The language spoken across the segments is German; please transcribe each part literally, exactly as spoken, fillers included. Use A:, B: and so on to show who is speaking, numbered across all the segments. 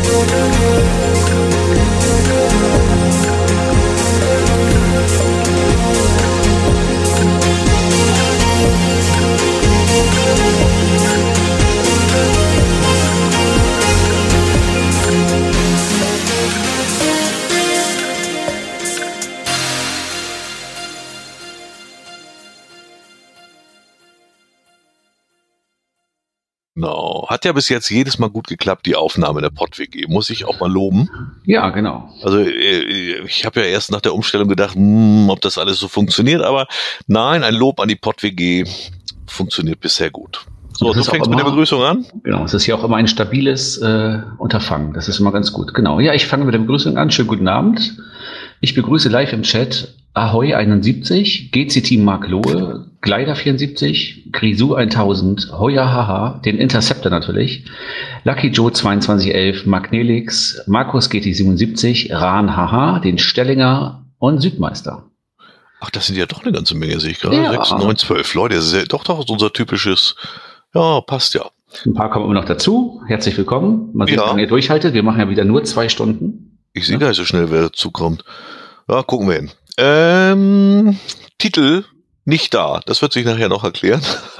A: Genau. Hat ja bis jetzt jedes Mal gut geklappt, die Aufnahme der Pott-W G. Muss ich auch mal loben.
B: Ja, genau.
A: Also ich habe ja erst nach der Umstellung gedacht, hm, ob das alles so funktioniert, aber nein, ein Lob an die Pott-W G funktioniert bisher gut. So, du fängst mit der Begrüßung an?
B: Genau, es ist ja auch immer ein stabiles äh, Unterfangen. Das ist immer ganz gut. Genau. Ja, ich fange mit der Begrüßung an. Schönen guten Abend. Ich begrüße live im Chat Ahoy einundsiebzig, G C Team Mark Lohe, Glider vierundsiebzig, Grisou tausend, Hoya Haha, den Interceptor natürlich, Lucky Joe zweiundzwanzig elf, Magnelix, Markus G T siebenundsiebzig, Rahn Haha, den Stellinger und Südmeister.
A: Ach, das sind ja doch eine ganze Menge, sehe ich gerade.
B: Ja.
A: sechs, neun, zwölf Leute, das ist ja doch doch unser typisches, ja, passt ja.
B: Ein paar kommen immer noch dazu. Herzlich willkommen. Mal sehen,
A: Ja.
B: wie lange ihr durchhaltet. Wir machen ja wieder nur zwei Stunden.
A: Ich sehe gar nicht so schnell, wer dazukommt. Ja, gucken wir hin. Ähm, Titel nicht da. Das wird sich nachher noch erklären.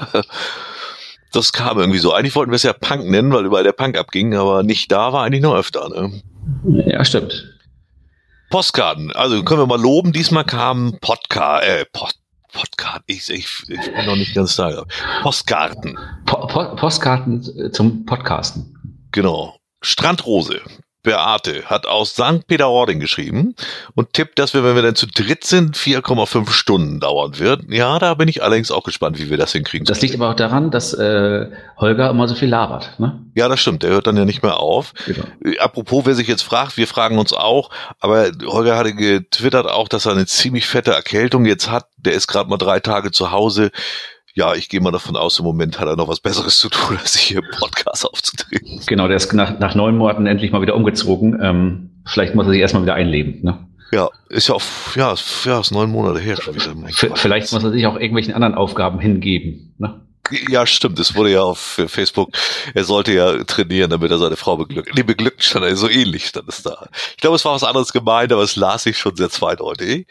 A: Das kam irgendwie so. Eigentlich wollten wir es ja Punk nennen, weil überall der Punk abging, aber nicht da war eigentlich noch öfter. Ne?
B: Ja, stimmt.
A: Postkarten. Also können wir mal loben. Diesmal kamen Podca- äh, Pod- Postkarten. Ich, ich, ich bin noch nicht ganz da. Postkarten.
B: Po- Po- Postkarten zum Podcasten.
A: Genau. Strandrose. Beate hat aus Sankt Peter-Ording geschrieben und tippt, dass wir, wenn wir dann zu dritt sind, vier Komma fünf Stunden dauern wird. Ja, da bin ich allerdings auch gespannt, wie wir das hinkriegen.
B: Das liegt aber auch daran, dass äh, Holger immer so viel labert. Ne?
A: Ja, das stimmt. Der hört dann ja nicht mehr auf.
B: Genau.
A: Apropos, wer sich jetzt fragt, wir fragen uns auch, aber Holger hatte getwittert auch, dass er eine ziemlich fette Erkältung jetzt hat. Der ist gerade mal drei Tage zu Hause. Ja, ich gehe mal davon aus, im Moment hat er noch was Besseres zu tun, als sich hier im Podcast aufzutreten.
B: Genau, der ist nach, nach neun Monaten endlich mal wieder umgezogen. Ähm, vielleicht muss er sich erstmal wieder einleben. Ne?
A: Ja, ist ja auch, ja, ja, ist neun Monate her schon wieder.
B: V- vielleicht muss er sich auch irgendwelchen anderen Aufgaben hingeben. Ne?
A: Ja, stimmt. Es wurde ja auf Facebook, er sollte ja trainieren, damit er seine Frau beglückt. Nee, beglückt stand er, so ähnlich stand es da. Ich glaube, es war was anderes gemeint, aber es las sich schon sehr zweideutig.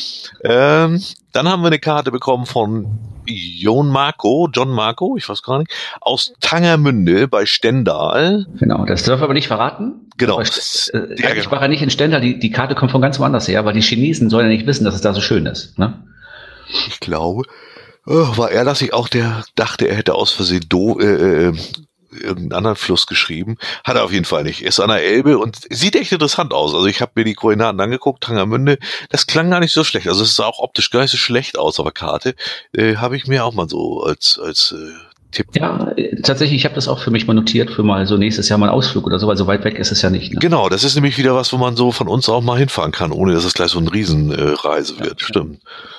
A: Ähm, dann haben wir eine Karte bekommen von John Marco, John Marco, ich weiß gar nicht, aus Tangermünde bei Stendal.
B: Genau, das dürfen wir aber nicht verraten.
A: Genau.
B: Aber, äh,
A: Ja,
B: eigentlich
A: genau.
B: war er nicht in Stendal, die, die Karte kommt von ganz woanders her, weil die Chinesen sollen ja nicht wissen, dass es da so schön ist. Ne?
A: Ich glaube, oh, war er, dass ich auch der dachte, er hätte aus Versehen Do, äh, äh, irgendeinen anderen Fluss geschrieben. Hat er auf jeden Fall nicht. Ist an der Elbe und sieht echt interessant aus. Also ich habe mir die Koordinaten angeguckt, Tangermünde. Das klang gar nicht so schlecht. Also es sah auch optisch gar nicht so schlecht aus auf der Karte. Äh, habe ich mir auch mal so als als äh, Tipp.
B: Ja, äh, tatsächlich, ich habe das auch für mich mal notiert, für mal so nächstes Jahr mal einen Ausflug oder so, weil so weit weg ist es ja nicht. Ne?
A: Genau, das ist nämlich wieder was, wo man so von uns auch mal hinfahren kann, ohne dass es gleich so eine Riesenreise äh, wird. Ja. Stimmt.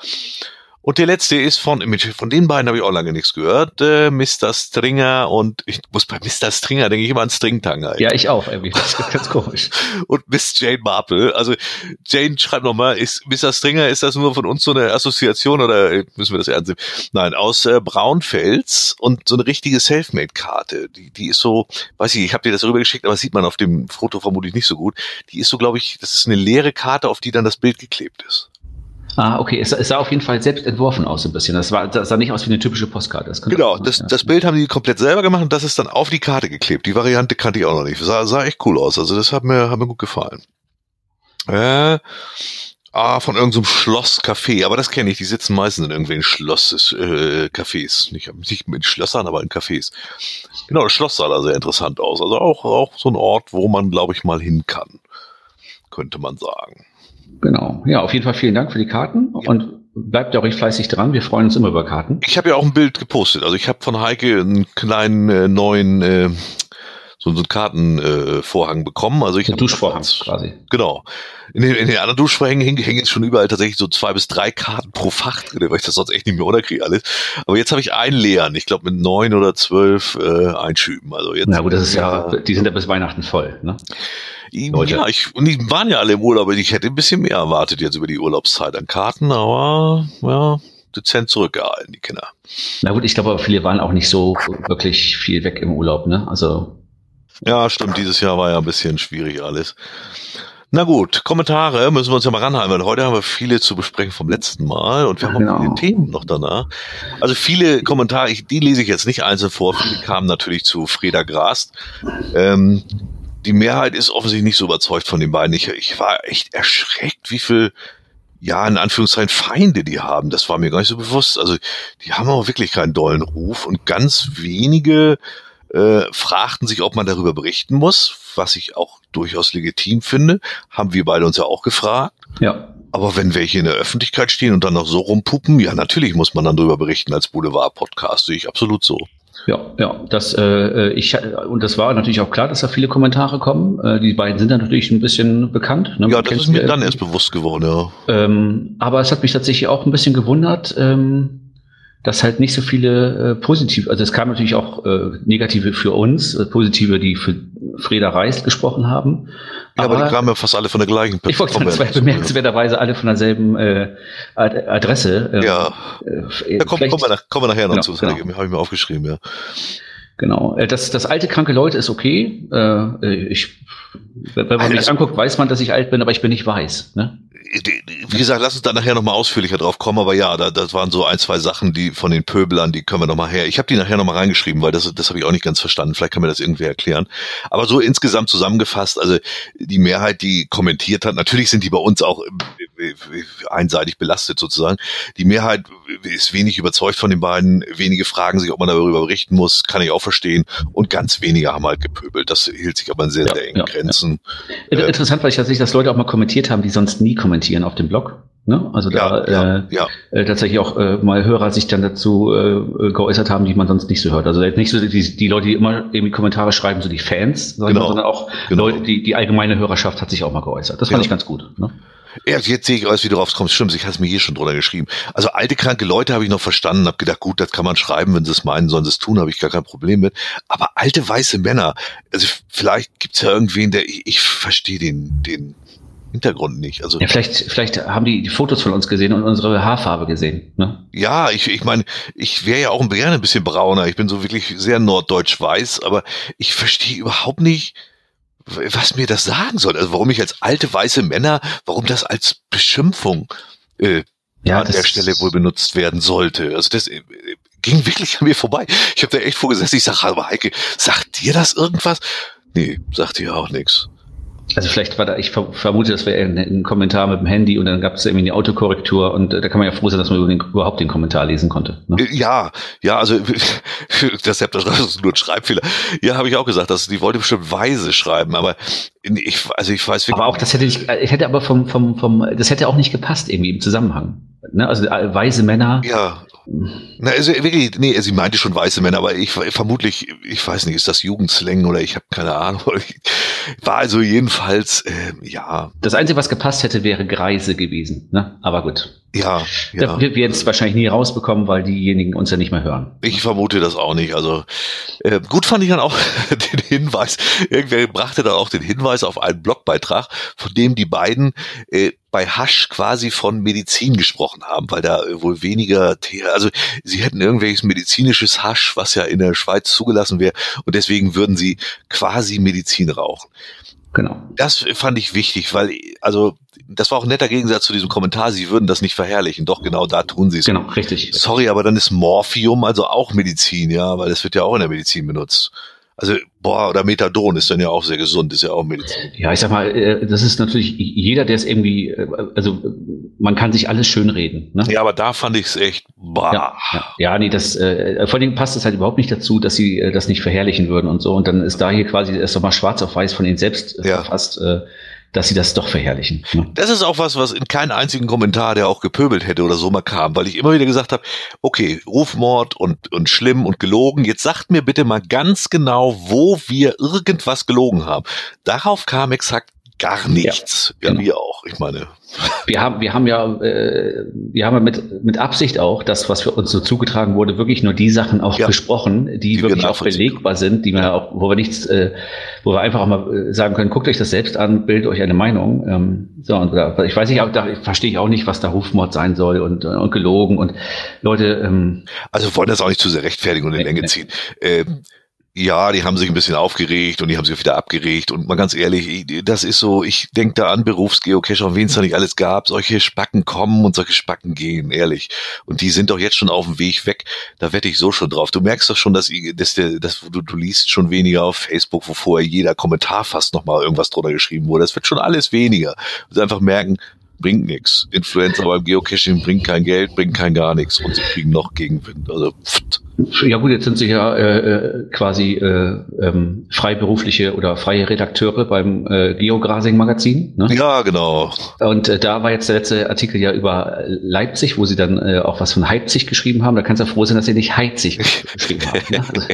A: Und der letzte ist von, von den beiden habe ich auch lange nichts gehört, äh, Mister Stringer und ich muss bei Mister Stringer, denke ich immer an Stringtanger.
B: Ja, ich auch, irgendwie. Das ist ganz komisch.
A: Und Miss Jane Marple, also Jane, schreibt nochmal, ist Mister Stringer, ist das nur von uns so eine Assoziation oder müssen wir das ernst nehmen? Nein, aus äh, Braunfels und so eine richtige Selfmade-Karte, die die ist so, weiß ich, ich habe dir das rübergeschickt, aber das sieht man auf dem Foto vermutlich nicht so gut. Die ist so, glaube ich, das ist eine leere Karte, auf die dann das Bild geklebt ist.
B: Ah, okay. Es, es sah auf jeden Fall selbst entworfen aus ein bisschen. Das, war, das sah nicht aus wie eine typische Postkarte. Das
A: genau, das, das Bild haben die komplett selber gemacht und das ist dann auf die Karte geklebt. Die Variante kannte ich auch noch nicht. Sah, sah echt cool aus. Also das hat mir, hat mir gut gefallen. Äh, ah, von irgendeinem Schlosscafé. Aber das kenne ich. Die sitzen meistens in irgendwelchen Schlosses, äh, Cafés. Nicht, nicht mit Schlössern, aber in Cafés. Genau, das Schloss sah da sehr interessant aus. Also auch, auch so ein Ort, wo man, glaube ich, mal hin kann. Könnte man sagen.
B: Genau. Ja, auf jeden Fall vielen Dank für die Karten ja. Und bleibt ja auch recht fleißig dran. Wir freuen uns immer über Karten.
A: Ich habe ja auch ein Bild gepostet. Also ich habe von Heike einen kleinen äh, neuen äh, so, so einen Kartenvorhang äh, bekommen. Also ich
B: ein Duschvorhang quasi.
A: Genau. In den, in den anderen Duschvorhängen hängen, hängen jetzt schon überall tatsächlich so zwei bis drei Karten pro Fach drin, weil ich das sonst echt nicht mehr unterkriege alles. Aber jetzt habe ich einen leeren. Ich glaube mit neun oder zwölf äh, Einschüben. Also jetzt.
B: Na gut, das ist ja, die sind ja bis Weihnachten voll, ne?
A: Leute. Ja, ich, und die waren ja alle im Urlaub, ich hätte ein bisschen mehr erwartet jetzt über die Urlaubszeit an Karten, aber ja, dezent zurückgehalten, die Kinder.
B: Na gut, ich glaube, viele waren auch nicht so wirklich viel weg im Urlaub, ne? Also
A: Ja, stimmt, dieses Jahr war ja ein bisschen schwierig alles. Na gut, Kommentare müssen wir uns ja mal ranhalten, weil heute haben wir viele zu besprechen vom letzten Mal und wir haben
B: Genau.
A: auch viele Themen noch danach. Also viele Kommentare, ich, die lese ich jetzt nicht einzeln vor, viele kamen natürlich zu Freda Grast. Ähm, die Mehrheit ist offensichtlich nicht so überzeugt von den beiden. Ich, ich war echt erschreckt, wie viel, ja, in Anführungszeichen Feinde die haben. Das war mir gar nicht so bewusst. Also die haben auch wirklich keinen dollen Ruf und ganz wenige äh, fragten sich, ob man darüber berichten muss, was ich auch durchaus legitim finde. Haben wir beide uns ja auch gefragt.
B: Ja.
A: Aber wenn welche in der Öffentlichkeit stehen und dann noch so rumpuppen, ja, natürlich muss man dann darüber berichten als Boulevard-Podcast. Sehe ich absolut so.
B: Ja, ja, das äh, ich und das war natürlich auch klar, dass da viele Kommentare kommen. Äh, die beiden sind dann natürlich ein bisschen bekannt. Ne?
A: Ja, das ist mir dann erst bewusst geworden, ja.
B: Ähm, aber es hat mich tatsächlich auch ein bisschen gewundert, ähm, dass halt nicht so viele äh, positive, also es kam natürlich auch äh, negative für uns, äh, positive, die für Freda Reist gesprochen haben.
A: Ja, aber, aber die kamen ja fast alle von der gleichen
B: Ich wollte sagen, zwei bemerkenswerterweise alle von derselben äh, Adresse.
A: Ähm, ja, äh, ja komm, kommen wir, nach, kommen wir nachher noch genau, zu, das genau. habe ich mir aufgeschrieben, ja.
B: Genau, das, das alte, kranke Leute ist okay. Äh, ich, wenn man mich also, anguckt, weiß man, dass ich alt bin, aber ich bin nicht weiß. Ne?
A: Wie gesagt, lass uns da nachher nochmal ausführlicher drauf kommen, aber ja, da, das waren so ein, zwei Sachen, die von den Pöbelern, die können wir nochmal her. Ich habe die nachher nochmal reingeschrieben, weil das, das habe ich auch nicht ganz verstanden. Vielleicht kann mir das irgendwer erklären. Aber so insgesamt zusammengefasst, also die Mehrheit, die kommentiert hat, natürlich sind die bei uns auch einseitig belastet sozusagen. Die Mehrheit ist wenig überzeugt von den beiden. Wenige fragen sich, ob man darüber berichten muss, kann ich auch verstehen. Und ganz wenige haben halt gepöbelt. Das hielt sich aber in sehr, ja, sehr engen ja, Grenzen.
B: Ja. Äh, Interessant, weil ich tatsächlich, dass Leute auch mal kommentiert haben, die sonst nie kommentieren auf dem Blog. Ne? Also da ja, äh, ja. Äh, tatsächlich auch äh, mal Hörer sich dann dazu äh, geäußert haben, die man sonst nicht so hört. Also nicht so die, die Leute, die immer irgendwie Kommentare schreiben, so die Fans, genau. mal, sondern auch genau. Leute, die, die allgemeine Hörerschaft hat sich auch mal geäußert. Das fand ja. ich ganz gut. Ne?
A: Ja, jetzt sehe ich alles, wie du drauf kommst. Stimmt, ich hatte es mir hier schon drunter geschrieben. Also alte, kranke Leute habe ich noch verstanden, habe gedacht, gut, das kann man schreiben, wenn sie es meinen, sollen sie es tun, habe ich gar kein Problem mit. Aber alte, weiße Männer, also vielleicht gibt's ja irgendwen, der, ich, ich verstehe den, den Hintergrund nicht. Also
B: ja, vielleicht, vielleicht haben die die Fotos von uns gesehen und unsere Haarfarbe gesehen. Ne?
A: Ja, ich, ich meine, ich wäre ja auch gerne ein bisschen brauner. Ich bin so wirklich sehr norddeutsch-weiß, aber ich verstehe überhaupt nicht, was mir das sagen soll. Also warum ich als alte weiße Männer, warum das als Beschimpfung äh, ja, an der Stelle wohl benutzt werden sollte. Also das äh, ging wirklich an mir vorbei. Ich habe da echt vorgesessen, ich sage, aber Heike, sagt dir das irgendwas? Nee, sagt dir auch nichts.
B: Also vielleicht war da, ich vermute, das wäre ein, ein Kommentar mit dem Handy und dann gab es irgendwie eine Autokorrektur und äh, da kann man ja froh sein, dass man den, überhaupt den Kommentar lesen konnte. Ne?
A: Ja, ja, also das ist nur ein Schreibfehler. Ja, habe ich auch gesagt, dass die wollte bestimmt weise schreiben, aber ich, also ich weiß wirklich.
B: Aber auch das hätte nicht, ich hätte aber vom, vom, vom, das hätte auch nicht gepasst irgendwie im Zusammenhang. Ne? Also weise Männer.
A: Ja. Na, also wirklich, nee, sie meinte schon weiße Männer, aber ich vermutlich, ich weiß nicht, ist das Jugendslang oder ich habe keine Ahnung. War also jedenfalls, äh, ja.
B: Das Einzige, was gepasst hätte, wäre Greise gewesen, ne? Aber gut.
A: Ja, ja.
B: Wir werden es wahrscheinlich nie rausbekommen, weil diejenigen uns ja nicht mehr hören.
A: Ich vermute das auch nicht. Also äh, gut fand ich dann auch den Hinweis, irgendwer brachte dann auch den Hinweis auf einen Blogbeitrag, von dem die beiden äh, bei Hasch quasi von Medizin gesprochen haben, weil da wohl weniger, also sie hätten irgendwelches medizinisches Hasch, was ja in der Schweiz zugelassen wäre und deswegen würden sie quasi Medizin rauchen.
B: Genau.
A: Das fand ich wichtig, weil, also, das war auch ein netter Gegensatz zu diesem Kommentar, sie würden das nicht verherrlichen, doch genau da tun sie es.
B: Genau, richtig.
A: Sorry, aber dann ist Morphium also auch Medizin, ja, weil das wird ja auch in der Medizin benutzt. Also, boah, oder Methadon ist dann ja auch sehr gesund, ist ja auch Medizin.
B: Ja, ich sag mal, das ist natürlich jeder, der es irgendwie, also man kann sich alles schönreden. Ne?
A: Ja, aber da fand ich es echt, boah.
B: Ja, ja, ja, nee, das, äh, vor allem passt es halt überhaupt nicht dazu, dass sie äh, das nicht verherrlichen würden und so. Und dann ist da hier quasi erst nochmal schwarz auf weiß von ihnen selbst äh,
A: ja.
B: verfasst, äh, dass sie das doch verherrlichen. Ne?
A: Das ist auch was, was in keinem einzigen Kommentar, der auch gepöbelt hätte oder so mal kam, weil ich immer wieder gesagt habe, okay, Rufmord und, und schlimm und gelogen, jetzt sagt mir bitte mal ganz genau, wo wir irgendwas gelogen haben. Darauf kam exakt gar nichts. Ja, genau. Wir auch, ich meine.
B: Wir haben, wir haben ja, äh, wir haben ja mit, mit Absicht auch das, was für uns so zugetragen wurde, wirklich nur die Sachen auch ja, besprochen, die, die wirklich auch belegbar sind, die wir auch, wo wir nichts, äh, wo wir einfach auch mal sagen können, guckt euch das selbst an, bildet euch eine Meinung. Ähm, so, und da, ich weiß nicht, auch, da verstehe ich auch nicht, was da Rufmord sein soll und, und gelogen und Leute. Ähm,
A: also wollen das auch nicht zu sehr rechtfertigen und in
B: nee,
A: Länge
B: nee.
A: ziehen. Ähm, Ja, die haben sich ein bisschen aufgeregt und die haben sich wieder abgeregt und mal ganz ehrlich, das ist so, ich denke da an Berufsgeocacher und wen es da nicht alles gab, solche Spacken kommen und solche Spacken gehen, ehrlich. Und die sind doch jetzt schon auf dem Weg weg, da wette ich so schon drauf. Du merkst doch schon, dass, dass, der, dass du, du liest schon weniger auf Facebook, wo vorher jeder Kommentar fast nochmal irgendwas drunter geschrieben wurde. Das wird schon alles weniger. Du einfach merken, bringt nichts. Influencer beim Geocaching bringt kein Geld, bringt kein gar nichts und sie kriegen noch Gegenwind. Also pft.
B: Ja gut, jetzt sind sie ja äh, quasi äh, ähm, freiberufliche oder freie Redakteure beim äh, Geograsing-Magazin. Ne?
A: Ja, genau.
B: Und äh, da war jetzt der letzte Artikel ja über Leipzig, wo sie dann äh, auch was von Heizig geschrieben haben. Da kannst du ja froh sein, dass sie nicht Heizig geschrieben haben. Ne? Also,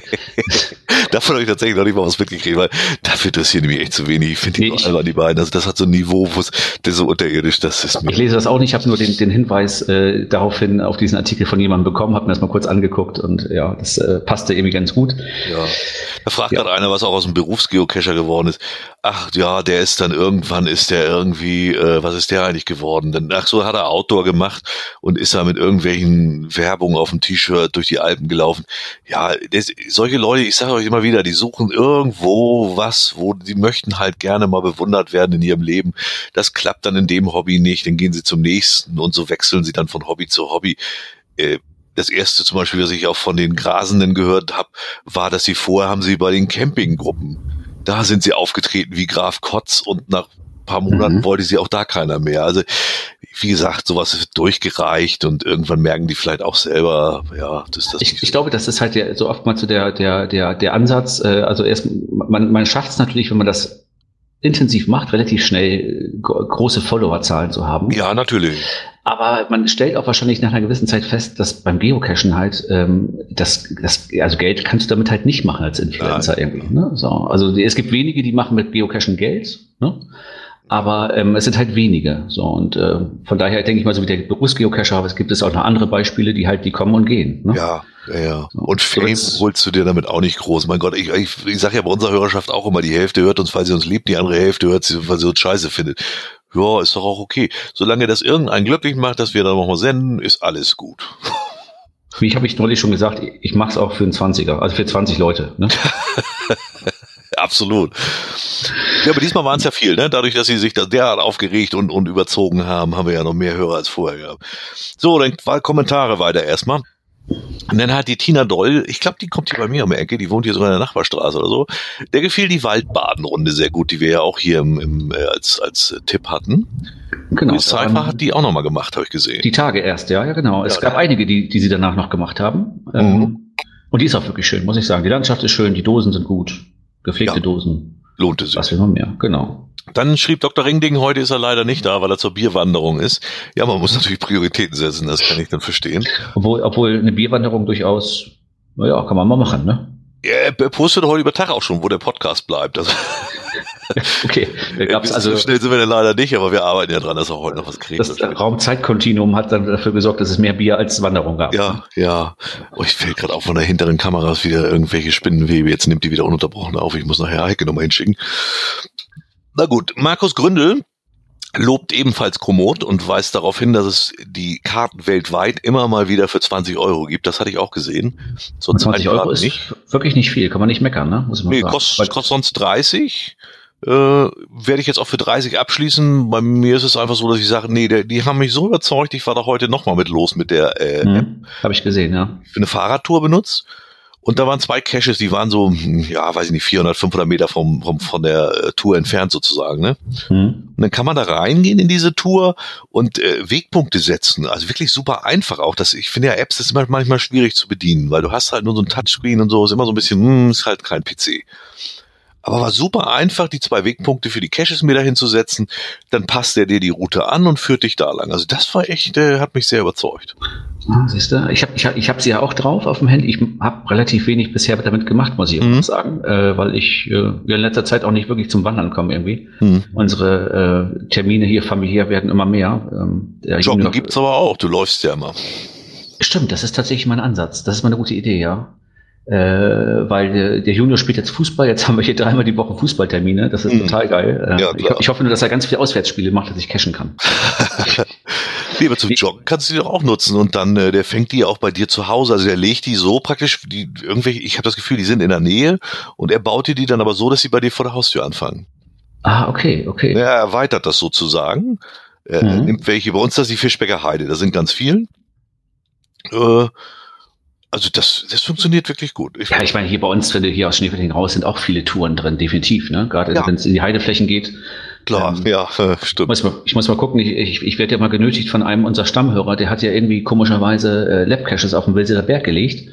A: davon habe ich tatsächlich noch nicht mal was mitgekriegt, weil dafür interessieren die mich echt zu wenig. Ich finde die nee, albern, die beiden. Also das hat so ein Niveau, wo es das so unterirdisch, das ist mir.
B: Ich lese das auch nicht, ich habe nur den, den Hinweis äh, daraufhin auf diesen Artikel von jemandem bekommen, habe mir das mal kurz angeguckt und ja, das äh, passte irgendwie ganz gut.
A: Ja. Da fragt ja. gerade einer, was auch aus dem Berufsgeocacher geworden ist. Ach ja, der ist dann irgendwann, ist der irgendwie, äh, was ist der eigentlich geworden? Denn, ach so, hat er Outdoor gemacht und ist da mit irgendwelchen Werbungen auf dem T-Shirt durch die Alpen gelaufen. Ja, das, solche Leute, ich sage euch immer wieder, die suchen irgendwo was, wo die möchten halt gerne mal bewundert werden in ihrem Leben. Das klappt dann in dem Hobby nicht, dann gehen sie zum nächsten und so wechseln sie dann von Hobby zu Hobby. Äh, Das erste zum Beispiel, was ich auch von den Grasenden gehört habe, war, dass sie vorher haben sie bei den Campinggruppen, da sind sie aufgetreten wie Graf Kotz und nach ein paar Monaten mhm. wollte sie auch da keiner mehr. Also wie gesagt, sowas ist durchgereicht und irgendwann merken die vielleicht auch selber, ja, das ist das.
B: Ich, ich glaube, das ist halt der, so oftmals so der, der, der, der Ansatz, äh, also erst, man, man schafft es natürlich, wenn man das intensiv macht, relativ schnell große Followerzahlen zu haben.
A: Ja, natürlich.
B: Aber man stellt auch wahrscheinlich nach einer gewissen Zeit fest, dass beim Geocachen halt ähm, das, das, also Geld kannst du damit halt nicht machen als Influencer ja. irgendwie. Ne? So, also es gibt wenige, die machen mit Geocachen Geld, ne? Aber ähm, es sind halt wenige. So und äh, von daher denke ich mal, so wie der Berufsgeocacher, aber es gibt es auch noch andere Beispiele, die halt, die kommen und gehen. Ne?
A: Ja, ja, ja. Und Fame holst du dir damit auch nicht groß. Mein Gott, ich, ich, ich sage ja bei unserer Hörerschaft auch immer, die Hälfte hört uns, weil sie uns liebt, die andere Hälfte hört sie, weil sie uns scheiße findet. Ja, ist doch auch okay. Solange das irgendeinen glücklich macht, dass wir da nochmal senden, ist alles gut.
B: Wie ich habe ich neulich schon gesagt, ich mache es auch für einen zwanziger, also für zwanzig Leute. Ne?
A: Absolut. Ja, aber diesmal waren es ja viel, ne? Dadurch, dass sie sich da derart aufgeregt und, und überzogen haben, haben wir ja noch mehr Hörer als vorher gehabt. So, dann war Kommentare weiter erstmal. Und dann hat die Tina Doll, ich glaube, die kommt hier bei mir um die Ecke, die wohnt hier sogar in der Nachbarstraße oder so. Der gefiel die Waldbadenrunde sehr gut, die wir ja auch hier im, im, äh, als, als Tipp hatten.
B: Genau.
A: Die Cypher hat die auch nochmal gemacht, habe ich gesehen.
B: Die Tage erst, ja, ja, genau. Es ja, gab ja. einige, die, die sie danach noch gemacht haben. Mhm. Ähm, und die ist auch wirklich schön, muss ich sagen. Die Landschaft ist schön, die Dosen sind gut. Gepflegte ja. Dosen.
A: Lohnte sich.
B: Was will man mehr, genau.
A: Dann schrieb Doktor Ringding, heute ist er leider nicht da, weil er zur Bierwanderung ist. Ja, man muss natürlich Prioritäten setzen, das kann ich dann verstehen.
B: Obwohl, obwohl eine Bierwanderung durchaus, naja, kann man mal machen, ne?
A: Ja, er postet heute über Tag auch schon, wo der Podcast bleibt. Also
B: okay, da gab's also.
A: So schnell sind wir denn leider nicht, aber wir arbeiten ja dran, dass auch heute noch was kriegen.
B: Das Raumzeitkontinuum hat dann dafür gesorgt, dass es mehr Bier als Wanderung gab.
A: Ja, ja. Oh, ich fällt gerade auch von der hinteren Kamera wieder irgendwelche Spinnenwebe. Jetzt nimmt die wieder ununterbrochen auf. Ich muss nachher Heike nochmal hinschicken. Na gut, Markus Gründel lobt ebenfalls Komoot und weist darauf hin, dass es die Karten weltweit immer mal wieder für zwanzig Euro gibt. Das hatte ich auch gesehen.
B: Sonst zwanzig Euro ist nicht. Wirklich nicht viel, kann man nicht meckern, ne? Muss man
A: nee,
B: sagen.
A: Kostet, kostet sonst dreißig. Äh, werde ich jetzt auch für dreißig abschließen. Bei mir ist es einfach so, dass ich sage, nee, der, die haben mich so überzeugt, ich war da heute nochmal mit los mit der äh,
B: mhm,
A: App.
B: Habe ich gesehen, ja.
A: Für eine Fahrradtour benutzt. Und da waren zwei Caches, die waren so, ja, weiß ich nicht, vierhundert, fünfhundert Meter vom, vom, von der äh, Tour entfernt sozusagen, ne? Mhm. Und dann kann man da reingehen in diese Tour und äh, Wegpunkte setzen. Also wirklich super einfach auch. Das, ich finde ja, Apps ist manchmal schwierig zu bedienen, weil du hast halt nur so ein Touchscreen und so, ist immer so ein bisschen, hm, ist halt kein P C. Aber war super einfach, die zwei Wegpunkte für die Caches mir da hinzusetzen. Dann passt der dir die Route an und führt dich da lang. Also das war echt, äh, hat mich sehr überzeugt.
B: Ah, siehst du, ich habe ich hab, ich hab sie ja auch drauf auf dem Handy. Ich habe relativ wenig bisher damit gemacht, muss ich mhm. sagen, äh, weil ich äh, in letzter Zeit auch nicht wirklich zum Wandern komme irgendwie. Mhm. Unsere äh, Termine hier familiär werden immer mehr. Ähm, der
A: Joggen Junior, gibt's aber auch, du läufst ja immer.
B: Stimmt, das ist tatsächlich mein Ansatz. Das ist mal eine gute Idee, ja. Äh, weil der, der Junior spielt jetzt Fußball, jetzt haben wir hier dreimal die Woche Fußballtermine, das ist mhm. total geil. Äh, ja, ich, ich hoffe nur, dass er ganz viele Auswärtsspiele macht, dass ich cashen kann.
A: Nee, aber zum Joggen kannst du die doch auch nutzen und dann, äh, der fängt die auch bei dir zu Hause, also der legt die so praktisch, die irgendwelche, ich habe das Gefühl, die sind in der Nähe und er baut dir die dann aber so, dass sie bei dir vor der Haustür anfangen.
B: Ah, okay, okay.
A: Er erweitert das sozusagen, er
B: Mhm.
A: nimmt welche, bei uns das ist die Fischbecker Heide, da sind ganz viel. Äh, Also das, das funktioniert wirklich gut. Ich
B: Ja, ich meine, hier bei uns, wenn du hier aus Schneeferling raus, sind auch viele Touren drin, definitiv, ne? Gerade
A: Ja.
B: wenn es in die Heideflächen geht.
A: Klar,
B: Ähm,
A: ja, äh, stimmt.
B: Muss mal, ich muss mal gucken, ich, ich, ich werde ja mal genötigt von einem unserer Stammhörer, der hat ja irgendwie komischerweise äh, Labcaches auf den Wilseler Berg gelegt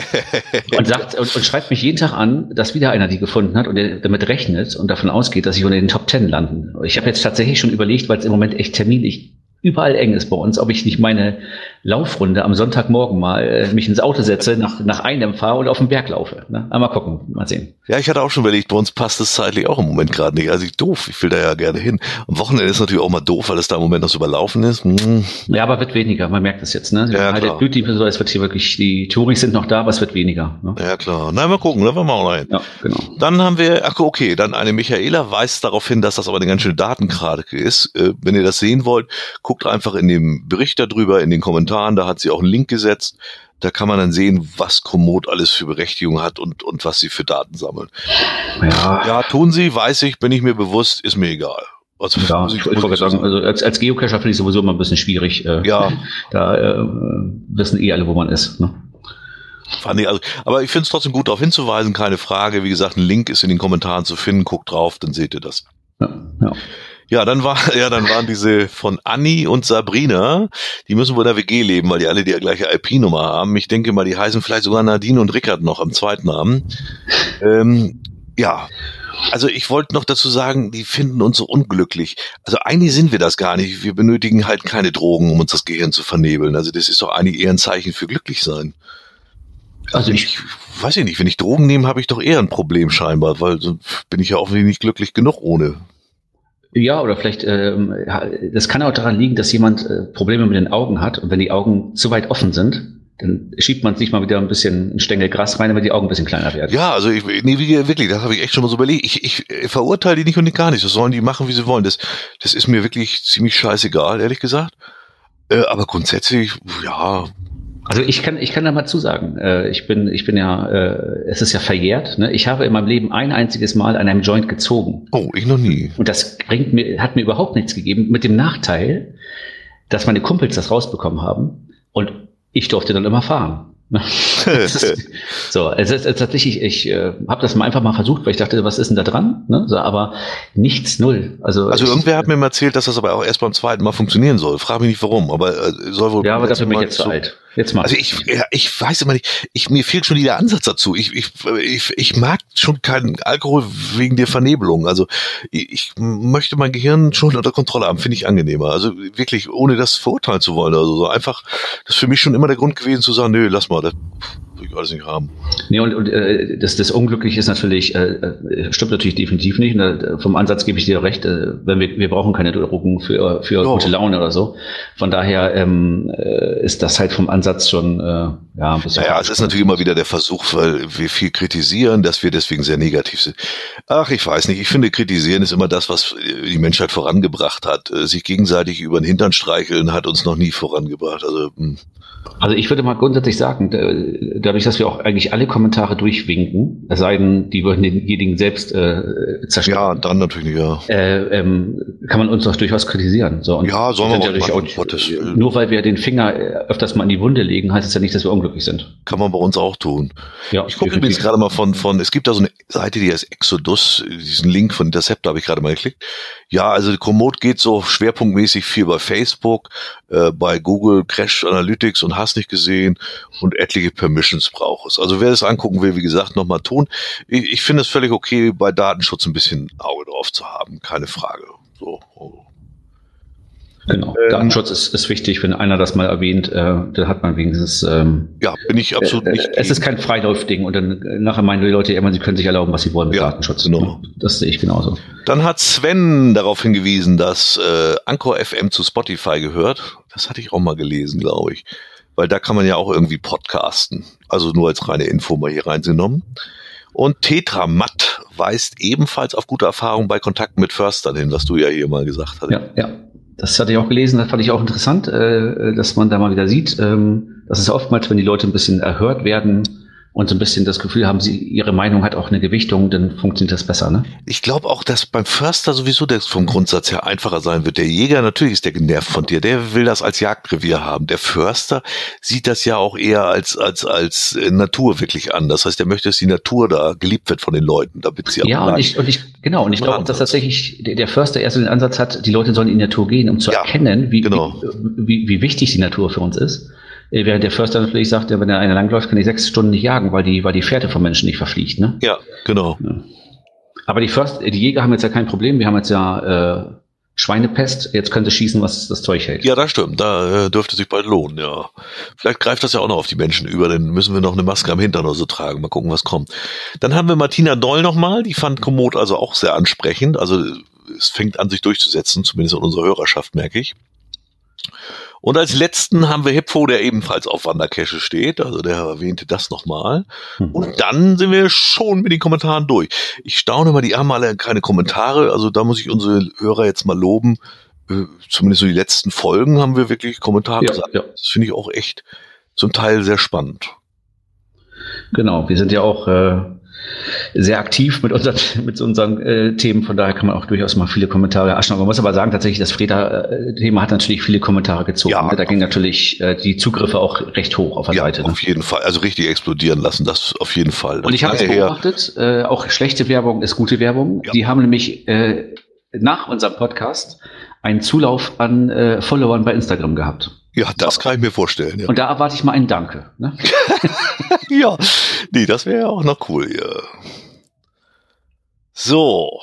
B: und sagt und, und schreibt mich jeden Tag an, dass wieder einer die gefunden hat und der damit rechnet und davon ausgeht, dass ich unter den Top Ten landen. Ich habe jetzt tatsächlich schon überlegt, weil es im Moment echt terminlich überall eng ist bei uns, ob ich nicht meine Laufrunde am Sonntagmorgen mal äh, mich ins Auto setze, nach, nach Einem fahre und auf den Berg laufe. Ne? Mal gucken, mal sehen.
A: Ja, ich hatte auch schon überlegt, bei uns passt es zeitlich auch im Moment gerade nicht. Also ich doof, ich will da ja gerne hin. Am Wochenende ist natürlich auch mal doof, weil es da im Moment noch so überlaufen ist. Hm.
B: Ja, aber wird weniger, man merkt es jetzt. Ne?
A: Ja,
B: halt der
A: klar.
B: Blütliebe, so, es wird hier wirklich, die Touris sind noch da, aber es wird weniger. Ne?
A: Ja, klar. Na, mal gucken, da wollen wir auch rein.
B: Ja, genau.
A: Dann haben wir, ach okay, dann eine Michaela weist darauf hin, dass das aber eine ganz schöne Datenkrake ist. Äh, wenn ihr das sehen wollt, guckt einfach in dem Bericht darüber, in den Kommentaren, da hat sie auch einen Link gesetzt. Da kann man dann sehen, was Komoot alles für Berechtigung hat und, und was sie für Daten sammeln.
B: Ja,
A: Ja, tun sie, weiß ich, bin ich mir bewusst, ist mir egal. Also,
B: ja
A: muss
B: ich,
A: ich,
B: ich
A: muss
B: wollte
A: ich so
B: sagen, also als, als Geocacher finde ich sowieso immer ein bisschen schwierig. Äh,
A: Ja.
B: Da äh, wissen eh alle, wo man ist. Ne?
A: Fand ich also, aber ich finde es trotzdem gut, darauf hinzuweisen, keine Frage. Wie gesagt, ein Link ist in den Kommentaren zu finden, guckt drauf, dann seht ihr das.
B: Ja, ja.
A: Ja, dann war, ja, dann waren diese von Anni und Sabrina, die müssen wohl in der W G leben, weil die alle die gleiche I P-Nummer haben. Ich denke mal, die heißen vielleicht sogar Nadine und Rickard noch am zweiten Namen. Ähm, ja, also ich wollte noch dazu sagen, die finden uns so unglücklich. Also eigentlich sind wir das gar nicht. Wir benötigen halt keine Drogen, um uns das Gehirn zu vernebeln. Also das ist doch eigentlich eher ein Zeichen für glücklich sein.
B: Also ich,
A: Ich weiß ich nicht, wenn ich Drogen nehme, habe ich doch eher ein Problem scheinbar, weil so bin ich ja offensichtlich nicht glücklich genug ohne.
B: ja, oder vielleicht, ähm, ja, das kann auch daran liegen, dass jemand äh, Probleme mit den Augen hat und wenn die Augen zu weit offen sind, dann schiebt man sich mal wieder ein bisschen ein Stängel Gras rein, damit die Augen ein bisschen kleiner werden.
A: Ja, also ich, nee, wie- wirklich, das habe ich echt schon mal so überlegt. Ich, ich äh, verurteile die nicht und nicht gar nicht. Das sollen die machen, wie sie wollen. Das, das ist mir wirklich ziemlich scheißegal, ehrlich gesagt. Äh, aber grundsätzlich, ja,
B: Also ich kann, ich kann da mal zusagen, äh, ich bin, ich bin ja, äh, es ist ja verjährt, ne? Ich habe in meinem Leben ein einziges Mal an einem Joint gezogen.
A: oh, ich noch nie.
B: Und das bringt mir, hat mir überhaupt nichts gegeben, mit dem Nachteil, dass meine Kumpels das rausbekommen haben und ich durfte dann immer fahren. Das ist, so, es ist, es ist tatsächlich, ich äh, habe das mal einfach mal versucht, weil ich dachte, was ist denn da dran? Ne? So, aber nichts, null. Also,
A: Also
B: ich,
A: irgendwer hat mir mal erzählt, dass das aber auch erst beim zweiten Mal funktionieren soll. Frag mich nicht warum, aber äh, soll wohl.
B: ja, aber dafür bin ich
A: mal
B: jetzt zu
A: so-
B: alt. Jetzt mal.
A: Also ich, ja, ich weiß immer nicht, ich, mir fehlt schon der Ansatz dazu. Ich, ich, ich, ich mag schon keinen Alkohol wegen der Vernebelung. Also ich, ich möchte mein Gehirn schon unter Kontrolle haben, finde ich angenehmer. Also wirklich, ohne das verurteilen zu wollen. Also so einfach, das ist für mich schon immer der Grund gewesen zu sagen, nö, lass mal, das will ich alles nicht haben.
B: Nee, und, und äh, das, das Unglückliche ist natürlich, äh, äh, stimmt natürlich definitiv nicht. Ne? Vom Ansatz gebe ich dir recht, äh, wenn wir, wir brauchen keine Drogen für, für
A: Ja.
B: gute Laune oder so. Von daher ähm, äh, ist das halt vom Ansatz schon äh, ja ein bisschen.
A: Naja, es ist natürlich immer wieder der Versuch, weil wir viel kritisieren, dass wir deswegen sehr negativ sind. Ach, ich weiß nicht. Ich finde, kritisieren ist immer das, was die Menschheit vorangebracht hat. Sich gegenseitig über den Hintern streicheln hat uns noch nie vorangebracht. Also, hm.
B: Also ich würde mal grundsätzlich sagen, da- dadurch, dass wir auch eigentlich alle Kommentare durchwinken, es sei denn, die würden denjenigen selbst äh, zerstören.
A: Ja, dann natürlich nicht, ja.
B: Äh, ähm, kann man uns doch durchaus kritisieren. So, und
A: Ja, sollen wir
B: sind
A: mal
B: durchaus-
A: machen, um Gottes Willen.
B: Nur weil wir den Finger äh, öfters mal in die Wunde legen, heißt es ja nicht, dass wir unglücklich sind.
A: Kann man bei uns auch tun.
B: Ja,
A: Ich gucke
B: definitiv.
A: übrigens gerade mal von, von, es gibt da so eine Seite, die heißt Exodus, diesen Link von Interceptor habe ich gerade mal geklickt. Ja, also Komoot geht so schwerpunktmäßig viel bei Facebook, äh, bei Google Crash Analytics und hast nicht gesehen und etliche Permissions braucht es. Also wer das angucken will, wie gesagt, nochmal tun. Ich, ich finde es völlig okay, bei Datenschutz ein bisschen Auge drauf zu haben, keine Frage. So.
B: Genau.
A: Ähm,
B: Datenschutz ist, ist wichtig, wenn einer das mal erwähnt, äh, dann hat man wenigstens ähm,
A: Ja, bin ich absolut
B: äh,
A: nicht.
B: es ist kein Freilaufding und dann äh, nachher meinen die Leute immer, sie können sich erlauben, was sie wollen mit
A: Ja,
B: Datenschutz.
A: genau.
B: Das sehe ich genauso.
A: Dann hat Sven darauf hingewiesen, dass äh, Anchor F M zu Spotify gehört. Das hatte ich auch mal gelesen, glaube ich. Weil da kann man ja auch irgendwie podcasten. Also nur als reine Info mal hier reingenommen. Und Tetramat weist ebenfalls auf gute Erfahrungen bei Kontakten mit Förstern hin, was du ja hier mal gesagt hast.
B: Ja, ja. Das hatte ich auch gelesen, das fand ich auch interessant, äh, dass man da mal wieder sieht, ähm, dass es oftmals, wenn die Leute ein bisschen erhört werden und so ein bisschen das Gefühl haben, sie, ihre Meinung hat auch eine Gewichtung, dann funktioniert das besser, ne?
A: Ich glaube auch, dass beim Förster sowieso der vom Grundsatz her einfacher sein wird. Der Jäger, natürlich ist der genervt von dir, der will das als Jagdrevier haben. Der Förster sieht das ja auch eher als als als Natur wirklich an. Das heißt, der möchte, dass die Natur da geliebt wird von den Leuten, damit sie
B: ja, und ich, und ich, genau, und ich glaube, dass tatsächlich der, der Förster erst so den Ansatz hat, die Leute sollen in die Natur gehen, um zu ja, erkennen, wie, genau. wie, wie, wie wichtig die Natur für uns ist. Während der Förster natürlich sagt, wenn er einer langläuft, kann ich sechs Stunden nicht jagen, weil die, weil die Fährte vom Menschen nicht verfliegt, ne?
A: Ja, genau.
B: Ja. Aber die Förster, die Jäger haben jetzt ja kein Problem. Wir haben jetzt ja äh, Schweinepest. Jetzt könnte schießen, was das Zeug hält.
A: Ja, das stimmt. Da äh, dürfte sich bald lohnen, ja. Vielleicht greift das ja auch noch auf die Menschen über, dann müssen wir noch eine Maske am Hintern oder so tragen. Mal gucken, was kommt. Dann haben wir Martina Doll nochmal. Die fand Komoot also auch sehr ansprechend. Also es fängt an, sich durchzusetzen, zumindest in unserer Hörerschaft, merke ich. Und als letzten haben wir Hippo, der ebenfalls auf Wandercache steht. Also der erwähnte das nochmal. Mhm. Und dann sind wir schon mit den Kommentaren durch. Ich staune mal, die haben alle keine Kommentare. Also da muss ich unsere Hörer jetzt mal loben. Äh, zumindest so die letzten Folgen haben wir wirklich Kommentare
B: ja,
A: gesagt.
B: Ja.
A: Das finde ich auch echt zum Teil sehr spannend.
B: Genau, wir sind ja auch äh, sehr aktiv mit unseren, mit unseren äh, Themen, von daher kann man auch durchaus mal viele Kommentare erstellen. Man muss aber sagen, tatsächlich, das Freda-Thema hat natürlich viele Kommentare gezogen. Ja, ne? Da ging natürlich äh, die Zugriffe auch recht hoch auf der
A: ja,
B: Seite.
A: Auf ne? jeden Fall, also richtig explodieren lassen, das auf jeden Fall. Das
B: Und ich habe es beobachtet, äh, auch schlechte Werbung ist gute Werbung. Ja. Die haben nämlich äh, nach unserem Podcast einen Zulauf an äh, Followern bei Instagram gehabt.
A: Ja, das so. Kann ich mir vorstellen. Ja.
B: Und da erwarte ich mal ein Danke. Ne?
A: Ja, nee, das wäre ja auch noch cool. Ja. So,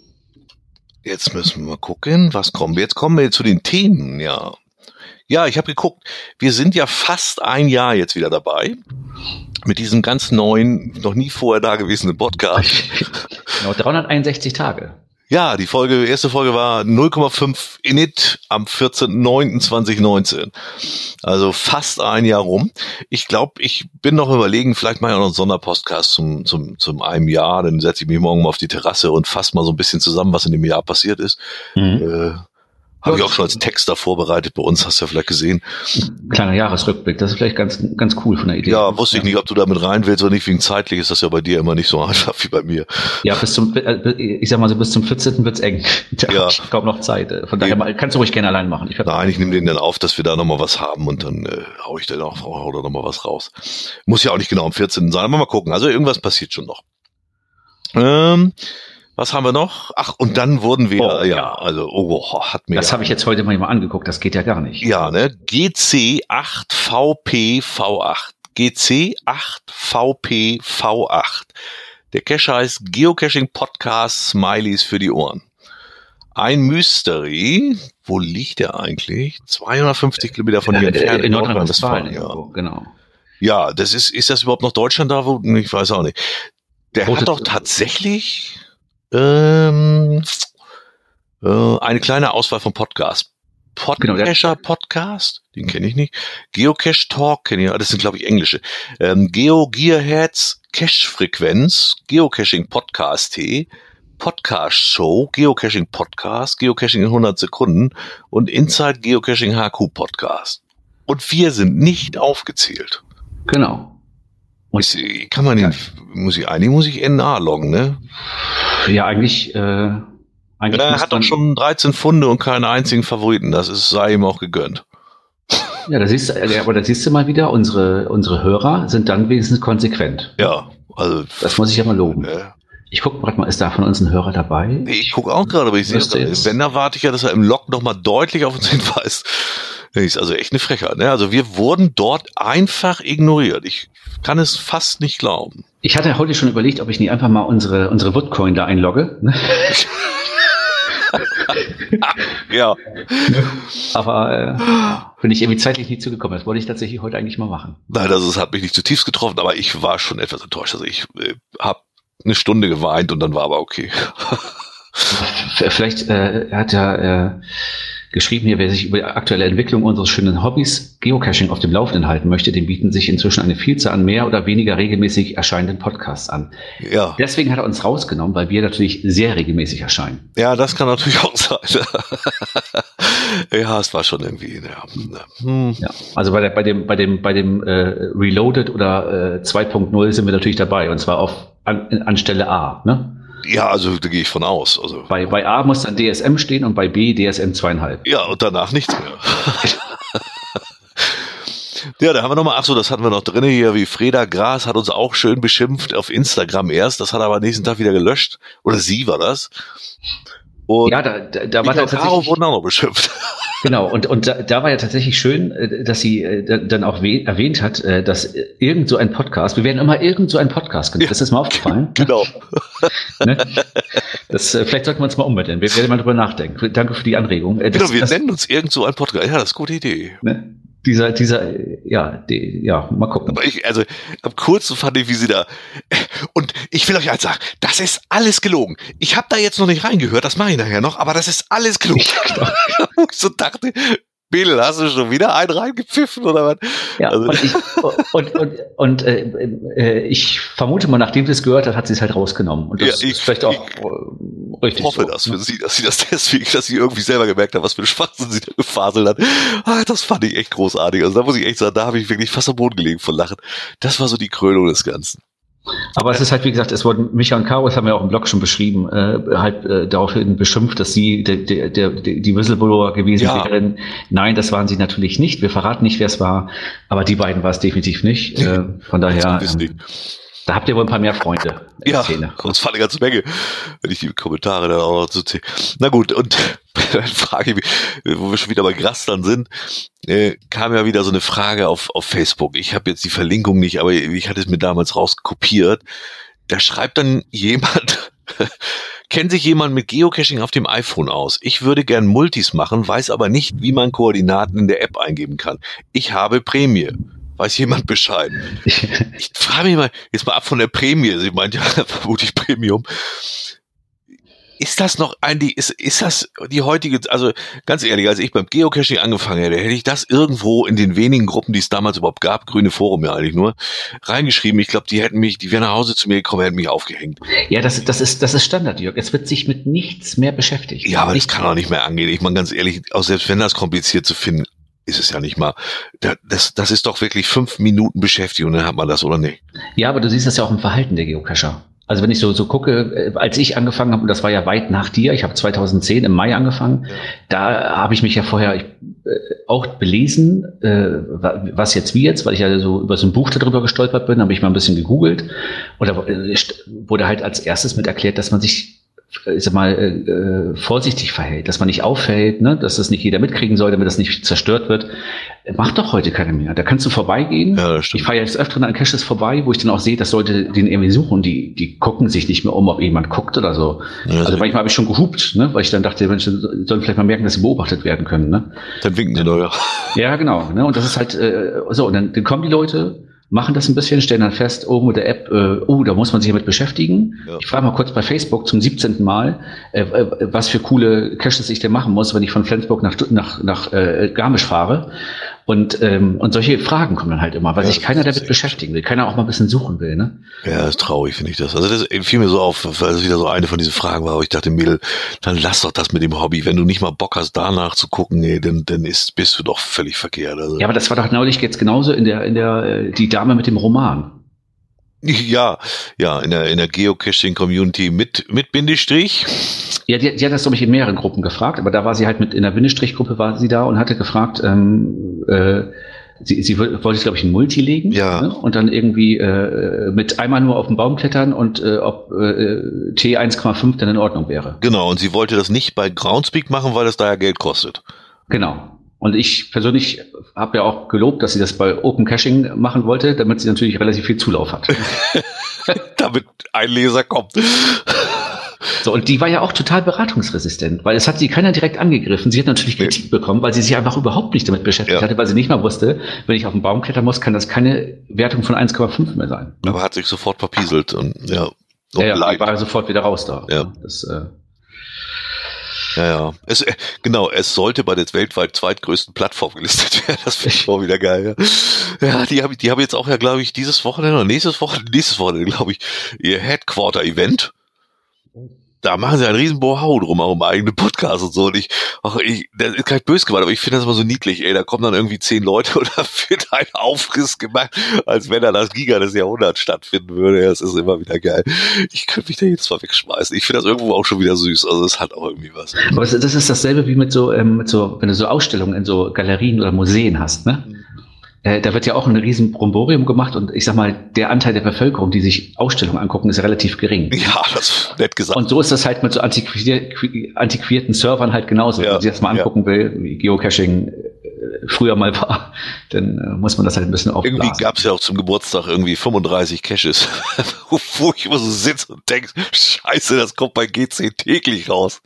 A: jetzt müssen wir mal gucken, was kommen wir. Jetzt kommen wir zu den Themen, ja. Ja, ich habe geguckt, wir sind ja fast ein Jahr jetzt wieder dabei mit diesem ganz neuen, noch nie vorher dagewesenen Podcast.
B: Genau, dreihunderteinundsechzig Tage.
A: Ja, die Folge, erste Folge war null Komma fünf Init am vierzehnten neunten zweitausendneunzehn. Also fast ein Jahr rum. Ich glaube, ich bin noch überlegen, vielleicht mache ich auch noch einen Sonderpodcast zum, zum, zum einem Jahr. Dann setze ich mich morgen mal auf die Terrasse und fasse mal so ein bisschen zusammen, was in dem Jahr passiert ist. Mhm. Äh, Habe ich auch schon als Texter vorbereitet bei uns, hast du ja vielleicht gesehen.
B: Kleiner Jahresrückblick, das ist vielleicht ganz ganz cool von der Idee.
A: Ja, wusste ich nicht, ob du damit rein willst oder nicht, wegen zeitlich ist das ja bei dir immer nicht so einfach wie bei mir.
B: Ja, bis zum, ich sag mal so, bis zum vierzehnten wird's eng. Da ja. Ich kaum noch Zeit. Von daher ja. kannst du ruhig gerne allein machen. Ich
A: Nein, ich nehme den dann auf, dass wir da nochmal was haben und dann äh, hau ich dann auch hau da nochmal was raus. Muss ja auch nicht genau am vierzehnten sein, aber mal gucken. Also irgendwas passiert schon noch. Ähm... Was haben wir noch? Ach, und dann wurden wir, oh, ja, ja, also, oh, hat mir.
B: Das
A: ja,
B: habe ich jetzt heute mal angeguckt, das geht ja gar nicht.
A: Ja, ne? G C acht V P V acht. G C acht V P V acht. Der Cache heißt Geocaching Podcast Smileys für die Ohren. Ein Mystery. Wo liegt der eigentlich? zweihundertfünfzig Kilometer von hier entfernt.
B: In Nordrhein-Westfalen,
A: ja.
B: Genau.
A: Ja, das ist, ist das überhaupt noch Deutschland da? Wo, ich weiß auch nicht. Der Rote hat doch tatsächlich, Ähm, äh, eine kleine Auswahl von Podcasts. Podcacher Podcast, den kenne ich nicht. Geocache Talk kenne ich, das sind glaube ich englische. Ähm, Geo Gearheads Cache Frequenz, Geocaching Podcast T, Podcast Show, Geocaching Podcast, Geocaching in hundert Sekunden und Inside Geocaching H Q Podcast. Und wir sind nicht aufgezählt.
B: Genau.
A: Und ist, kann man den, muss ich, eigentlich muss ich N A loggen, ne?
B: Ja, eigentlich, äh, eigentlich.
A: Er hat doch schon dreizehn Funde und keinen einzigen Favoriten. Das ist, sei ihm auch gegönnt.
B: Ja, da siehst du, aber da siehst du mal wieder, unsere, unsere Hörer sind dann wenigstens konsequent.
A: Ja, also.
B: Das muss ich ja mal loben. Äh, ich gucke gerade mal, ist da von uns ein Hörer dabei?
A: Nee, ich gucke auch gerade, aber ich sehe, wenn, da warte ich ja, dass er im Log nochmal deutlich auf uns hinweist. Das ist also echt eine Frechheit, ne? Also wir wurden dort einfach ignoriert. Ich kann es fast nicht glauben.
B: Ich hatte heute schon überlegt, ob ich nicht einfach mal unsere, unsere Woodcoin da einlogge. Ne?
A: Ja.
B: Aber äh, bin ich irgendwie zeitlich nicht zugekommen. Das wollte ich tatsächlich heute eigentlich mal machen.
A: Nein, also es hat mich nicht zutiefst getroffen, aber ich war schon etwas enttäuscht. Also ich äh, habe eine Stunde geweint und dann war aber okay.
B: Vielleicht äh, hat ja äh, geschrieben hier, wer sich über die aktuelle Entwicklung unseres schönen Hobbys Geocaching auf dem Laufenden halten möchte, dem bieten sich inzwischen eine Vielzahl an mehr oder weniger regelmäßig erscheinenden Podcasts an.
A: Ja.
B: Deswegen hat er uns rausgenommen, weil wir natürlich sehr regelmäßig erscheinen.
A: Ja, das kann natürlich auch sein. Ja, es war schon irgendwie, ja. Hm.
B: Ja, also bei, der, bei dem, bei dem, bei dem äh, Reloaded oder äh, zwei Punkt null sind wir natürlich dabei, und zwar auf an, anstelle A, ne?
A: Ja, also da gehe ich von aus. Also
B: bei, bei A muss dann D S M stehen und bei B D S M zweieinhalb.
A: Ja, und danach nichts mehr. Ja, da haben wir nochmal, ach so, das hatten wir noch drin hier, wie Freda Gras hat uns auch schön beschimpft auf Instagram erst, das hat er aber nächsten Tag wieder gelöscht. Oder sie war das. Und
B: ja, da, da, da war
A: da tatsächlich wurden auch noch beschimpft.
B: Genau, und, und da, da war ja tatsächlich schön, dass sie äh, dann auch we- erwähnt hat, äh, dass irgend so ein Podcast, wir werden immer irgend so ein Podcast genannt, ja, das ist mal aufgefallen.
A: Genau.
B: Ne? Das, äh, vielleicht sollten wir uns mal umbenennen, wir werden mal drüber nachdenken. Danke für die Anregung. Äh, das,
A: genau, wir
B: das,
A: nennen uns irgend so ein Podcast, ja, das ist eine gute Idee.
B: Ne? Dieser, dieser, ja, die, ja, mal gucken.
A: Aber ich, also, am coolsten fand ich, wie sie da, und ich will euch eins sagen, das ist alles gelogen. Ich habe da jetzt noch nicht reingehört, das mache ich nachher noch, aber das ist alles gelogen. Wo ich so dachte, Mädel, hast du schon wieder einen reingepfiffen oder was?
B: Ja,
A: also,
B: und ich, und, und, und äh, äh, ich vermute mal, nachdem sie es gehört hat, hat sie es halt rausgenommen. Und das
A: ja, ich,
B: ist vielleicht auch
A: ich,
B: äh, richtig.
A: Ich hoffe
B: so,
A: das
B: ne?
A: für sie, dass sie das deswegen, dass sie irgendwie selber gemerkt hat, was für ein Schwachsinn sie da gefaselt hat. Ah, das fand ich echt großartig. Also da muss ich echt sagen, da habe ich wirklich fast am Boden gelegen von Lachen. Das war so die Krönung des Ganzen.
B: Aber es ist halt, wie gesagt, es wurden, Micha und Caro, das haben wir auch im Blog schon beschrieben, äh, halt äh, daraufhin beschimpft, dass sie der, der, der, die Whistleblower gewesen
A: ja.
B: wären. Nein, das waren sie natürlich nicht. Wir verraten nicht, wer es war, aber die beiden war es definitiv nicht. Äh, von daher, ähm, da habt ihr wohl ein paar mehr Freunde in
A: ja,
B: der Szene.
A: sonst war eine ganze Menge, wenn ich die Kommentare dann auch noch zu zählen. Na gut, und dann frage ich mich, wo wir schon wieder bei Grastern sind, äh, kam ja wieder so eine Frage auf, auf Facebook. Ich habe jetzt die Verlinkung nicht, aber ich hatte es mir damals rauskopiert. Da schreibt dann jemand, kennt sich jemand mit Geocaching auf dem iPhone aus? Ich würde gern Multis machen, weiß aber nicht, wie man Koordinaten in der App eingeben kann. Ich habe Prämie. Weiß jemand Bescheid? Ich frage mich mal, jetzt mal ab von der Prämie, sie meint ja vermutlich Premium. Ist das noch ein, die, ist, ist das die heutige, also ganz ehrlich, als ich beim Geocaching angefangen hätte, hätte ich das irgendwo in den wenigen Gruppen, die es damals überhaupt gab, Grüne Forum ja eigentlich nur, reingeschrieben. Ich glaube, die hätten mich, die wären nach Hause zu mir gekommen, hätten mich aufgehängt.
B: Ja, das, das ist, das ist Standard, Jörg. Es wird sich mit nichts mehr beschäftigt.
A: Ja, aber
B: nicht
A: das kann auch nicht mehr angehen. Ich meine, ganz ehrlich, auch selbst wenn das kompliziert zu finden, ist es ja nicht mal. Das, das ist doch wirklich fünf Minuten Beschäftigung, dann hat man das, oder nicht?
B: Ja, aber du siehst das ja auch im Verhalten der Geocacher. Also wenn ich so so gucke, als ich angefangen habe, und das war ja weit nach dir, ich habe zweitausendzehn im Mai angefangen, ja. Da habe ich mich ja vorher ich, äh, auch belesen, äh, was jetzt wie jetzt, weil ich ja so über so ein Buch darüber gestolpert bin, habe ich mal ein bisschen gegoogelt und da äh, wurde halt als erstes mit erklärt, dass man sich ich sag mal, äh, vorsichtig verhält, dass man nicht auffällt, ne, dass das nicht jeder mitkriegen soll, damit das nicht zerstört wird. Macht doch heute keiner mehr. Da kannst du vorbeigehen. Ja, das stimmt. Ich fahre jetzt öfter an Caches vorbei, wo ich dann auch sehe, dass Leute den irgendwie suchen. Die, die gucken sich nicht mehr um, ob jemand guckt oder so. Ja, also manchmal habe ich schon gehupt, ne, weil ich dann dachte, Menschen sollen vielleicht mal merken, dass sie beobachtet werden können. Ne?
A: Dann winken sie doch, ja.
B: Ja, genau. Ne, und das ist halt äh, so. Und dann, dann kommen die Leute, machen das ein bisschen, stellen dann fest, oh, mit der App, äh, oh, da muss man sich damit beschäftigen. Ja. Ich frage mal kurz bei Facebook zum siebzehnten Mal, äh, äh, was für coole Caches ich denn machen muss, wenn ich von Flensburg nach, nach, nach äh, Garmisch fahre. Und, ähm, und solche Fragen kommen dann halt immer, weil ja, sich keiner damit beschäftigen will, keiner auch mal ein bisschen suchen will, ne?
A: Ja, das ist traurig, finde ich das. Also das fiel mir so auf, weil es wieder so eine von diesen Fragen war, wo ich dachte, Mädel, dann lass doch das mit dem Hobby. Wenn du nicht mal Bock hast, danach zu gucken, nee, dann, dann ist, bist du doch völlig verkehrt. Also.
B: Ja, aber das war doch neulich jetzt genauso in der, in der, die Dame mit dem Roman.
A: Ja, ja, in der, in der Geocaching-Community mit, mit Bindestrich.
B: Ja, die, die hat das, glaube ich, in mehreren Gruppen gefragt, aber da war sie halt mit, in der Bindestrich-Gruppe war sie da und hatte gefragt, ähm, äh, sie, sie wollte, glaube ich, ein Multi legen.
A: Ja.
B: Ne? Und dann irgendwie äh, mit einmal nur auf den Baum klettern und äh, ob äh, T eins Komma fünf dann in Ordnung wäre.
A: Genau, und sie wollte das nicht bei Groundspeak machen, weil das da ja Geld kostet.
B: Genau. Und ich persönlich habe ja auch gelobt, dass sie das bei Open Caching machen wollte, damit sie natürlich relativ viel Zulauf hat.
A: Damit ein Leser kommt.
B: So, und die war ja auch total beratungsresistent, weil es hat sie keiner direkt angegriffen. Sie hat natürlich Kritik nee. bekommen, weil sie sich einfach überhaupt nicht damit beschäftigt ja. hatte, weil sie nicht mal wusste, wenn ich auf den Baum klettern muss, kann das keine Wertung von eins Komma fünf mehr sein.
A: Aber hat sich sofort verpieselt und ja. Und
B: ja, ja, die war sofort wieder raus da.
A: Ja.
B: Das, äh,
A: Ja, ja. Es, äh, genau, es sollte bei der weltweit zweitgrößten Plattform gelistet werden. Das finde ich auch wieder geil. Ja, ja die haben die haben jetzt auch ja, glaube ich, dieses Wochenende oder nächstes Wochenende, nächstes Wochenende, glaube ich, ihr Headquarter-Event. Da machen sie einen riesen Bohau drum, auch im eigenen Podcast und so. Und ich, ach, ich, das ist gar nicht böse gemeint, aber ich finde das immer so niedlich, ey. Da kommen dann irgendwie zehn Leute und da wird ein Aufriss gemacht, als wenn da das Giga des Jahrhunderts stattfinden würde. Das ist immer wieder geil. Ich könnte mich da jedes Mal wegschmeißen. Ich finde das irgendwo auch schon wieder süß. Also es hat auch irgendwie was.
B: Aber das ist dasselbe wie mit so, ähm, mit so, wenn du so Ausstellungen in so Galerien oder Museen hast, ne? Mhm. Äh, da wird ja auch ein riesen Bromborium gemacht und ich sag mal, der Anteil der Bevölkerung, die sich Ausstellungen angucken, ist relativ gering.
A: Ja, das ist nett gesagt.
B: Und so ist das halt mit so antiquier antiquierten Servern halt genauso. Ja, wenn man sich das mal angucken ja. will, wie Geocaching äh, früher mal war, dann äh, muss man das halt ein bisschen aufblasen.
A: Irgendwie gab es ja auch zum Geburtstag irgendwie fünfunddreißig Caches, wo ich immer so sitze und denke, scheiße, das kommt bei G C täglich raus.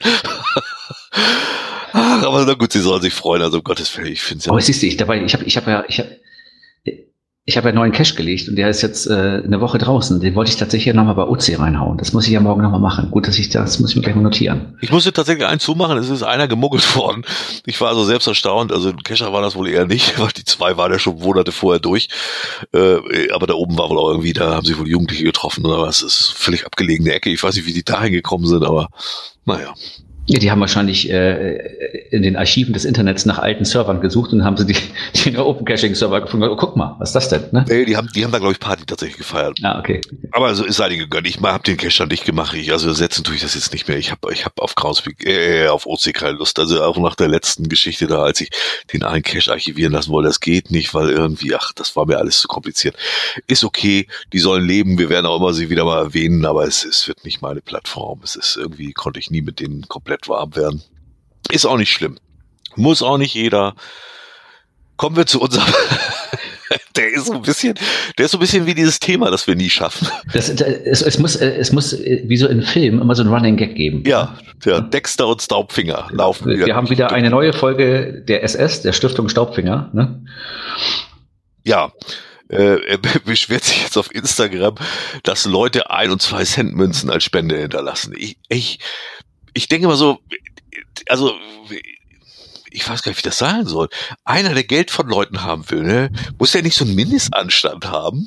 A: Ach, aber na gut, sie sollen sich freuen, also um Gottes Willen, ich finde es ja.
B: Aber siehst du, ich dabei, ich habe ich hab ja, ich habe ich habe ja einen neuen Cache gelegt und der ist jetzt äh, eine Woche draußen. Den wollte ich tatsächlich nochmal bei O C reinhauen. Das muss ich ja morgen nochmal machen. Gut, dass ich das, das muss ich mir gleich mal notieren.
A: Ich musste tatsächlich einen zumachen, es ist einer gemuggelt worden. Ich war also selbst erstaunt, also ein Cacher war das wohl eher nicht, weil die zwei waren ja schon Monate vorher durch. Äh, aber da oben war wohl auch irgendwie, da haben sie wohl Jugendliche getroffen oder was. Das ist völlig abgelegene Ecke. Ich weiß nicht, wie die da hingekommen sind, aber naja.
B: Ja, die haben wahrscheinlich äh, in den Archiven des Internets nach alten Servern gesucht und haben sie die, den Open Caching Server gefunden. Oh, guck mal, was ist das denn? Ne?
A: Nee, die haben, die haben da glaube ich Party tatsächlich gefeiert.
B: Ah, okay.
A: Aber also ist sei gegönnt. Ich habe den Cache dann nicht gemacht. Ich, also setzen tue ich das jetzt nicht mehr. Ich habe, ich habe auf Groundspeak, äh, auf O C keine Lust. Also auch nach der letzten Geschichte da, als ich den einen Cache archivieren lassen wollte, das geht nicht, weil irgendwie, ach, das war mir alles zu kompliziert. Ist okay, die sollen leben. Wir werden auch immer sie wieder mal erwähnen, aber es, es wird nicht meine Plattform. Es ist irgendwie, konnte ich nie mit denen komplett warm werden. Ist auch nicht schlimm. Muss auch nicht jeder. Kommen wir zu unserem. Der ist so ein bisschen, der ist so ein bisschen wie dieses Thema, das wir nie schaffen.
B: Das, das, es, es muss, es muss, wie so in Filmen, immer so ein Running Gag geben.
A: Ja, der Dexter und Staubfinger laufen.
B: Wir, wir haben wieder eine neue Folge der S S, der Stiftung Staubfinger. Ne?
A: Ja. Äh, er beschwert sich jetzt auf Instagram, dass Leute ein und zwei Cent Münzen als Spende hinterlassen. Ich, ich, ich denke mal so, also ich weiß gar nicht, wie das sein soll. Einer, der Geld von Leuten haben will, ne, muss ja nicht so einen Mindestanstand haben.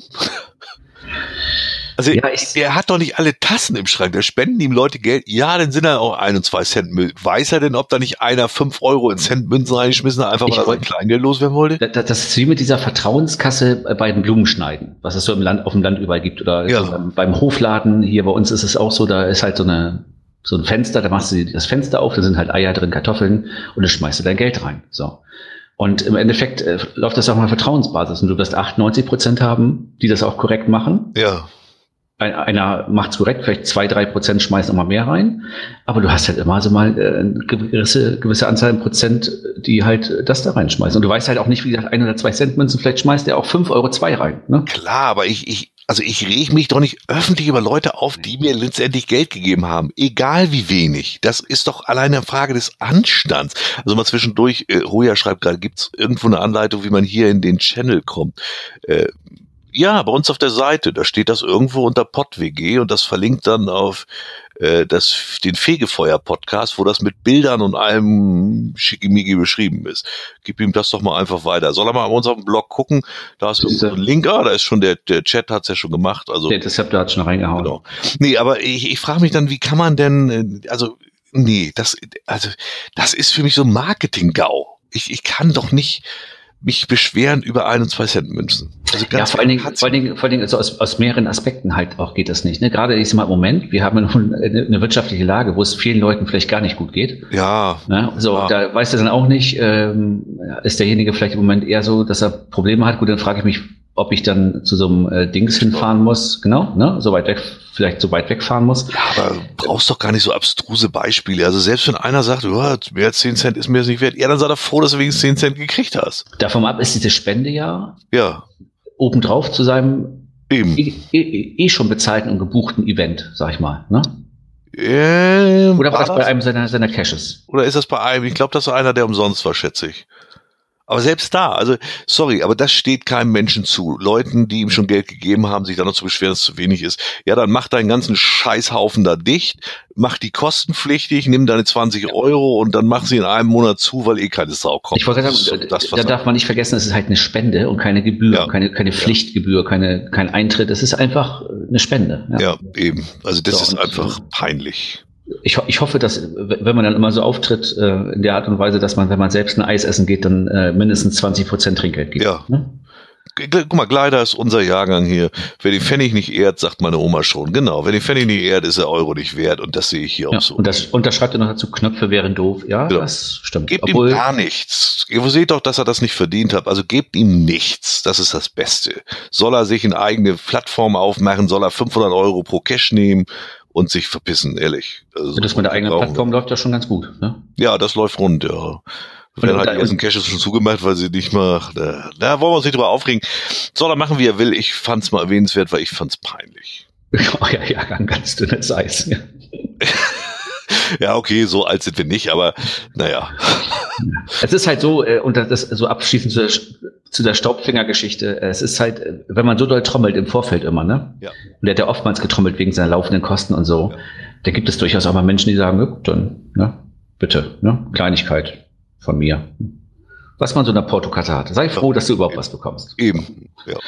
A: Also ja, ich, der hat doch nicht alle Tassen im Schrank. Da spenden ihm Leute Geld. Ja, dann sind da auch ein und zwei Cent. Weiß er denn, ob da nicht einer fünf Euro in Centmünzen reingeschmissen hat, einfach weil er sein Kleingeld loswerden wollte?
B: Das, das ist wie mit dieser Vertrauenskasse bei den Blumenschneiden, was es so im Land, auf dem Land überall gibt. Oder
A: ja.
B: so beim, beim Hofladen, hier bei uns ist es auch so, da ist halt so eine so ein Fenster, da machst du das Fenster auf, da sind halt Eier drin, Kartoffeln und da schmeißt du dein Geld rein. So. Und im Endeffekt äh, läuft das auch mal Vertrauensbasis und du wirst achtundneunzig Prozent haben, die das auch korrekt machen.
A: Ja.
B: Ein, einer macht's korrekt, vielleicht zwei, drei Prozent schmeißt noch mal mehr rein, aber du hast halt immer so mal äh, eine gewisse, gewisse Anzahl an Prozent, die halt das da reinschmeißen. Und du weißt halt auch nicht, wie gesagt, ein oder zwei Cent Münzen, vielleicht schmeißt der auch fünf Euro zwei rein. Ne?
A: Klar, aber ich, ich, also ich reg mich doch nicht öffentlich über Leute auf, die mir letztendlich Geld gegeben haben. Egal wie wenig. Das ist doch alleine eine Frage des Anstands. Also mal zwischendurch, äh, Hoja schreibt gerade, gibt's irgendwo eine Anleitung, wie man hier in den Channel kommt? Äh, Ja, bei uns auf der Seite, da steht das irgendwo unter PodWG und das verlinkt dann auf äh, das, den Fegefeuer-Podcast, wo das mit Bildern und allem schickimicki beschrieben ist. Gib ihm das doch mal einfach weiter. Soll er mal auf unserem Blog gucken, da ist irgendwo ein Link, ah, da ist schon der, der Chat hat's ja schon gemacht. Also,
B: der Interceptor hat schon reingehauen.
A: Genau. Nee, aber ich, ich frage mich dann, wie kann man denn, also, nee, das, also, das ist für mich so Marketing-Gau. Ich, ich kann doch nicht mich beschweren über ein und zwei Cent Münzen. Also ganz
B: ja, vor allen Dingen, vor allen Dingen, vor allen Dingen also aus, aus mehreren Aspekten halt auch geht das nicht. Ne? Gerade ich sag mal im Moment, wir haben eine, eine wirtschaftliche Lage, wo es vielen Leuten vielleicht gar nicht gut geht.
A: Ja.
B: Ne? So, ja. Da weißt du dann auch nicht, ähm, ist derjenige vielleicht im Moment eher so, dass er Probleme hat. Gut, dann frage ich mich, ob ich dann zu so einem äh, Dings hinfahren muss, genau, ne, so weit weg, vielleicht so weit wegfahren muss.
A: Ja, aber du brauchst doch gar nicht so abstruse Beispiele. Also selbst wenn einer sagt, oh, mehr als zehn Cent ist mir das nicht wert, ja, dann sei doch froh, dass du wenigstens zehn Cent gekriegt hast.
B: Davon ab ist diese Spende ja,
A: ja.
B: obendrauf zu seinem
A: Eben.
B: Eh, eh, eh schon bezahlten und gebuchten Event, sag ich mal, ne?
A: Ähm,
B: Oder war das bei einem seiner, seiner Caches?
A: Oder ist das bei einem? Ich glaube, das ist einer, der umsonst war, schätze ich. Aber selbst da, also sorry, aber das steht keinem Menschen zu. Leuten, die ihm schon Geld gegeben haben, sich dann noch zu beschweren, dass es zu wenig ist. Ja, dann mach deinen ganzen Scheißhaufen da dicht, mach die kostenpflichtig, nimm deine zwanzig Euro und dann mach sie in einem Monat zu, weil eh keine Sau kommt.
B: Ich wollte sagen,
A: so
B: das, da darf man nicht vergessen, es ist halt eine Spende und keine Gebühr, ja. keine, keine Pflichtgebühr, keine, kein Eintritt. Es ist einfach eine Spende.
A: Ja, ja eben. Also das so, ist einfach
B: so.
A: peinlich.
B: Ich, ich hoffe, dass, wenn man dann immer so auftritt, äh, in der Art und Weise, dass man, wenn man selbst ein Eis essen geht, dann äh, mindestens zwanzig Prozent Trinkgeld gibt.
A: Ja.
B: Ne?
A: Guck mal, Gleider ist unser Jahrgang hier. Wer den Pfennig nicht ehrt, sagt meine Oma schon. Genau, wer den Pfennig nicht ehrt, ist der Euro nicht wert. Und das sehe ich hier
B: ja,
A: auch so.
B: Und das, und das schreibt er noch dazu, Knöpfe wären doof. Ja, ja. Das stimmt.
A: Gebt
B: Obwohl,
A: ihm gar nichts. Ihr seht doch, dass er das nicht verdient hat. Also gebt ihm nichts. Das ist das Beste. Soll er sich eine eigene Plattform aufmachen, soll er fünfhundert Euro pro Cash nehmen und sich verpissen, ehrlich. Also
B: das mit der eigenen Plattform läuft ja schon ganz gut. Ne?
A: Ja, das läuft rund, ja. Wenn halt die ersten Caches schon zugemacht, weil sie nicht mal, da, da wollen wir uns nicht drüber aufregen. Soll er machen, wie er will. Ich fand's mal erwähnenswert, weil ich fand's peinlich.
B: Oh ja, ja, ein ganz dünnes Eis. Ja.
A: Ja, okay, so alt sind wir nicht, aber naja.
B: Es ist halt so, und das so abschließend zu der, zu der Staubfinger-Geschichte, es ist halt, wenn man so doll trommelt im Vorfeld immer, ne? Ja. Und der hat ja oftmals getrommelt wegen seiner laufenden Kosten und so, ja. Da gibt es durchaus auch mal Menschen, die sagen, ja, dann, ne, bitte, ne, Kleinigkeit von mir. Was man so in der Portokasse hat. Sei froh, dass du überhaupt
A: Eben.
B: was bekommst.
A: Eben, ja.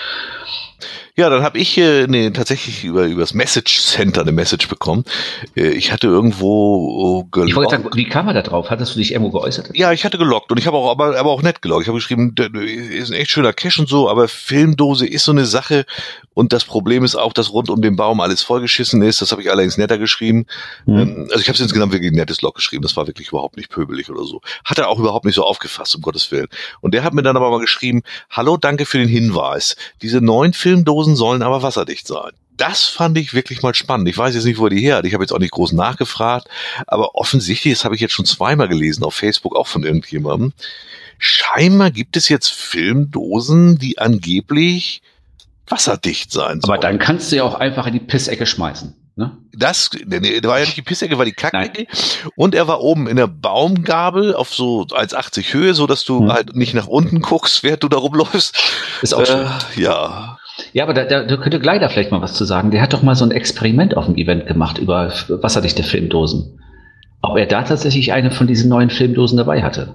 A: Ja, dann habe ich äh, nee, tatsächlich über über das Message Center eine Message bekommen. Äh, ich hatte irgendwo geloggt.
B: Ich wollte sagen, wie kam er da drauf? Hattest du dich irgendwo geäußert?
A: Ja, ich hatte geloggt und ich habe auch aber aber auch nett geloggt. Ich habe geschrieben, ist ein echt schöner Cache und so, aber Filmdose ist so eine Sache und das Problem ist auch, dass rund um den Baum alles vollgeschissen ist. Das habe ich allerdings netter geschrieben. Mhm. Also ich habe es insgesamt wirklich ein nettes Log geschrieben. Das war wirklich überhaupt nicht pöbelig oder so. Hat er auch überhaupt nicht so aufgefasst, um Gottes Willen. Und der hat mir dann aber mal geschrieben, hallo, danke für den Hinweis. Diese neuen Filmdosen sollen aber wasserdicht sein. Das fand ich wirklich mal spannend. Ich weiß jetzt nicht, wo er die her hat. Ich habe jetzt auch nicht groß nachgefragt, aber offensichtlich, das habe ich jetzt schon zweimal gelesen auf Facebook, auch von irgendjemandem. Scheinbar gibt es jetzt Filmdosen, die angeblich wasserdicht sein sollen.
B: Aber dann kannst du ja auch einfach in die Pissecke schmeißen. Ne?
A: Das, nee, da war ja nicht die Pissecke, war die Kackecke. Und er war oben in der Baumgabel auf so eins achtzig Höhe, so dass du hm. halt nicht nach unten guckst, während du da rumläufst.
B: Ist auch schön.
A: Äh, ja.
B: Ja, aber da, da, da könnte Gleider vielleicht mal was zu sagen. Der hat doch mal so ein Experiment auf dem Event gemacht über wasserdichte Filmdosen. Ob er da tatsächlich eine von diesen neuen Filmdosen dabei hatte.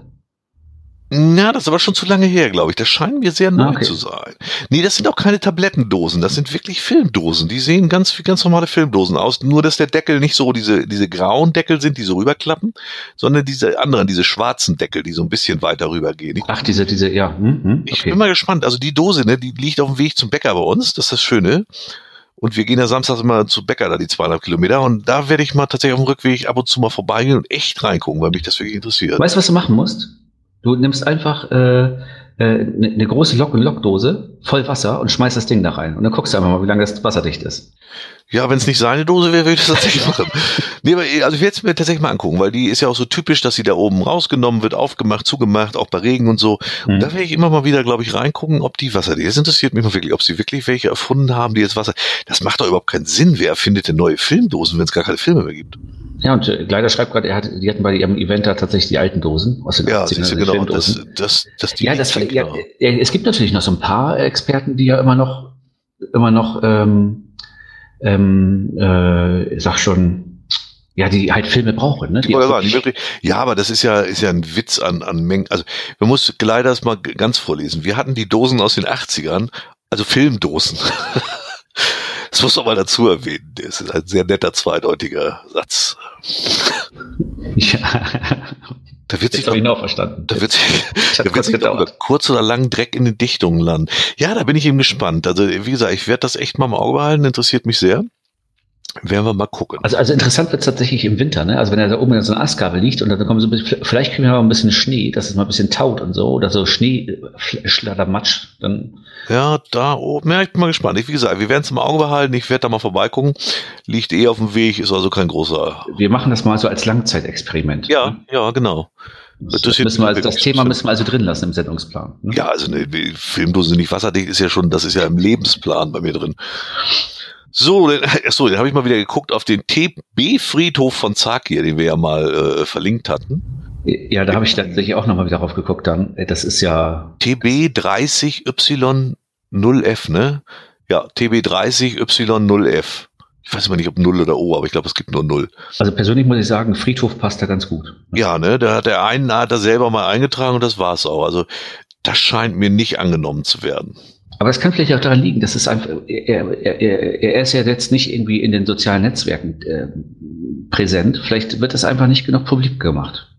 A: Na, das ist aber schon zu lange her, glaube ich. Das scheint mir sehr neu
B: okay.
A: zu sein. Nee, das sind auch keine Tablettendosen. Das sind wirklich Filmdosen. Die sehen ganz wie ganz normale Filmdosen aus. Nur, dass der Deckel nicht so diese diese grauen Deckel sind, die so rüberklappen, sondern diese anderen, diese schwarzen Deckel, die so ein bisschen weiter rübergehen.
B: Ach, diese, diese, ja. Hm, hm, okay.
A: Ich bin mal gespannt. Also die Dose, ne, die liegt auf dem Weg zum Bäcker bei uns. Das ist das Schöne. Und wir gehen ja samstags immer zu Bäcker, da die zweieinhalb Kilometer. Und da werde ich mal tatsächlich auf dem Rückweg ab und zu mal vorbeigehen und echt reingucken, weil mich das wirklich interessiert.
B: Weißt du, was du machen musst? Du nimmst einfach äh, äh, ne, eine große Lock-and-Lock-Dose voll Wasser und schmeißt das Ding da rein. Und dann guckst du einfach mal, wie lange das wasserdicht ist.
A: Ja, wenn es nicht seine Dose wäre, würde ich das tatsächlich machen. Nee, aber also ich werde es mir tatsächlich mal angucken, weil die ist ja auch so typisch, dass sie da oben rausgenommen wird, aufgemacht, zugemacht, auch bei Regen und so. Und mhm. da werde ich immer mal wieder, glaube ich, reingucken, ob die Wasser, das interessiert mich mal wirklich, ob sie wirklich welche erfunden haben, die jetzt Wasser, das macht doch überhaupt keinen Sinn. Wer erfindet denn neue Filmdosen, wenn es gar keine Filme mehr gibt?
B: Ja, und äh, Gleider schreibt gerade, er hat, die hatten bei ihrem Event da tatsächlich die alten Dosen aus den
A: ja, achtzigern. Ja, genau, das, das, das die
B: ja, das, ja, ja, es gibt natürlich noch so ein paar Experten, die ja immer noch, immer noch, ähm, ähm, äh, ich sag schon, ja, die halt Filme brauchen, ne? Die
A: ja, sagen, die wirklich, ja, aber das ist ja, ist ja ein Witz an, an Mengen. Also, man muss Gleider das mal ganz vorlesen. Wir hatten die Dosen aus den achtzigern, also Filmdosen. Das muss man mal dazu erwähnen. Das ist ein sehr netter, zweideutiger Satz.
B: Ja.
A: Da wird sich
B: doch, ich auch verstanden.
A: Da wird sich, da wird sich doch kurz oder lang Dreck in den Dichtungen landen. Ja, da bin ich eben gespannt. Also, wie gesagt, ich werde das echt mal im Auge behalten. Interessiert mich sehr. Werden wir mal gucken.
B: Also, also interessant wird es tatsächlich im Winter, ne? Also wenn er da oben in so einer Astgabel liegt und dann kommen so ein bisschen, vielleicht kriegen wir mal ein bisschen Schnee, dass es mal ein bisschen taut und so, oder so Schnee, Schladdermatsch, dann.
A: Ja, da oben, ja, ich bin mal gespannt. Ich, wie gesagt, wir werden es im Auge behalten, ich werde da mal vorbeigucken. Liegt eh auf dem Weg, ist also kein großer.
B: Wir machen das mal so als Langzeitexperiment.
A: Ja, ne? Ja, genau.
B: Das, das, müssen wir also, das Thema müssen wir also drin lassen im Sendungsplan. Ne?
A: Ja, also eine Filmdose nicht wasserdicht ist ja schon, das ist ja im Lebensplan bei mir drin. So, achso, dann habe ich mal wieder geguckt auf den T B-Friedhof von Zakir, den wir ja mal äh, verlinkt hatten.
B: Ja, da habe ich tatsächlich auch nochmal wieder drauf geguckt dann. Das ist ja...
A: T B dreißig Y null F, ne? Ja, T B dreißig Y null F. Ich weiß immer nicht, ob null oder O, aber ich glaube, es gibt nur null.
B: Also persönlich muss ich sagen, Friedhof passt da ganz gut.
A: Ja, ne, da hat der einen hat er selber mal eingetragen und das war's auch. Also das scheint mir nicht angenommen zu werden.
B: Aber es kann vielleicht auch daran liegen, dass es einfach, er, er, er, er ist ja jetzt nicht irgendwie in den sozialen Netzwerken äh, präsent. Vielleicht wird es einfach nicht genug publik gemacht.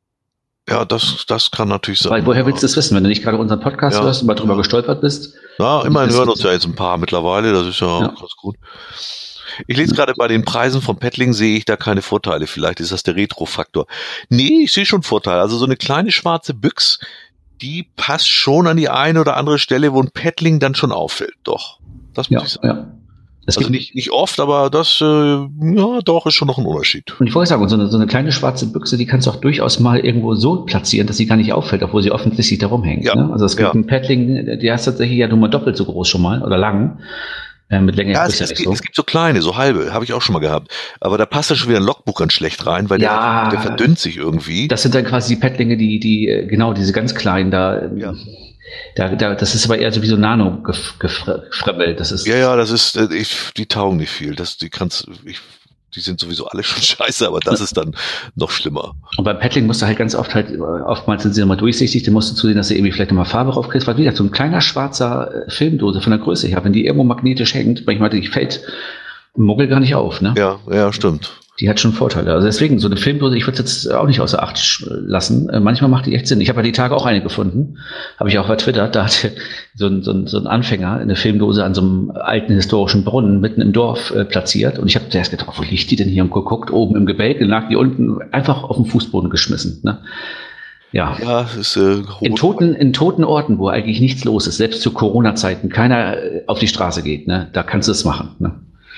A: Ja, das, das kann natürlich sein.
B: Weil woher willst du es wissen, wenn du nicht gerade unseren Podcast
A: ja,
B: hörst und mal drüber
A: ja.
B: gestolpert bist?
A: Ja, immerhin hören uns ja jetzt ein paar mittlerweile, das ist ja, ja. ganz gut. Ich lese gerade bei den Preisen von Paddling, sehe ich da keine Vorteile. Vielleicht ist das der Retro-Faktor. Nee, ich sehe schon Vorteile. Also so eine kleine schwarze Büchs, die passt schon an die eine oder andere Stelle, wo ein Paddling dann schon auffällt. Doch, das muss
B: ja,
A: ich sagen.
B: Ja. Es
A: also
B: gibt
A: nicht, nicht oft, aber das, äh, ja, doch, ist schon noch ein Unterschied.
B: Und ich wollte sagen, so eine, so eine kleine schwarze Büchse, die kannst du auch durchaus mal irgendwo so platzieren, dass sie gar nicht auffällt, obwohl sie offensichtlich da rumhängt.
A: Ja.
B: Ne? Also es gibt
A: ja.
B: ein Paddling, die ist tatsächlich ja nur mal doppelt so groß schon mal oder lang. Äh, mit Länge
A: ja, es, es, gibt, so. es gibt so kleine, so halbe, habe ich auch schon mal gehabt. Aber da passt dann schon wieder ein Logbuch ganz schlecht rein, weil
B: ja,
A: der, der verdünnt sich irgendwie.
B: Das sind dann quasi die Paddlinge, die, die, genau, diese ganz kleinen da.
A: Ja.
B: Da, da, das ist aber eher so wie so Nano gefremmelt. Das ist
A: ja, ja, das ist, ich, die taugen nicht viel. Das, die kannst, ich, die sind sowieso alle schon scheiße, aber das ist dann noch schlimmer.
B: Und beim Paddling musst du halt ganz oft halt, oftmals sind sie nochmal durchsichtig, dann musst du zusehen, dass du irgendwie vielleicht nochmal Farbe draufkriegst, weil wieder so ein kleiner schwarzer Filmdose von der Größe her, wenn die irgendwo magnetisch hängt, manchmal die fällt ein Muggel gar nicht auf, ne?
A: Ja, ja, stimmt.
B: Die hat schon Vorteile. Also deswegen, so eine Filmdose, ich würde es jetzt auch nicht außer Acht lassen. Äh, manchmal macht die echt Sinn. Ich habe ja die Tage auch eine gefunden. Habe ich auch bei Twitter. Da hatte so ein, so ein, so ein Anfänger eine Filmdose an so einem alten historischen Brunnen mitten im Dorf äh, platziert. Und ich habe zuerst gedacht, wo liegt die denn hier? Und geguckt, oben im Gebälk, dann lag die unten einfach auf den Fußboden geschmissen. Ne? Ja,
A: ja ist, äh,
B: in, toten, in toten Orten, wo eigentlich nichts los ist, selbst zu Corona-Zeiten keiner auf die Straße geht, ne? Da kannst du es machen. Ne?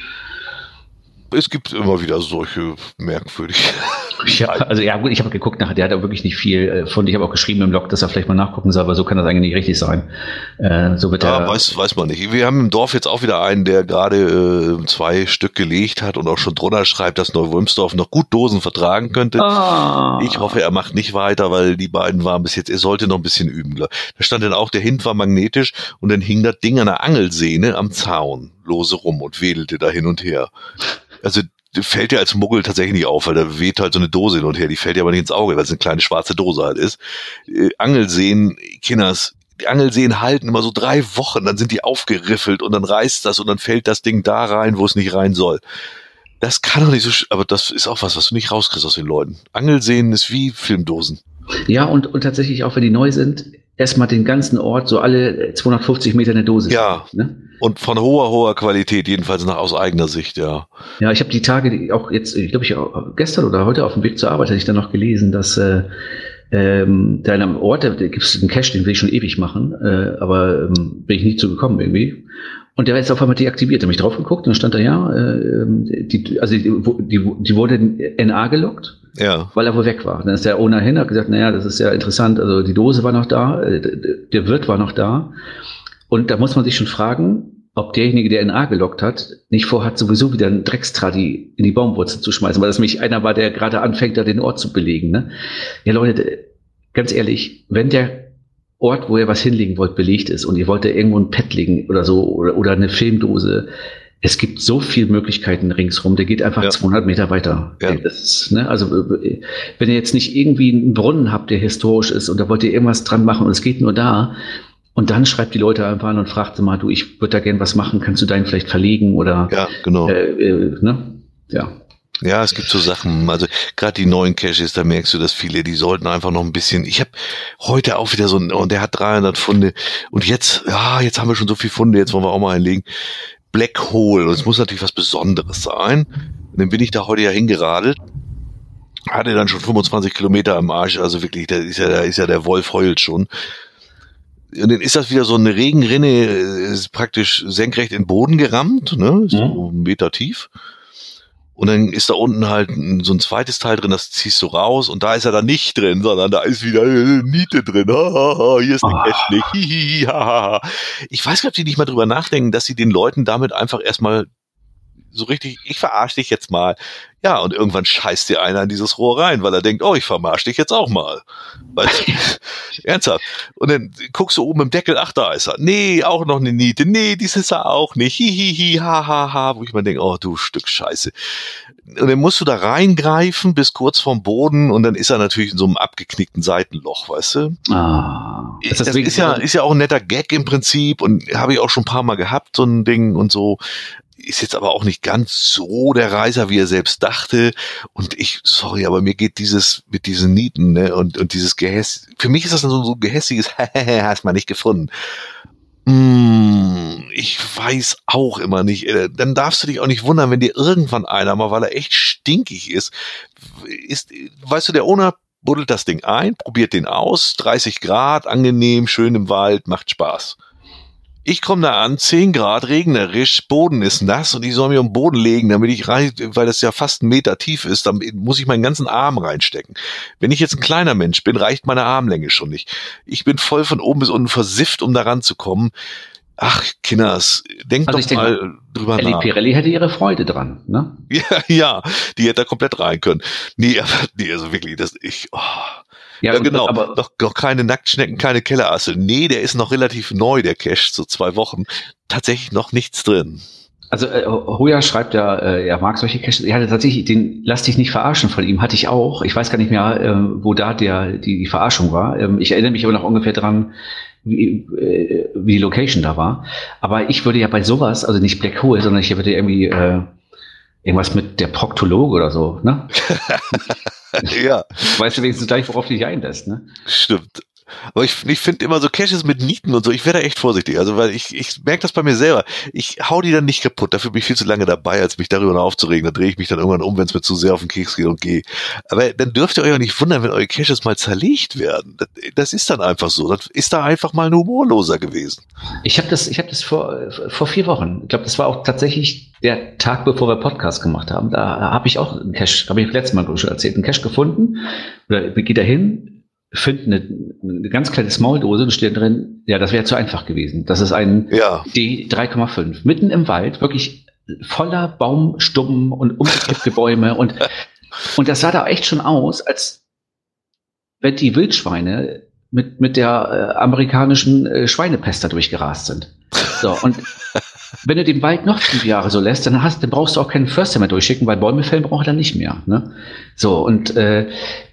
A: Es gibt immer wieder solche merkwürdige.
B: Ja, also ja gut, ich habe geguckt nachher, der hat da wirklich nicht viel äh, von. Ich habe auch geschrieben im Blog, dass er vielleicht mal nachgucken soll, aber so kann das eigentlich nicht richtig sein. Äh, so wird
A: ja,
B: er,
A: weiß, weiß man nicht. Wir haben im Dorf jetzt auch wieder einen, der gerade äh, zwei Stück gelegt hat und auch schon drunter schreibt, dass Neuwulmsdorf noch gut Dosen vertragen könnte.
B: Ah.
A: Ich hoffe, er macht nicht weiter, weil die beiden waren bis jetzt, er sollte noch ein bisschen üben. Da stand dann auch, der Hint war magnetisch und dann hing das Ding an der Angelsehne am Zaun lose rum und wedelte da hin und her. Also fällt dir als Muggel tatsächlich nicht auf, weil da weht halt so eine Dose hin und her, die fällt dir aber nicht ins Auge, weil es eine kleine schwarze Dose halt ist. Äh, Angelseen, Kinders, die Angelseen halten immer so drei Wochen, dann sind die aufgeriffelt und dann reißt das und dann fällt das Ding da rein, wo es nicht rein soll. Das kann doch nicht so, sch- aber das ist auch was, was du nicht rauskriegst aus den Leuten. Angelseen ist wie Filmdosen.
B: Ja, und, und tatsächlich auch, wenn die neu sind, erstmal den ganzen Ort, so alle zweihundertfünfzig Meter eine Dose.
A: Ja,
B: ne?
A: Und von hoher, hoher Qualität, jedenfalls nach aus eigener Sicht, ja.
B: Ja, ich habe die Tage, die auch jetzt, ich glaube, ich auch gestern oder heute auf dem Weg zur Arbeit hatte ich dann noch gelesen, dass äh, ähm, da in einem Ort, da gibt es einen Cache, den will ich schon ewig machen, äh, aber ähm, bin ich nicht zu gekommen irgendwie. Und der war jetzt auf einmal deaktiviert. Da habe ich drauf geguckt und dann stand da, ja, äh, die, also die, die, die wurde N A gelockt.
A: Ja.
B: Weil er wohl weg war. Dann ist der Owner hin, hat gesagt, naja, das ist ja interessant, also die Dose war noch da, der Wirt war noch da. Und da muss man sich schon fragen, ob derjenige, der N A gelockt hat, nicht vorhat, sowieso wieder einen Dreckstradi in die Baumwurzel zu schmeißen, weil das nämlich einer war, der gerade anfängt, da den Ort zu belegen. Ne? Ja, Leute, ganz ehrlich, wenn der Ort, wo ihr was hinlegen wollt, belegt ist und ihr wollt da irgendwo ein Pad legen oder so oder, oder eine Filmdose, es gibt so viele Möglichkeiten ringsrum, der geht einfach ja. zweihundert Meter weiter. Ja. Das ist, ne, also wenn ihr jetzt nicht irgendwie einen Brunnen habt, der historisch ist und da wollt ihr irgendwas dran machen und es geht nur da und dann schreibt die Leute einfach an und fragt sie mal, du, ich würde da gern was machen, kannst du deinen vielleicht verlegen oder
A: ja, genau.
B: Äh, äh, ne? Ja.
A: Ja, es gibt so Sachen, also gerade die neuen Caches, da merkst du, dass viele, die sollten einfach noch ein bisschen, ich habe heute auch wieder so, ein, und der hat dreihundert Funde und jetzt, ja, jetzt haben wir schon so viele Funde, jetzt wollen wir auch mal einlegen. Black Hole, und es muss natürlich was Besonderes sein. Und dann bin ich da heute ja hingeradelt, hatte dann schon fünfundzwanzig Kilometer am Arsch, also wirklich, da ist ja, da ist ja der Wolf heult schon. Und dann ist das wieder so eine Regenrinne, ist praktisch senkrecht in den Boden gerammt, ne, so ja. einen Meter tief. Und dann ist da unten halt so ein zweites Teil drin, das ziehst du raus und da ist er dann nicht drin, sondern da ist wieder eine Niete drin. Ha, ha, ha, hier ist eine Cache nicht. Hi, hi, ha, ha. Ich weiß gar nicht, ob die nicht mal drüber nachdenken, dass sie den Leuten damit einfach erstmal so richtig, ich verarsche dich jetzt mal. Ja, und irgendwann scheißt dir einer in dieses Rohr rein, weil er denkt, oh, ich verarsche dich jetzt auch mal. Weißt du? Ernsthaft. Und dann guckst du oben im Deckel, ach, da ist er. Nee, auch noch eine Niete. Nee, dies ist er auch nicht. Hihihi, ha, ha, ha. Wo ich mir denke, oh, du Stück Scheiße. Und dann musst du da reingreifen bis kurz vorm Boden und dann ist er natürlich in so einem abgeknickten Seitenloch, weißt du?
B: Ah.
A: Das, das ist ja, ist ja auch ein netter Gag im Prinzip und habe ich auch schon ein paar Mal gehabt, so ein Ding und so. Ist jetzt aber auch nicht ganz so der Reißer, wie er selbst dachte. Und ich, sorry, aber mir geht dieses mit diesen Nieten, ne, und, und dieses Gehäss, für mich ist das so, so ein gehässiges, hast man nicht gefunden. Mm, ich weiß auch immer nicht. Dann darfst du dich auch nicht wundern, wenn dir irgendwann einer mal, weil er echt stinkig ist, ist, weißt du, der Owner buddelt das Ding ein, probiert den aus, dreißig Grad, angenehm, schön im Wald, macht Spaß. Ich komme da an, zehn Grad, regnerisch, Boden ist nass und ich soll mir um den Boden legen, damit ich rein, weil das ja fast einen Meter tief ist, dann muss ich meinen ganzen Arm reinstecken. Wenn ich jetzt ein kleiner Mensch bin, reicht meine Armlänge schon nicht. Ich bin voll von oben bis unten versifft, um da ranzukommen. Ach, Kinders, denkt also doch denke, mal drüber
B: Elli
A: nach.
B: Pirelli hätte ihre Freude dran, ne?
A: Ja, ja, die hätte da komplett rein können. Nee, aber, nee, also wirklich, das, ich, oh. Ja, ja, genau, aber noch, noch keine Nacktschnecken, keine Kellerasse. Nee, der ist noch relativ neu, der Cache, so zwei Wochen. Tatsächlich noch nichts drin.
B: Also äh, Hoya schreibt ja, äh, er mag solche Caches. Er hatte tatsächlich, den lass dich nicht verarschen von ihm, hatte ich auch. Ich weiß gar nicht mehr, äh, wo da der die, die Verarschung war. Ähm, ich erinnere mich aber noch ungefähr dran, wie, äh, wie die Location da war. Aber ich würde ja bei sowas, also nicht Black Hole, sondern ich würde irgendwie äh, irgendwas mit der Proktologe oder so, ne?
A: Ja.
B: Weißt du wenigstens gleich, worauf du dich einlässt, ne?
A: Stimmt. Aber ich, ich finde immer so Caches mit Nieten und so, ich werde da echt vorsichtig. Also, weil ich, ich merke das bei mir selber. Ich hau die dann nicht kaputt. Dafür bin ich viel zu lange dabei, als mich darüber noch aufzuregen. Da drehe ich mich dann irgendwann um, wenn es mir zu sehr auf den Keks geht und gehe. Aber dann dürft ihr euch auch nicht wundern, wenn eure Caches mal zerlegt werden. Das, das ist dann einfach so. Das ist da einfach mal ein Humorloser gewesen.
B: Ich habe das, ich habe das vor, vor vier Wochen. Ich glaube, das war auch tatsächlich der Tag, bevor wir Podcast gemacht haben. Da habe ich auch einen Cache, habe ich letztes Mal schon erzählt, einen Cache gefunden. Oder geht da hin, finde eine, eine ganz kleine Smaudose und steht drin, ja, das wäre zu einfach gewesen. Das ist ein
A: ja.
B: D drei Komma fünf. Mitten im Wald, wirklich voller Baumstummen und umgekippte Bäume. Und, und das sah da echt schon aus, als wenn die Wildschweine mit, mit der äh, amerikanischen äh, Schweinepest da durchgerast sind. So, und wenn du den Wald noch fünf Jahre so lässt, dann, hast, dann brauchst du auch keinen Förster mehr durchschicken, weil Bäume fällen braucht er dann nicht mehr. Ne? So, und äh,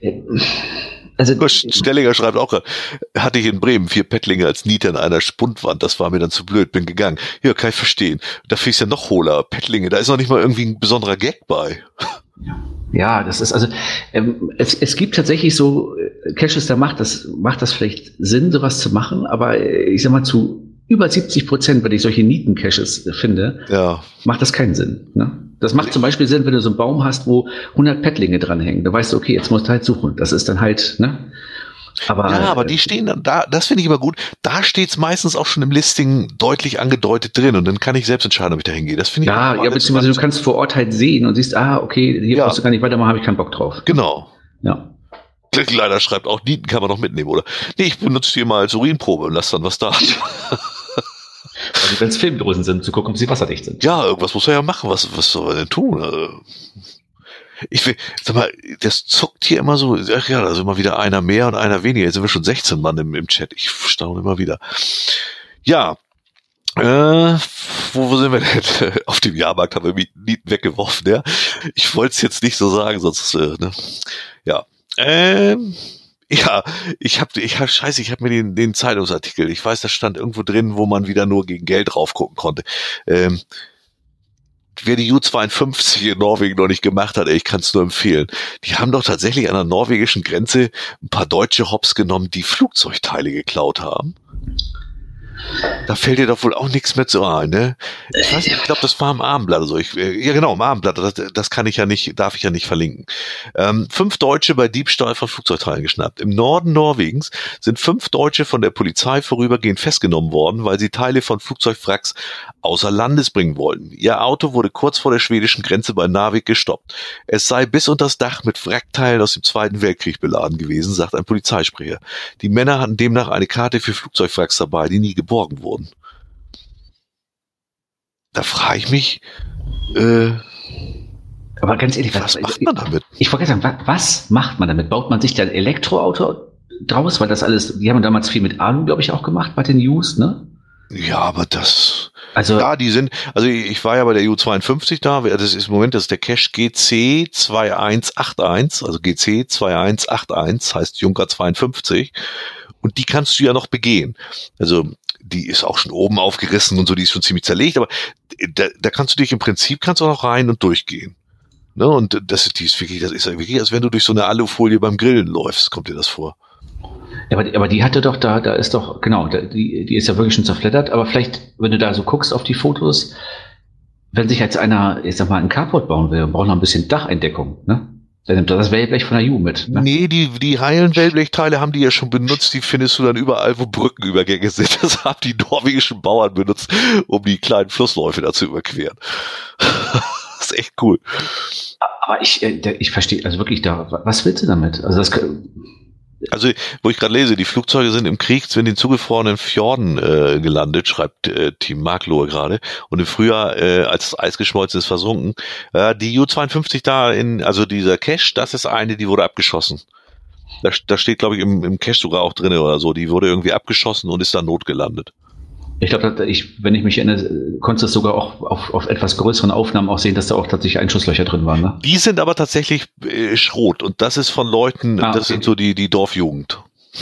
A: also, Stellinger schreibt auch, hatte ich in Bremen vier Pettlinge als Niete an einer Spundwand, das war mir dann zu blöd, bin gegangen. Ja, kann ich verstehen. Da finde ich ja noch hohler. Pettlinge, da ist noch nicht mal irgendwie ein besonderer Gag bei.
B: Ja, das ist also, ähm, es, es gibt tatsächlich so äh, Caches, da macht das, macht das vielleicht Sinn, sowas zu machen, aber äh, ich sag mal, zu über siebzig Prozent, wenn ich solche Nieten-Caches finde, ja. macht das keinen Sinn. Ne? Das macht zum Beispiel Sinn, wenn du so einen Baum hast, wo hundert Pettlinge dranhängen. Da weißt du, okay, jetzt musst du halt suchen. Das ist dann halt, ne? Aber,
A: ja, aber die stehen dann da, das finde ich immer gut, da steht's meistens auch schon im Listing deutlich angedeutet drin und dann kann ich selbst entscheiden, ob ich da hingehe. Das finde ich
B: ja, ja, beziehungsweise du kannst vor Ort halt sehen und siehst, ah, okay, hier ja. brauchst du gar nicht weitermachen, habe ich keinen Bock drauf.
A: Genau.
B: Ja.
A: Leider schreibt auch, Nieten kann man noch mitnehmen, oder? Nee, ich benutze die mal als Urinprobe und lass dann was da.
B: Also wenn es Filmdosen sind, zu gucken, ob sie wasserdicht sind.
A: Ja, irgendwas muss er ja machen, was, was soll er denn tun? Also, ich will, sag mal, das zuckt hier immer so, ach ja, da ist immer wieder einer mehr und einer weniger. Jetzt sind wir schon sechzehn Mann im, im Chat. Ich staune immer wieder. Ja, äh, wo, wo sind wir denn? Auf dem Jahrmarkt haben wir Nieten weggeworfen, ja. Ich wollte es jetzt nicht so sagen, sonst, äh, ne. Ja, ähm, ja, ich habe, ich hab, scheiße, ich habe mir den, den Zeitungsartikel, ich weiß, da stand irgendwo drin, wo man wieder nur gegen Geld drauf gucken konnte. Ähm, wer die U zweiundfünfzig in Norwegen noch nicht gemacht hat, ey, ich kann es nur empfehlen. Die haben doch tatsächlich an der norwegischen Grenze ein paar deutsche Hops genommen, die Flugzeugteile geklaut haben. Da fällt dir doch wohl auch nichts mehr zu ein, ne? Ich weiß nicht, ich glaube, das war im Abendblatt oder so. Ich, ja, genau, im Abendblatt. Das, das kann ich ja nicht, darf ich ja nicht verlinken. Ähm, fünf Deutsche bei Diebstahl von Flugzeugteilen geschnappt. Im Norden Norwegens sind fünf Deutsche von der Polizei vorübergehend festgenommen worden, weil sie Teile von Flugzeugwracks außer Landes bringen wollten. Ihr Auto wurde kurz vor der schwedischen Grenze bei Narvik gestoppt. Es sei bis unter das Dach mit Wrackteilen aus dem Zweiten Weltkrieg beladen gewesen, sagt ein Polizeisprecher. Die Männer hatten demnach eine Karte für Flugzeugwracks dabei, die nie geborgen wurden. da frage ich mich, äh,
B: aber ganz ehrlich,
A: was, was macht man damit?
B: Ich, ich wollte sagen, was, was macht man damit? Baut man sich da ein Elektroauto draus? Weil das alles, die haben damals viel mit Alu, glaube ich, auch gemacht bei den Us, ne?
A: Ja, aber das,
B: also,
A: ja, die sind, also ich war ja bei der U zweiundfünfzig da, das ist im Moment, das ist der Cache G C zwei eins acht eins, also G C zwei eins acht eins, heißt Junker zweiundfünfzig, und die kannst du ja noch begehen. Also die ist auch schon oben aufgerissen und so, die ist schon ziemlich zerlegt, aber da, da kannst du dich im Prinzip, kannst du auch noch rein und durchgehen. Ne? Und das, die ist wirklich, das ist ja wirklich, als wenn du durch so eine Alufolie beim Grillen läufst, kommt dir das vor.
B: Ja, aber, aber die hatte doch da, da ist doch, genau, die, die ist ja wirklich schon zerfleddert, aber vielleicht, wenn du da so guckst auf die Fotos, wenn sich jetzt einer, ich sag mal, ein Carport bauen will, braucht noch ein bisschen Dacheindeckung, ne? Dann nimmt er das Wellblech von der U mit. Ne?
A: Nee, die, die heilen Wellblechteile haben die ja schon benutzt, die findest du dann überall, wo Brückenübergänge sind. Das haben die norwegischen Bauern benutzt, um die kleinen Flussläufe da zu überqueren. Das ist echt cool.
B: Aber ich, ich verstehe, also wirklich da, was willst du damit? Also das
A: Also, wo ich gerade lese, die Flugzeuge sind im Krieg in den zugefrorenen Fjorden äh, gelandet, schreibt äh, Team Marklohe gerade. Und im Frühjahr, äh, als das Eis geschmolzen ist, versunken. Äh, die U zweiundfünfzig da in, also dieser Cache, das ist eine, die wurde abgeschossen. Da, da steht, glaube ich, im, im Cache sogar auch drin oder so. Die wurde irgendwie abgeschossen und ist dann notgelandet.
B: Ich glaube, ich, wenn ich mich erinnere, konntest du das sogar auch auf, auf etwas größeren Aufnahmen auch sehen, dass da auch tatsächlich Einschusslöcher drin waren. Ne?
A: Die sind aber tatsächlich äh, Schrot und das ist von Leuten, ah, das okay. sind so die, die Dorfjugend.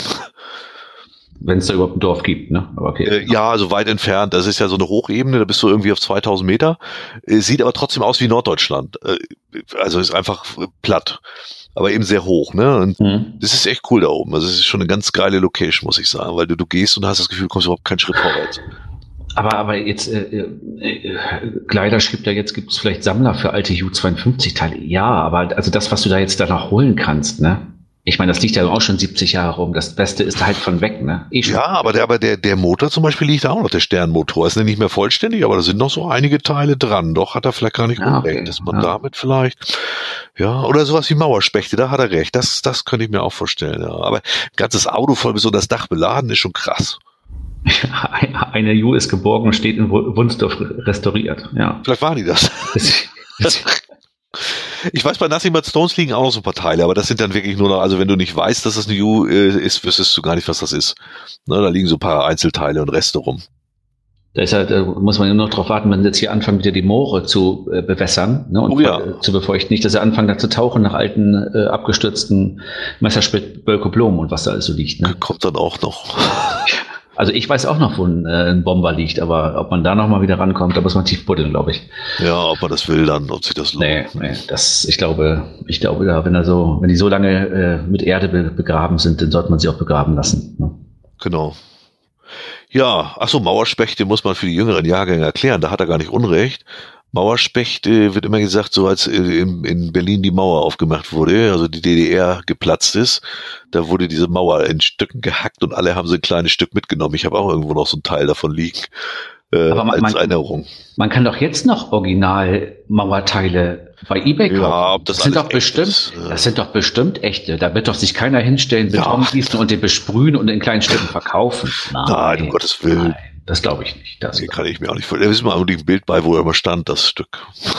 B: Wenn es da überhaupt ein Dorf gibt, ne? Aber okay.
A: Äh, ja, also weit entfernt. Das ist ja so eine Hochebene, da bist du irgendwie auf zweitausend Meter. Äh, sieht aber trotzdem aus wie Norddeutschland. Äh, also ist einfach platt. Aber eben sehr hoch, ne? Und mhm. das ist echt cool da oben. Also es ist schon eine ganz geile Location, muss ich sagen, weil du, du gehst und hast das Gefühl, du kommst überhaupt keinen Schritt vorwärts.
B: Aber, aber jetzt, äh, äh, Gleider schrieb ja, jetzt gibt es vielleicht Sammler für alte U zweiundfünfzig-Teile. Ja, aber also das, was du da jetzt danach holen kannst, ne? Ich meine, das liegt ja auch schon siebzig Jahre rum. Das Beste ist halt von weg, ne? Eh
A: ja, aber der, aber der, der Motor zum Beispiel liegt da auch noch, der Sternmotor. Ist nicht mehr vollständig, aber da sind noch so einige Teile dran. Doch hat er vielleicht gar nicht
B: ah,
A: unrecht,
B: okay.
A: dass man
B: ja.
A: damit vielleicht, ja, oder sowas wie Mauerspechte, da hat er recht. Das, das könnte ich mir auch vorstellen, ja. Aber ein ganzes Auto voll bis so das Dach beladen ist schon krass.
B: Eine U ist geborgen und steht in Wunsdorf restauriert, ja.
A: Vielleicht waren die das. Ich weiß, bei Nothing But Stones liegen auch noch so ein paar Teile, aber das sind dann wirklich nur noch, also wenn du nicht weißt, dass das eine U äh, ist, wüsstest du gar nicht, was das ist. Ne, da liegen so ein paar Einzelteile und Reste rum.
B: Da ist halt, da muss man ja nur noch drauf warten, wenn sie jetzt hier anfangen, wieder die Moore zu äh, bewässern, ne, und
A: oh, ja.
B: äh, zu befeuchten. Nicht, dass sie anfangen, da zu tauchen nach alten, äh, abgestürzten Messerspit, Bölkoblom und was da alles so liegt. Ne?
A: Kommt dann auch noch.
B: Also ich weiß auch noch, wo ein, äh, ein Bomber liegt, aber ob man da noch mal wieder rankommt, da muss man tief buddeln, glaube ich.
A: Ja, ob man das will dann, ob sich das lohnt.
B: Nee, nee, das, ich glaube, ich glaube, ja, wenn er so, wenn die so lange äh, mit Erde be- begraben sind, dann sollte man sie auch begraben lassen. Ne?
A: Genau. Ja, ach so, Mauerspechte muss man für die jüngeren Jahrgänge erklären, da hat er gar nicht Unrecht. Mauerspecht äh, wird immer gesagt, so als äh, in, in Berlin die Mauer aufgemacht wurde, also die D D R geplatzt ist, da wurde diese Mauer in Stücken gehackt und alle haben so ein kleines Stück mitgenommen. Ich habe auch irgendwo noch so ein Teil davon liegen, äh,
B: Aber man,
A: als
B: man,
A: Erinnerung.
B: Man kann doch jetzt noch Original-Mauerteile bei eBay kaufen.
A: Ja, ob das,
B: das sind
A: alles
B: doch bestimmt,
A: ist, äh
B: das sind doch bestimmt echte. Da wird doch sich keiner hinstellen, Beton gießen ja. und den besprühen und in kleinen Stücken verkaufen.
A: Nein, Nein um Gottes Willen. Nein.
B: Das glaube ich nicht. Das
A: nee, kann ich mir auch nicht vorstellen. Da ist mal ein Bild bei, wo er immer stand, das Stück.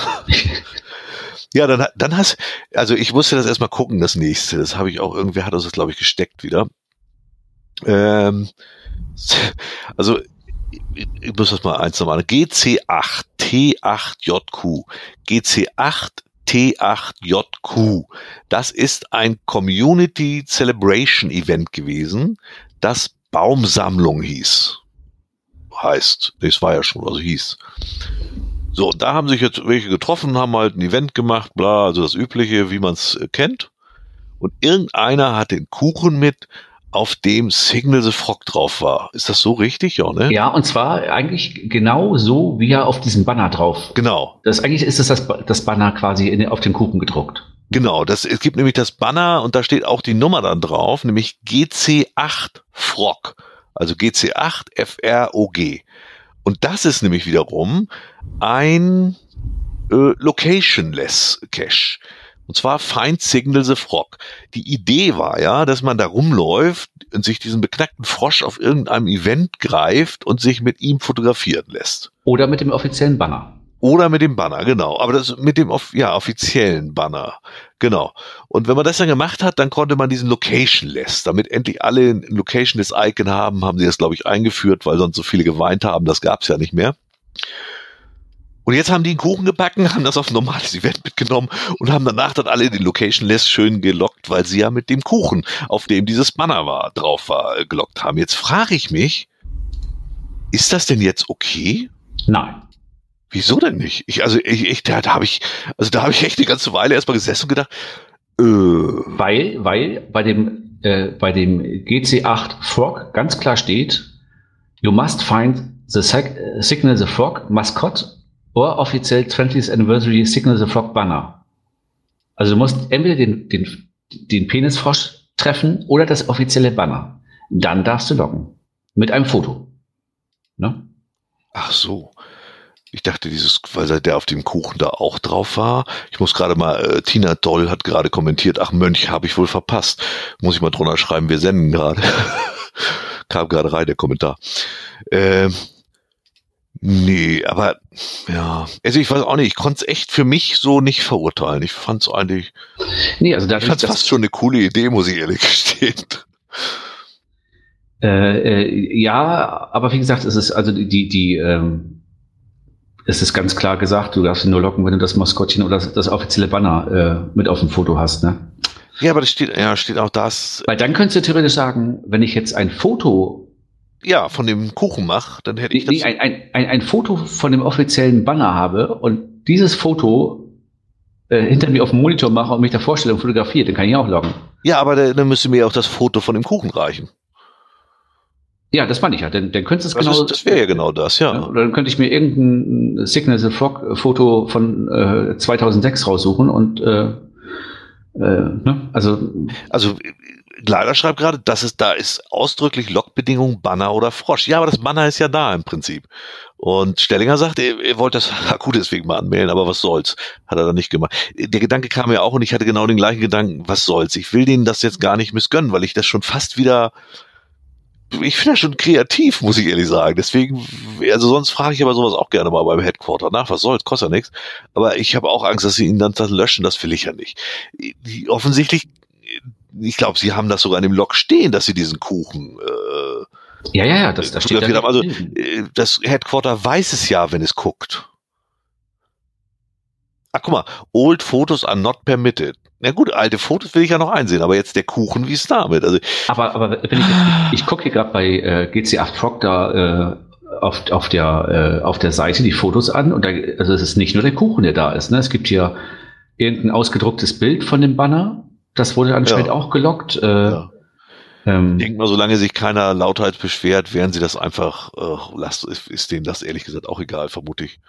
A: Ja, dann, dann hast, also ich musste das erstmal gucken, das nächste. Das habe ich auch, irgendwer hat das, glaube ich, gesteckt wieder. Ähm, also, ich, ich muss das mal eins nochmal. G C acht T acht J Q. G C acht T acht J Q. Das ist ein Community Celebration Event gewesen, das Baumsammlung hieß. Heißt, das war ja schon, also hieß. So, und da haben sich jetzt welche getroffen, haben halt ein Event gemacht, bla, also das Übliche, wie man es äh, kennt. Und irgendeiner hat den Kuchen mit, auf dem Signal the Frog drauf war. Ist das so richtig, ja, ne?
B: Ja, und zwar eigentlich genau so, wie er auf diesem Banner drauf.
A: Genau.
B: Das eigentlich ist das das, das Banner quasi in, auf den Kuchen gedruckt.
A: Genau, das, es gibt nämlich das Banner und da steht auch die Nummer dann drauf, nämlich G C acht Frog. Also G C acht F R O G. Und das ist nämlich wiederum ein äh, Location-less Cache. Und zwar Find Signal the Frog. Die Idee war ja, dass man da rumläuft und sich diesen beknackten Frosch auf irgendeinem Event greift und sich mit ihm fotografieren lässt.
B: Oder mit dem offiziellen Banner.
A: Oder mit dem Banner, genau. Aber das mit dem ja, offiziellen Banner, genau. Und wenn man das dann gemacht hat, dann konnte man diesen Location-Less, damit endlich alle ein Location-Less-Icon haben, haben sie das, glaube ich, eingeführt, weil sonst so viele geweint haben, das gab es ja nicht mehr. Und jetzt haben die einen Kuchen gebacken, haben das auf ein normales Event mitgenommen und haben danach dann alle den Location-Less schön gelockt, weil sie ja mit dem Kuchen, auf dem dieses Banner war, drauf war, gelockt haben. Jetzt frage ich mich, ist das denn jetzt okay?
B: Nein.
A: Wieso denn nicht? Ich, also ich, ich da, da habe ich, also da habe ich echt eine ganze Weile erstmal gesessen und gedacht, äh.
B: Weil, weil bei dem, äh, bei dem G C acht Frog ganz klar steht, you must find the Signal the Frog Mascot or offiziell twentieth Anniversary Signal the Frog Banner. Also du musst entweder den, den, den Penisfrosch treffen oder das offizielle Banner. Dann darfst du loggen. Mit einem Foto. Ne?
A: Ach so. Ich dachte, dieses, weil der auf dem Kuchen da auch drauf war. Ich muss gerade mal, äh, Tina Doll hat gerade kommentiert, ach Mönch, habe ich wohl verpasst. Muss ich mal drunter schreiben, wir senden gerade. Kam gerade rein, der Kommentar. Ähm, nee, aber, ja. Also ich weiß auch nicht, ich konnte es echt für mich so nicht verurteilen. Ich fand es eigentlich,
B: nee, also dadurch,
A: ich fand es fast schon eine coole Idee, muss ich ehrlich gestehen.
B: Äh, äh, ja, aber wie gesagt, es ist also die, die, die ähm es ist ganz klar gesagt, du darfst nur locken, wenn du das Maskottchen oder das, das offizielle Banner äh, mit auf dem Foto hast, ne?
A: Ja, aber das steht, ja, steht auch das.
B: Weil dann könntest du theoretisch sagen, wenn ich jetzt ein Foto
A: ja, von dem Kuchen mache, dann hätte ich das.
B: Nee, ein, ein, ein, ein Foto von dem offiziellen Banner habe und dieses Foto äh, hinter mir auf dem Monitor mache und mich da vorstelle und fotografiere, dann kann ich auch loggen.
A: Ja, aber da, dann müsste mir auch das Foto von dem Kuchen reichen.
B: Ja, das meine ich ja. Dann, dann könntest du es
A: genau.
B: genau.
A: Das wäre ja genau das, ja.
B: ja. Oder dann könnte ich mir irgendein Signal the Frog Foto von äh, zweitausendsechs raussuchen und äh, äh, ne? Also.
A: Also Leider schreibt gerade, dass es da ist ausdrücklich Logbedingung Banner oder Frosch. Ja, aber das Banner ist ja da im Prinzip. Und Stellinger sagt, er, er wollte das Akku deswegen mal anmelden, aber was soll's. Hat er dann nicht gemacht. Der Gedanke kam mir auch und ich hatte genau den gleichen Gedanken, was soll's. Ich will denen das jetzt gar nicht missgönnen, weil ich das schon fast wieder, ich finde das schon kreativ, muss ich ehrlich sagen. Deswegen, also sonst frage ich aber sowas auch gerne mal beim Headquarter nach, was soll's, kostet ja nichts. Aber ich habe auch Angst, dass sie ihn dann löschen, das will ich ja nicht. Die, offensichtlich, ich glaube, sie haben das sogar in dem Log stehen, dass sie diesen Kuchen äh,
B: ja, ja, ja, das, das steht da.
A: Also das Headquarter weiß es ja, wenn es guckt. Ach, guck mal, old Photos are not permitted. Na gut, alte Fotos will ich ja noch einsehen, aber jetzt der Kuchen, wie ist damit? Also,
B: aber, aber wenn ich, ich, ich gucke hier gerade bei äh, G C acht Frog da äh, auf, auf, der, äh, auf der Seite die Fotos an und da, also es ist nicht nur der Kuchen, der da ist. Ne? Es gibt hier irgendein ausgedrucktes Bild von dem Banner. Das wurde anscheinend ja auch gelockt. Äh,
A: ja. ähm, ich denke mal, solange sich keiner lauthals beschwert, werden sie das einfach, äh, lasst, ist, ist denen das ehrlich gesagt auch egal, vermute ich.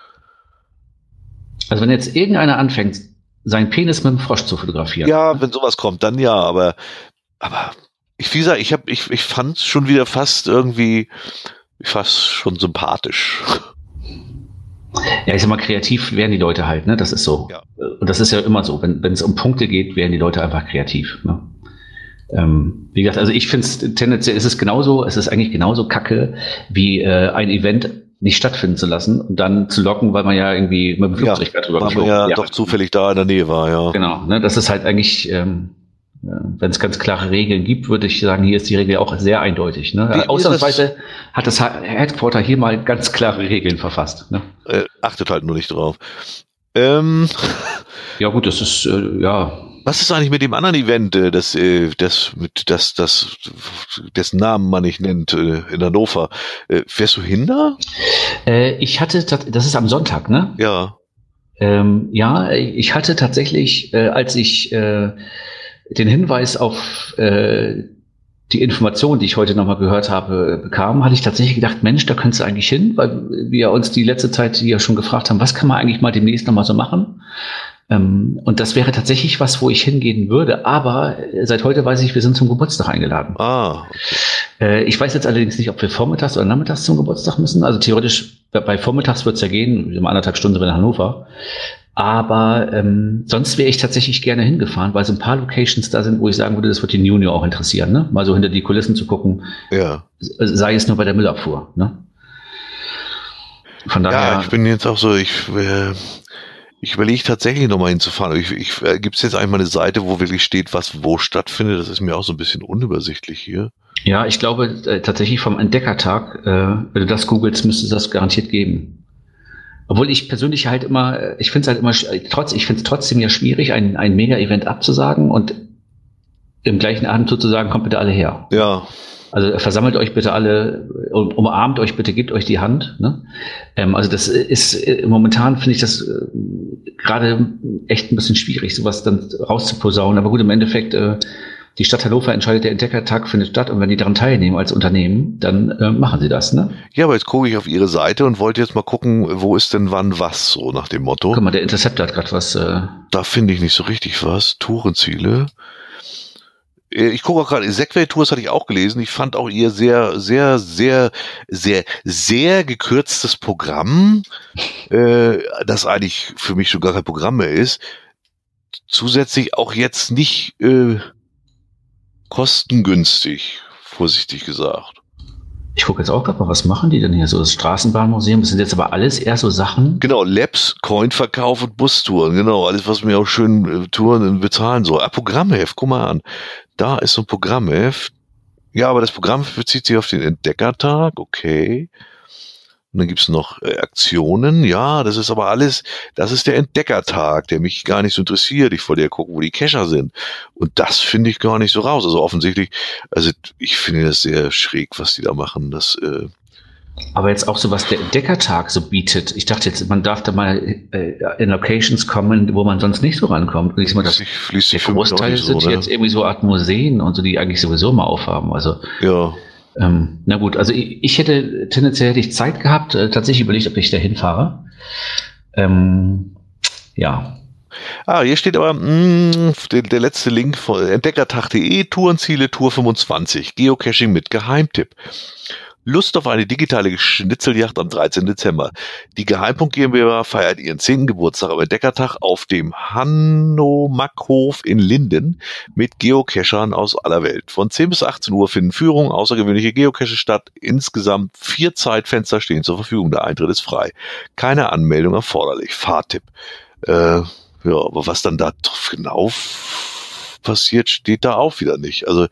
B: Also wenn jetzt irgendeiner anfängt, seinen Penis mit dem Frosch zu fotografieren.
A: Ja, wenn sowas kommt, dann ja, aber, aber ich, wie gesagt, ich habe, ich, ich fand es schon wieder fast irgendwie, fast schon sympathisch.
B: Ja, ich sag mal, kreativ werden die Leute halt, ne? Das ist so.
A: Ja.
B: Und das ist ja immer so. Wenn wenn es um Punkte geht, werden die Leute einfach kreativ. Ne? Ähm, wie gesagt, also ich finde es tendenziell ist es genauso, es ist eigentlich genauso kacke, wie äh, ein Event nicht stattfinden zu lassen und dann zu locken, weil man ja irgendwie mit dem Flugzeug
A: ja,
B: drüber
A: weil man ja, ja doch zufällig da in der Nähe war, ja.
B: Genau, ne? Das ist halt eigentlich, ähm, ja, wenn es ganz klare Regeln gibt, würde ich sagen, hier ist die Regel auch sehr eindeutig. Ne?
A: Wie,
B: Ausnahmsweise hat das Headquarter hier mal ganz klare Regeln verfasst. Ne?
A: Äh, achtet halt nur nicht drauf. Ähm,
B: ja gut, das ist, äh, ja.
A: Was ist eigentlich mit dem anderen Event, äh, das, äh, das, mit, das, das, dessen Namen man nicht nennt, äh, in Hannover? Äh, fährst du hin da?
B: Äh, ich hatte, das ist am Sonntag, ne?
A: Ja.
B: Ähm, ja, ich hatte tatsächlich, äh, als ich äh, den Hinweis auf äh, die Information, die ich heute nochmal gehört habe, bekam, hatte ich tatsächlich gedacht, Mensch, da könntest du eigentlich hin, weil wir uns die letzte Zeit ja schon gefragt haben, was kann man eigentlich mal demnächst nochmal so machen? Ähm, und das wäre tatsächlich was, wo ich hingehen würde, aber seit heute weiß ich, wir sind zum Geburtstag eingeladen.
A: Ah, okay.
B: Äh, ich weiß jetzt allerdings nicht, ob wir vormittags oder nachmittags zum Geburtstag müssen. Also theoretisch, bei vormittags wird es ja gehen, wir haben anderthalb Stunden in Hannover. Aber ähm, sonst wäre ich tatsächlich gerne hingefahren, weil so ein paar Locations da sind, wo ich sagen würde, das wird den Junior auch interessieren, ne? Mal so hinter die Kulissen zu gucken,
A: ja.
B: Sei es nur bei der Müllabfuhr, ne? Von daher.
A: Ja, ich bin jetzt auch so, ich, äh, ich überlege tatsächlich nochmal hinzufahren. Ich, ich, äh, gibt es jetzt eigentlich mal eine Seite, wo wirklich steht, was wo stattfindet? Das ist mir auch so ein bisschen unübersichtlich hier.
B: Ja, ich glaube äh, tatsächlich vom Entdeckertag, äh, wenn du das googelst, müsste es das garantiert geben. Obwohl ich persönlich halt immer, ich finde es halt immer, trotz, ich finde es trotzdem ja schwierig, ein, ein Mega-Event abzusagen und im gleichen Atemzug zu sagen, kommt bitte alle her.
A: Ja.
B: Also versammelt euch bitte alle, um, umarmt euch bitte, gebt euch die Hand. Ne? Ähm, also das ist, äh, momentan finde ich das äh, gerade echt ein bisschen schwierig, sowas dann rauszuposaunen. Aber gut, im Endeffekt, äh, die Stadt Hannover entscheidet, der Entdeckertag findet statt und wenn die daran teilnehmen als Unternehmen, dann äh, machen sie das. Ne?
A: Ja, aber jetzt gucke ich auf ihre Seite und wollte jetzt mal gucken, wo ist denn wann was, so nach dem Motto.
B: Guck mal, der Interceptor hat gerade was. Äh
A: da finde ich nicht so richtig was. Tourenziele. Ich gucke auch gerade, Segway Tours hatte ich auch gelesen. Ich fand auch ihr sehr, sehr, sehr, sehr, sehr gekürztes Programm, äh, das eigentlich für mich schon gar kein Programm mehr ist. Zusätzlich auch jetzt nicht äh, kostengünstig, vorsichtig gesagt.
B: Ich gucke jetzt auch gerade mal, was machen die denn hier? So das Straßenbahnmuseum, das sind jetzt aber alles eher so Sachen.
A: Genau, Labs, Coinverkauf und Bustouren, genau, alles, was mir auch schön äh, Touren bezahlen soll. Ah, Programmheft, guck mal an. Da ist so ein Programmheft. Ja, aber das Programmheft bezieht sich auf den Entdeckertag, okay. Und dann gibt's noch äh, Aktionen, ja, das ist aber alles, das ist der Entdeckertag, der mich gar nicht so interessiert. Ich wollte ja gucken, wo die Cacher sind. Und das finde ich gar nicht so raus. Also offensichtlich, also ich finde das sehr schräg, was die da machen. Das, äh
B: aber jetzt auch so, was der Entdeckertag so bietet. Ich dachte jetzt, man darf da mal äh, in Locations kommen, wo man sonst nicht so rankommt. Und ich mal, das,
A: fließt, fließt
B: der Großteil
A: so,
B: sind
A: ne?
B: jetzt irgendwie so Art Museen und so, die eigentlich sowieso mal aufhaben. Also
A: ja.
B: Ähm, na gut, also ich, ich hätte tendenziell hätte ich Zeit gehabt, äh, tatsächlich überlegt, ob ich da hinfahre. Ähm, ja.
A: Ah, hier steht aber mh, der, der letzte Link von entdeckertag punkt de, Tourenziele, Tour fünfundzwanzig, Geocaching mit Geheimtipp. Lust auf eine digitale Schnitzeljagd am dreizehnten Dezember. Die Geheimpunkt GmbH feiert ihren zehnten Geburtstag am Entdeckertag auf dem Hanomaghof in Linden mit Geocachern aus aller Welt. Von zehn bis achtzehn Uhr finden Führungen, außergewöhnliche Geocache statt. Insgesamt vier Zeitfenster stehen zur Verfügung. Der Eintritt ist frei. Keine Anmeldung erforderlich. Fahrtipp. Äh, ja, aber was dann da genau passiert, steht da auch wieder nicht. Also,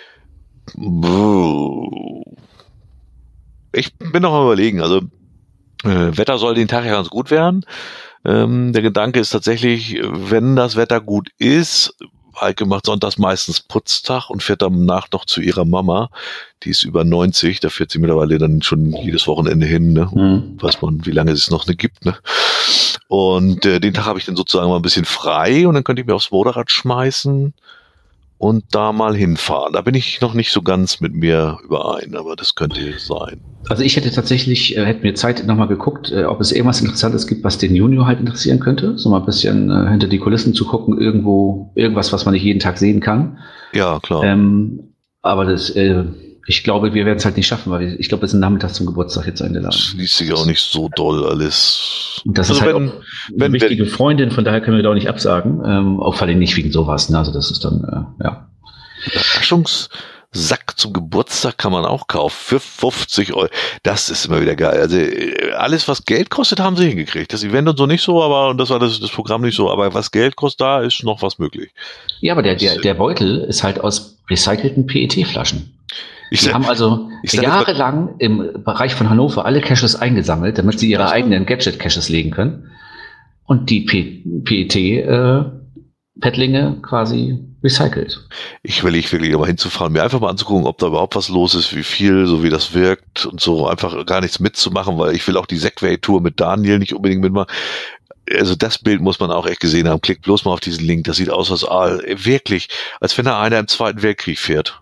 A: ich bin noch am Überlegen, also äh, Wetter soll den Tag ja ganz gut werden. Ähm, der Gedanke ist tatsächlich, wenn das Wetter gut ist, Heike macht sonntags meistens Putztag und fährt danach noch zu ihrer Mama, die ist über neunzig, da fährt sie mittlerweile dann schon jedes Wochenende hin, ne? Mhm. Weiß man, wie lange es noch eine gibt, ne? Und äh, den Tag habe ich dann sozusagen mal ein bisschen frei und dann könnte ich mir aufs Motorrad schmeißen und da mal hinfahren. Da bin ich noch nicht so ganz mit mir überein, aber das könnte sein.
B: Also ich hätte tatsächlich, äh, hätte mir Zeit nochmal geguckt, äh, ob es irgendwas Interessantes gibt, was den Junior halt interessieren könnte. So mal ein bisschen äh, hinter die Kulissen zu gucken, irgendwo, irgendwas, was man nicht jeden Tag sehen kann.
A: Ja, klar.
B: Ähm, aber das, äh, ich glaube, wir werden es halt nicht schaffen, weil wir, ich glaube, wir sind nachmittags zum Geburtstag jetzt eingeladen.
A: Das liest sich auch nicht so doll alles.
B: Und das also ist halt wenn, auch eine wenn, wichtige wenn, Freundin, von daher können wir da auch nicht absagen. Ähm, auch vor allem nicht wegen sowas. Ne? Also das ist dann, äh, ja.
A: Überraschungssack zum Geburtstag kann man auch kaufen für fünfzig Euro. Das ist immer wieder geil. Also alles, was Geld kostet, haben sie hingekriegt. Das Event und so nicht so, aber und das war das, das Programm nicht so. Aber was Geld kostet, da ist noch was möglich.
B: Ja, aber der, der, der Beutel ist halt aus recycelten P E T-Flaschen. Ich die sag, haben also jahrelang im Bereich von Hannover alle Caches eingesammelt, damit sie ihre eigenen Gadget-Caches legen können. Und die P E T-Paddlinge äh, quasi recycelt.
A: Ich will ich wirklich aber hinzufahren, mir einfach mal anzugucken, ob da überhaupt was los ist, wie viel, so wie das wirkt und so, einfach gar nichts mitzumachen, weil ich will auch die Segway-Tour mit Daniel nicht unbedingt mitmachen. Also das Bild muss man auch echt gesehen haben. Klickt bloß mal auf diesen Link, das sieht aus, als ah, wirklich, als wenn da einer im Zweiten Weltkrieg fährt.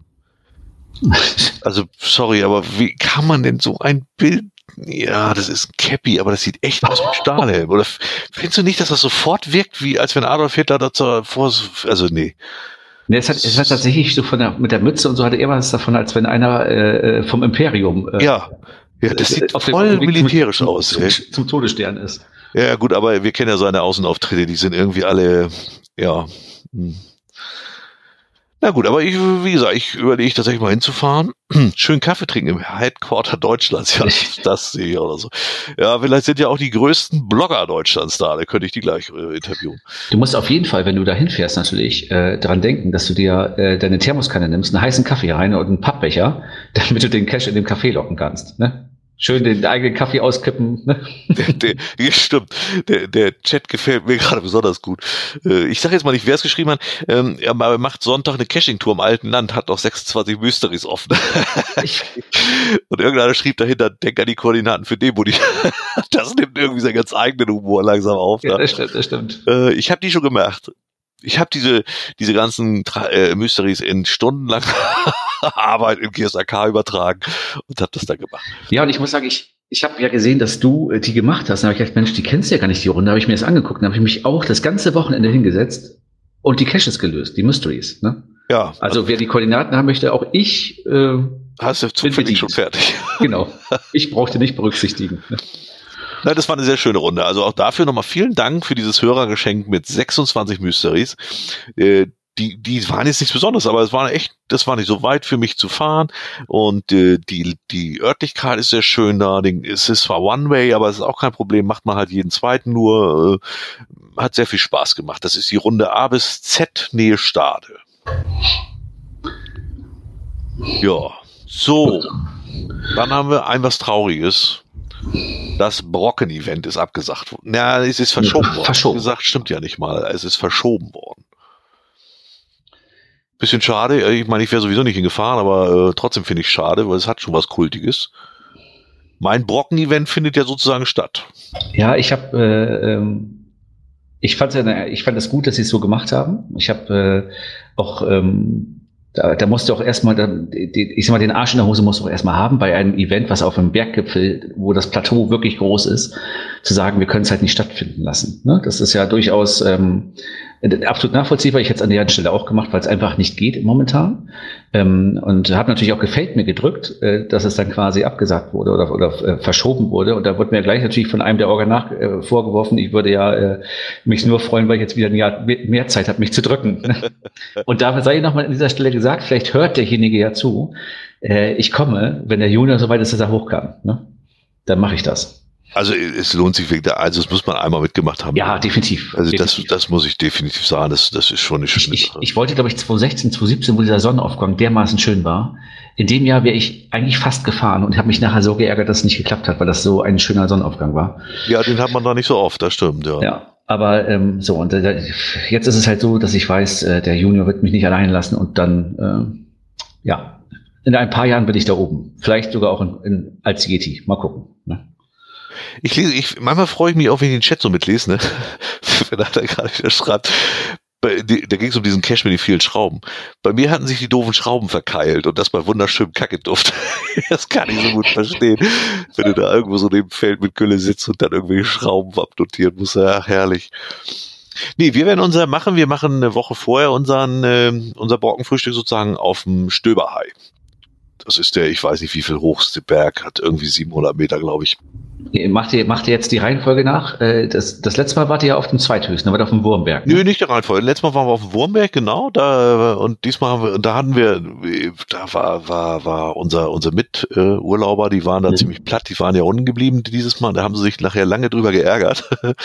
A: Also, sorry, aber wie kann man denn so ein Bild, ja, das ist ein Cappy, aber das sieht echt aus wie Stahlhelm. Oder findest du nicht, dass das sofort wirkt, wie als wenn Adolf Hitler dazu vor, also nee.
B: Nee, es hat, es hat tatsächlich so von der, mit der Mütze und so hatte er was davon, als wenn einer äh, vom Imperium
A: äh, ja. Ja, das sieht auf voll militärisch zum, aus.
B: Zum, zum, zum Todesstern ist.
A: Ja, gut, aber wir kennen ja seine Außenauftritte, die sind irgendwie alle, ja, hm. Na gut, aber ich, wie gesagt, ich überlege tatsächlich mal hinzufahren. Schön Kaffee trinken im Headquarter Deutschlands. Ja, das sehe ich oder so. Ja, vielleicht sind ja auch die größten Blogger Deutschlands da. Da könnte ich die gleich äh, interviewen.
B: Du musst auf jeden Fall, wenn du da hinfährst, natürlich äh, daran denken, dass du dir äh, deine Thermoskanne nimmst, einen heißen Kaffee rein und einen Pappbecher, damit du den Cash in dem Kaffee locken kannst. Ne? Schön den eigenen Kaffee auskippen. Ne?
A: Der, der, ja, stimmt. Der, der Chat gefällt mir gerade besonders gut. Äh, ich sage jetzt mal nicht, wer es geschrieben hat. Ähm, er macht Sonntag eine Caching-Tour im alten Land, hat noch sechsundzwanzig Mysteries offen. Und irgendeiner schrieb dahinter, denk an die Koordinaten für Debody. Das nimmt irgendwie seinen ganz eigenen Humor langsam auf.
B: Ja, das stimmt, das stimmt.
A: Äh, ich habe die schon gemacht. Ich habe diese diese ganzen äh, Mysteries in stundenlanger Arbeit in G S A K übertragen und habe das dann gemacht.
B: Ja, und ich muss sagen, ich ich habe ja gesehen, dass du äh, die gemacht hast. Da habe ich gedacht, Mensch, die kennst du ja gar nicht, die Runde. Da habe ich mir das angeguckt. Da habe ich mich auch das ganze Wochenende hingesetzt und die Caches gelöst, die Mysteries. Ne?
A: Ja.
B: Also wer die Koordinaten haben möchte, auch ich. Äh,
A: Hast du zufällig schon fertig?
B: Genau. Ich brauchte nicht berücksichtigen. Ne?
A: Nein, das war eine sehr schöne Runde. Also auch dafür nochmal vielen Dank für dieses Hörergeschenk mit sechsundzwanzig Mysteries. Äh, die, die waren jetzt nichts Besonderes, aber es war echt, das war nicht so weit für mich zu fahren. Und äh, die, die Örtlichkeit ist sehr schön da. Den, es ist zwar One-Way, aber es ist auch kein Problem. Macht man halt jeden zweiten nur. Äh, hat sehr viel Spaß gemacht. Das ist die Runde A bis Z Nähe Stade. Ja, so. Dann haben wir ein was Trauriges. Das Brocken-Event ist abgesagt worden. Ja, es ist verschoben worden.
B: Verschoben.
A: Gesagt, stimmt ja nicht mal. Es ist verschoben worden. Bisschen schade. Ich meine, ich wäre sowieso nicht hingefahren, aber äh, trotzdem finde ich schade, weil es hat schon was Kultiges. Mein Brocken-Event findet ja sozusagen statt.
B: Ja, ich habe, äh, ähm, ich fand ja, ich fand es gut, dass sie es so gemacht haben. Ich habe äh, auch ähm, Da, da musst du auch erstmal, ich sag mal, den Arsch in der Hose musst du auch erstmal haben bei einem Event, was auf einem Berggipfel, wo das Plateau wirklich groß ist, zu sagen, wir können es halt nicht stattfinden lassen. Ne? Das ist ja durchaus ähm, absolut nachvollziehbar. Ich hätte es an der Stelle auch gemacht, weil es einfach nicht geht momentan. Ähm, und habe natürlich auch gefällt mir gedrückt, äh, dass es dann quasi abgesagt wurde oder, oder äh, verschoben wurde. Und da wurde mir gleich natürlich von einem der Orga nach äh, vorgeworfen, ich würde ja äh, mich nur freuen, weil ich jetzt wieder ein Jahr mehr Zeit habe, mich zu drücken. Und da sei nochmal an dieser Stelle gesagt, vielleicht hört derjenige ja zu, äh, ich komme, wenn der Junior soweit ist, dass er hochkam. Ne? Dann mache ich das.
A: Also es lohnt sich wegen der, also es muss man einmal mitgemacht haben.
B: Ja, definitiv.
A: Also
B: definitiv.
A: das, das muss ich definitiv sagen, das, das ist schon eine schöne
B: ich,
A: Sache.
B: Ich, ich wollte, glaube ich, zwanzig sechzehn, zwanzig siebzehn, wo dieser Sonnenaufgang dermaßen schön war, in dem Jahr wäre ich eigentlich fast gefahren und habe mich nachher so geärgert, dass es nicht geklappt hat, weil das so ein schöner Sonnenaufgang war.
A: Ja, den hat man da nicht so oft, das stimmt, ja.
B: Ja, aber ähm, so, und äh, jetzt ist es halt so, dass ich weiß, äh, der Junior wird mich nicht allein lassen und dann, äh, ja, in ein paar Jahren bin ich da oben. Vielleicht sogar auch in, in, als Yeti. Mal gucken. Ne?
A: Ich lese, ich, manchmal freue ich mich auch, wenn ich den Chat so mitlese, ne? Wenn er da gerade wieder schreibt. Bei, die, da ging es um diesen Cache mit den vielen Schrauben. Bei mir hatten sich die doofen Schrauben verkeilt und das bei wunderschönem Kackeduft. Das kann ich so gut verstehen. Wenn du da irgendwo so neben dem Feld mit Gülle sitzt und dann irgendwelche Schrauben abnotieren musst. Ach, herrlich. Nee, wir werden unser machen, wir machen eine Woche vorher unseren, äh, unser Brockenfrühstück sozusagen auf dem Stöberhai. Das ist der, ich weiß nicht wie viel hochste Berg, hat irgendwie siebenhundert Meter, glaube ich.
B: Macht ihr, macht ihr jetzt die Reihenfolge nach? Das, das letzte Mal wart ihr ja auf dem zweithöchsten, aber auf dem Wurmberg. Ne?
A: Nö, nicht der Reihenfolge. Letztes Mal waren wir auf dem Wurmberg, genau, da, und diesmal haben wir, da hatten wir, da war, war, war unser, unser Miturlauber, die waren da mhm. ziemlich platt, die waren ja unten geblieben dieses Mal, da haben sie sich nachher lange drüber geärgert.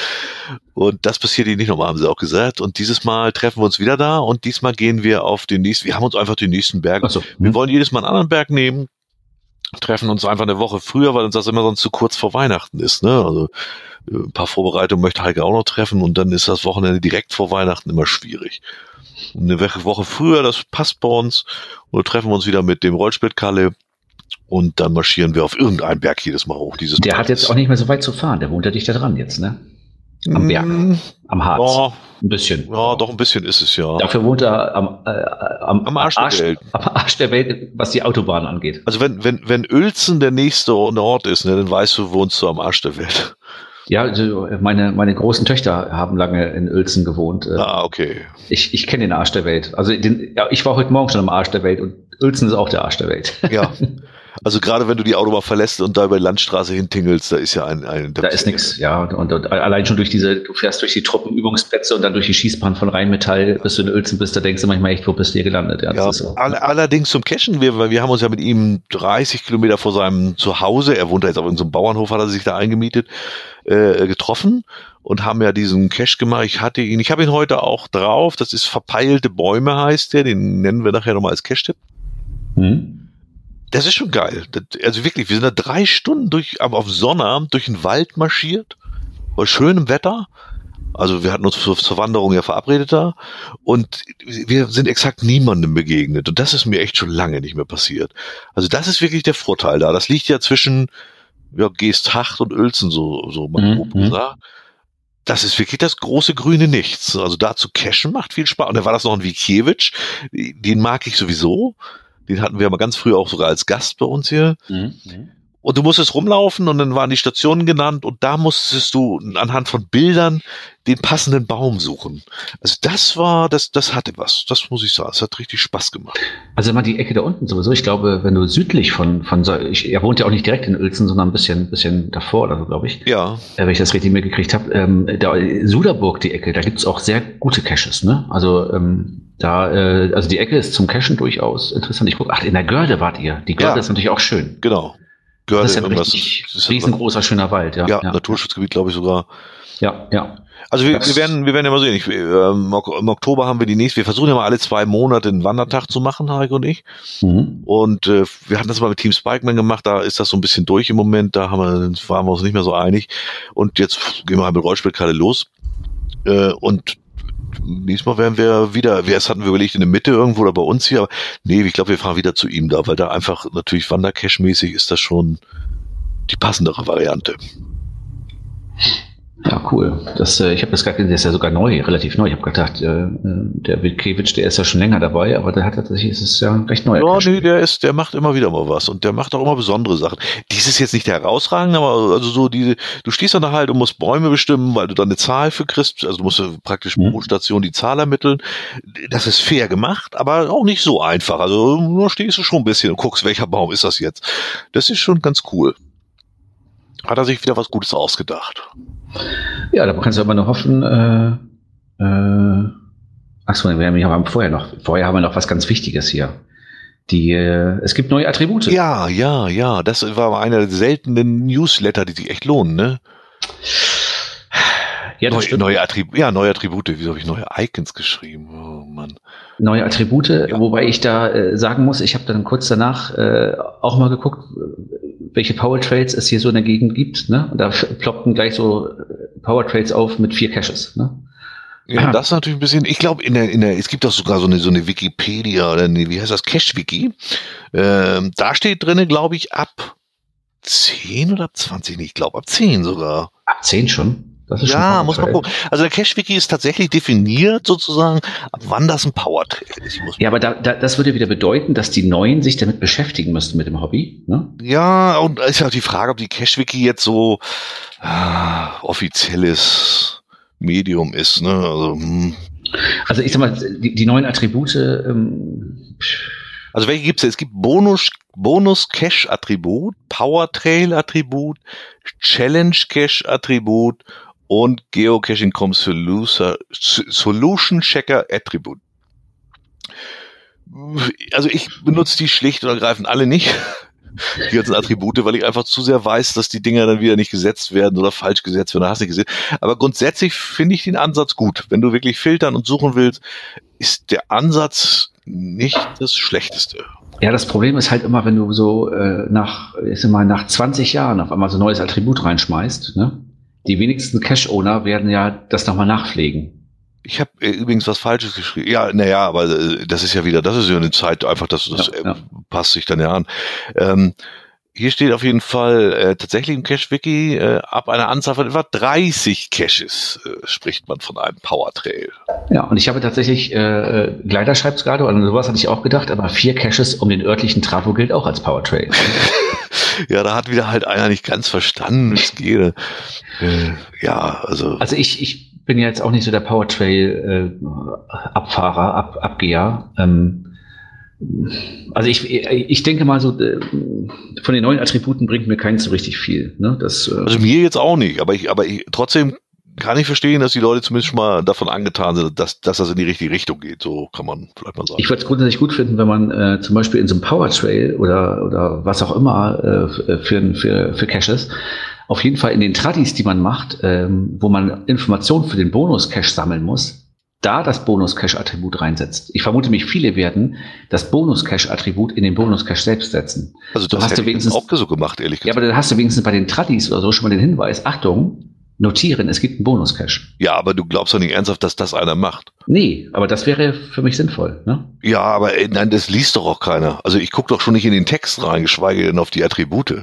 A: Und das passiert ihnen nicht nochmal, haben sie auch gesagt. Und dieses Mal treffen wir uns wieder da und diesmal gehen wir auf den nächsten, wir haben uns einfach den nächsten Berg. Ach so. Wir wollen jedes Mal einen anderen Berg nehmen. Treffen uns einfach eine Woche früher, weil uns das immer sonst zu kurz vor Weihnachten ist. Ne? Also ein paar Vorbereitungen möchte Heike auch noch treffen und dann ist das Wochenende direkt vor Weihnachten immer schwierig. Und eine Woche früher, das passt bei uns. Und dann treffen wir uns wieder mit dem Rollsplit-Kalle und dann marschieren wir auf irgendeinen Berg jedes Mal hoch. Dieses
B: der
A: Mal
B: hat jetzt auch nicht mehr so weit zu fahren, der wohnt ja dicht da dran jetzt, ne? Am Berg, mmh, am Harz.
A: Ja,
B: ein bisschen.
A: Ja, doch ein bisschen ist es, ja.
B: Dafür wohnt er am, äh, am,
A: am Arsch, Arsch der Welt.
B: Am Arsch der Welt, was die Autobahn angeht.
A: Also wenn, wenn, wenn Uelzen der nächste Ort ist, ne, dann weißt du, wohnst du am Arsch der Welt.
B: Ja, also meine, meine großen Töchter haben lange in Uelzen gewohnt.
A: Ah, okay.
B: Ich, ich kenne den Arsch der Welt. Also den, ja, ich war heute Morgen schon am Arsch der Welt und Uelzen ist auch der Arsch der Welt.
A: Ja. Also gerade wenn du die Autobahn verlässt und da über die Landstraße hintingelst, da ist ja ein... ein
B: da ist nichts, ja. Und, und allein schon durch diese, du fährst durch die Truppenübungsplätze und dann durch die Schießbahn von Rheinmetall, bis du in Uelzen bist, da denkst du manchmal echt, wo bist du hier gelandet? Ja,
A: ja,
B: so.
A: all, allerdings zum Cashen, wir, weil wir haben uns ja mit ihm dreißig Kilometer vor seinem Zuhause, er wohnt da jetzt auf irgendeinem Bauernhof, hat er sich da eingemietet, äh, getroffen und haben ja diesen Cache gemacht. Ich hatte ihn, ich habe ihn heute auch drauf, das ist Verpeilte Bäume heißt der, den nennen wir nachher nochmal als Cache-Tipp. Hm. Das ist schon geil. Das, also wirklich, wir sind da drei Stunden durch, aber auf Sonnabend durch den Wald marschiert, bei schönem Wetter. Also wir hatten uns zur, zur Wanderung ja verabredet da und wir sind exakt niemandem begegnet. Und das ist mir echt schon lange nicht mehr passiert. Also das ist wirklich der Vorteil da. Das liegt ja zwischen ja, Geesthacht und Uelzen, so, so mal grob
B: mhm.
A: gesagt. Das ist wirklich das große grüne Nichts. Also da zu cashen macht viel Spaß. Und dann war das noch ein Wikiewicz. Den mag ich sowieso. Den hatten wir mal ganz früh auch sogar als Gast bei uns hier. Mhm. Und du musstest rumlaufen und dann waren die Stationen genannt und da musstest du anhand von Bildern den passenden Baum suchen. Also das war, das, das hatte was. Das muss ich sagen. Es hat richtig Spaß gemacht.
B: Also immer die Ecke da unten sowieso. Ich glaube, wenn du südlich von, von, ich, er wohnt ja auch nicht direkt in Uelzen, sondern ein bisschen, bisschen davor oder so, glaube ich.
A: Ja.
B: Äh, wenn ich das richtig mitgekriegt habe. Ähm, da, Suderburg, die Ecke, da gibt's auch sehr gute Caches, ne? Also, ähm, da, äh, also die Ecke ist zum Cachen durchaus interessant. Ich guck, ach, in der Görde wart ihr. Die Görde ja. ist natürlich auch schön.
A: Genau.
B: Görde, das ist ja ein richtig ist riesengroßer, schöner Wald, ja.
A: Ja,
B: ja.
A: Naturschutzgebiet, glaube ich sogar.
B: Ja, ja.
A: Also wir, wir werden, wir werden ja mal sehen. Ich, ähm, im Oktober haben wir die nächste. Wir versuchen ja mal alle zwei Monate einen Wandertag zu machen, Heiko und ich. Mhm. Und äh, wir hatten das mal mit Team Spikeman gemacht. Da ist das so ein bisschen durch im Moment. Da haben wir, waren wir uns nicht mehr so einig. Und jetzt gehen wir halt mit Rollspielkarte los. Äh, und nächstes Mal werden wir wieder, wir erst hatten wir überlegt in der Mitte irgendwo oder bei uns hier, aber nee, ich glaube, wir fahren wieder zu ihm da, weil da einfach natürlich Wandercache-mäßig ist das schon die passendere Variante.
B: Ja, cool. Das, äh, ich habe das gar der ist ja sogar neu, relativ neu. Ich habe gedacht, äh, der Witkewitsch, der ist ja schon länger dabei, aber der hat tatsächlich, ist es ja recht neu.
A: Ja, nee, der ist, der macht immer wieder mal was und der macht auch immer besondere Sachen. Dies ist jetzt nicht der herausragende, aber also so diese, du stehst dann da halt und musst Bäume bestimmen, weil du dann eine Zahl für kriegst, also du musst praktisch pro Station die Zahl ermitteln. Das ist fair gemacht, aber auch nicht so einfach. Also da stehst du schon ein bisschen und guckst, welcher Baum ist das jetzt. Das ist schon ganz cool. Hat er sich wieder was Gutes ausgedacht.
B: Ja, da kannst du aber nur hoffen, äh, äh, achso, wir haben vorher noch, vorher haben wir noch was ganz Wichtiges hier. Die, äh, es gibt neue Attribute.
A: Ja, ja, ja, das war einer der seltenen Newsletter, die sich echt lohnen, ne? Ja, das neue, neue Attribute, ja, neue Attribute. Wieso habe ich neue Icons geschrieben? Oh Mann.
B: Neue Attribute, ja. Wobei ich da äh, sagen muss, ich habe dann kurz danach äh, auch mal geguckt, welche Powertrails es hier so in der Gegend gibt, ne? Und da ploppten gleich so Powertrails auf mit vier Caches, ne?
A: Ja, das ist natürlich ein bisschen, ich glaube, in der, in der, es gibt auch sogar so eine, so eine Wikipedia, oder eine, wie heißt das, Cache-Wiki. Ähm, da steht drinne, glaube ich, ab zehn oder ab zwanzig, ich glaube, ab zehn sogar.
B: Ab zehn schon? Das ist
A: ja, muss man gucken. Also der Cache-Wiki ist tatsächlich definiert sozusagen, ab wann das ein Powertrail ist. Muss
B: ja, aber da, da, das würde wieder bedeuten, dass die Neuen sich damit beschäftigen müssten mit dem Hobby, ne?
A: Ja, und ist ja auch die Frage, ob die Cache-Wiki jetzt so ah, offizielles Medium ist, ne? Also, hm.
B: also ich sag mal, die, die neuen Attribute. Ähm,
A: also welche gibt's? Es gibt Bonus, Bonus-Cache-Attribut, Powertrail-Attribut, Challenge-Cache-Attribut und Geocaching.com Solution Checker Attribut. Also ich benutze die schlicht und ergreifend alle nicht, die ganzen Attribute, weil ich einfach zu sehr weiß, dass die Dinger dann wieder nicht gesetzt werden oder falsch gesetzt werden, hast du nicht gesehen. Aber grundsätzlich finde ich den Ansatz gut. Wenn du wirklich filtern und suchen willst, ist der Ansatz nicht das Schlechteste.
B: Ja, das Problem ist halt immer, wenn du so äh, nach, ich sag mal, nach zwanzig Jahren auf einmal so ein neues Attribut reinschmeißt, ne? Die wenigsten Cache-Owner werden ja das nochmal nachpflegen.
A: Ich habe äh, übrigens was Falsches geschrieben. Ja, naja, aber äh, das ist ja wieder, das ist ja eine Zeit, einfach, das, das ja, ja. Äh, passt sich dann ja an. Ähm, hier steht auf jeden Fall äh, tatsächlich im Cache-Wiki, äh, ab einer Anzahl von etwa dreißig Caches äh, spricht man von einem Powertrail.
B: Ja, und ich habe tatsächlich, äh, Gleiter schreibt es gerade, oder sowas hatte ich auch gedacht, aber vier Caches um den örtlichen Trafo gilt auch als Powertrail.
A: Ja, da hat wieder halt einer nicht ganz verstanden, wie es geht. Äh, ja, also.
B: Also ich, ich bin ja jetzt auch nicht so der Powertrail-Abfahrer, äh, Ab, Abgeher. Ähm, Also ich, ich denke mal so, von den neuen Attributen bringt mir keins so richtig viel. Ne? Das,
A: also mir jetzt auch nicht, aber ich, aber ich, trotzdem kann ich verstehen, dass die Leute zumindest schon mal davon angetan sind, dass, dass das in die richtige Richtung geht. So kann man vielleicht mal sagen.
B: Ich würde es grundsätzlich gut finden, wenn man äh, zum Beispiel in so einem Powertrail oder, oder was auch immer äh, für, für, für Caches auf jeden Fall in den Tradis, die man macht, ähm, wo man Informationen für den Bonus-Cache sammeln muss, da das Bonus-Cache-Attribut reinsetzt. Ich vermute mich, viele werden das Bonus-Cache-Attribut in den Bonus-Cache selbst setzen.
A: Also das hast du wenigstens auch so gemacht, ehrlich gesagt.
B: Ja, aber dann hast du wenigstens bei den Tradis oder so schon mal den Hinweis, Achtung, notieren, es gibt einen Bonus-Cache.
A: Ja, aber du glaubst doch nicht ernsthaft, dass das einer macht.
B: Nee, aber das wäre für mich sinnvoll, ne?
A: Ja, aber ey, nein, das liest doch auch keiner. Also ich gucke doch schon nicht in den Text rein, geschweige denn auf die Attribute.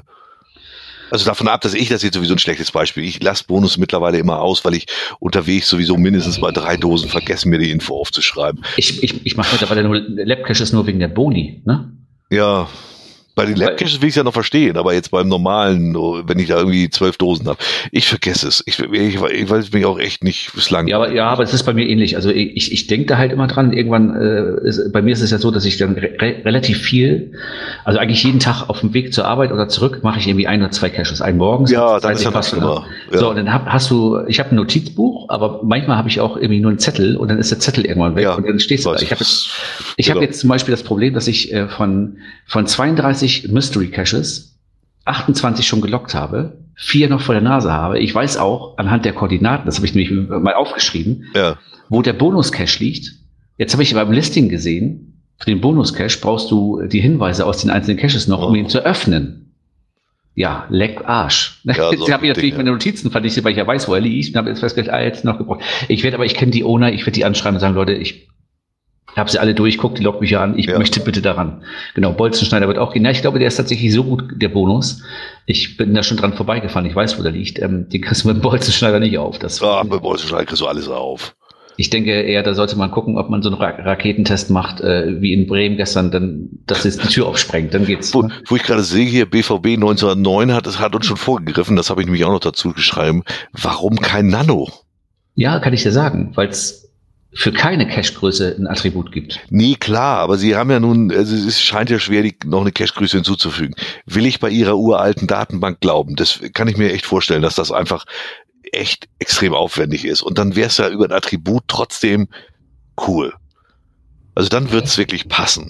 A: Also davon ab, dass ich das jetzt sowieso ein schlechtes Beispiel. Ich lasse Bonus mittlerweile immer aus, weil ich unterwegs sowieso mindestens mal drei Dosen vergessen, mir die Info aufzuschreiben.
B: Ich, ich, ich mache mittlerweile nur Lab-Caches nur wegen der Boni, ne?
A: Ja, bei den Lab-Caches will ich es ja noch verstehen, aber jetzt beim normalen, wenn ich da irgendwie zwölf Dosen habe, ich vergesse es. Ich, ich, ich weiß mich auch echt nicht bislang.
B: Ja, aber, ja, aber es ist bei mir ähnlich. Also ich, ich denke da halt immer dran. Irgendwann, äh, ist, bei mir ist es ja so, dass ich dann re relativ viel, also eigentlich jeden Tag auf dem Weg zur Arbeit oder zurück mache ich irgendwie ein oder zwei Caches. Einen morgens.
A: Ja, dann ist das immer.
B: Ja. So, und dann hab, hast du, ich habe ein Notizbuch, aber manchmal habe ich auch irgendwie nur einen Zettel und dann ist der Zettel irgendwann weg ja, und dann stehst du da. Ich habe jetzt, ich genau. hab jetzt zum Beispiel das Problem, dass ich äh, von, von zweiunddreißig Mystery Caches achtundzwanzig schon gelockt habe, vier noch vor der Nase habe. Ich weiß auch anhand der Koordinaten, das habe ich nämlich mal aufgeschrieben, ja. wo der Bonus-Cache liegt. Jetzt habe ich beim Listing gesehen, für den Bonus-Cache brauchst du die Hinweise aus den einzelnen Caches noch, oh. um ihn zu öffnen. Ja, leck Arsch. Ja, so jetzt habe ich natürlich meine Notizen vernichtet, weil ich ja weiß, wo er liegt und habe jetzt festgestellt, ah, jetzt noch gebraucht. Ich werde aber, ich kenne die Owner, ich werde die anschreiben und sagen, Leute, ich habe sie alle durch, guck die Logbücher an, ich ja. möchte bitte daran. Genau, Bolzenschneider wird auch gehen. Ja, ich glaube, der ist tatsächlich so gut, der Bonus. Ich bin da schon dran vorbeigefahren, ich weiß, wo der liegt. Ähm, den kriegst du mit dem Bolzenschneider nicht auf. Das
A: ja, mit dem Bolzenschneider kriegst du alles auf.
B: Ich denke eher, da sollte man gucken, ob man so einen Ra Raketentest macht, äh, wie in Bremen gestern, dann, dass es die Tür aufsprengt, dann geht's.
A: Wo, wo ich gerade sehe, hier B V B neunzehnhundertneun hat, das hat uns schon vorgegriffen, das habe ich nämlich auch noch dazu geschrieben. Warum kein Nano?
B: Ja, kann ich dir sagen, weil es für keine Cache-Größe ein Attribut gibt.
A: Nee, klar, aber sie haben ja nun, also es scheint ja schwer, die, noch eine Cache-Größe hinzuzufügen. Will ich bei ihrer uralten Datenbank glauben? Das kann ich mir echt vorstellen, dass das einfach echt extrem aufwendig ist. Und dann wäre es ja über ein Attribut trotzdem cool. Also dann wird es wirklich passen.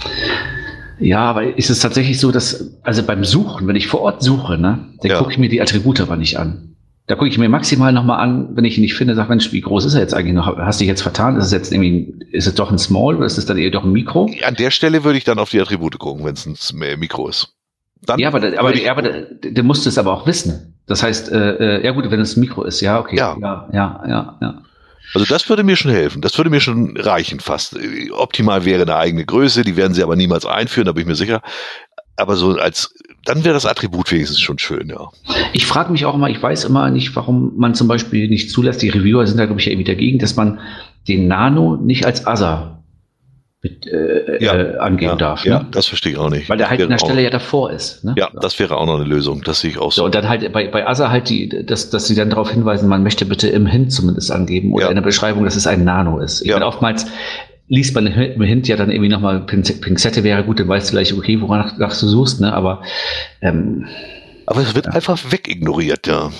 B: Ja, aber ist es tatsächlich so, dass, also beim Suchen, wenn ich vor Ort suche, ne, dann ja. gucke ich mir die Attribute aber nicht an. Da gucke ich mir maximal nochmal an, wenn ich ihn nicht finde, sage, Mensch, wie groß ist er jetzt eigentlich noch? Hast du dich jetzt vertan? Ist es jetzt irgendwie, ist es doch ein Small oder ist es dann eher doch ein Mikro?
A: An der Stelle würde ich dann auf die Attribute gucken, wenn es ein Mikro ist. Dann
B: ja, aber, da, aber, aber da, der musst es aber auch wissen. Das heißt, äh, ja gut, wenn es ein Mikro ist, ja, okay.
A: Ja.
B: ja, ja, ja, ja.
A: Also das würde mir schon helfen. Das würde mir schon reichen fast. Optimal wäre eine eigene Größe, die werden sie aber niemals einführen, da bin ich mir sicher. Aber so als, dann wäre das Attribut wenigstens schon schön, ja.
B: Ich frage mich auch immer, ich weiß immer nicht, warum man zum Beispiel nicht zulässt, die Reviewer sind da, glaube ich, ja irgendwie dagegen, dass man den Nano nicht als Other mit, äh,
A: ja,
B: äh, angeben
A: ja,
B: darf.
A: Ja,
B: ne?
A: Das verstehe ich auch nicht.
B: Weil der halt an der Stelle ja davor ist. Ne?
A: Ja, das wäre auch noch eine Lösung, das sehe ich auch so.
B: so und dann halt bei, bei Other halt die, dass, dass sie dann darauf hinweisen, man möchte bitte im Hint zumindest angeben oder ja. in der Beschreibung, dass es ein Nano ist. Ich ja. meine, oftmals liest man im Hint ja dann irgendwie nochmal, Pinzette wäre gut, dann weißt du gleich, okay, woran du suchst, ne, aber ähm,
A: aber es wird ja. einfach wegignoriert, ja.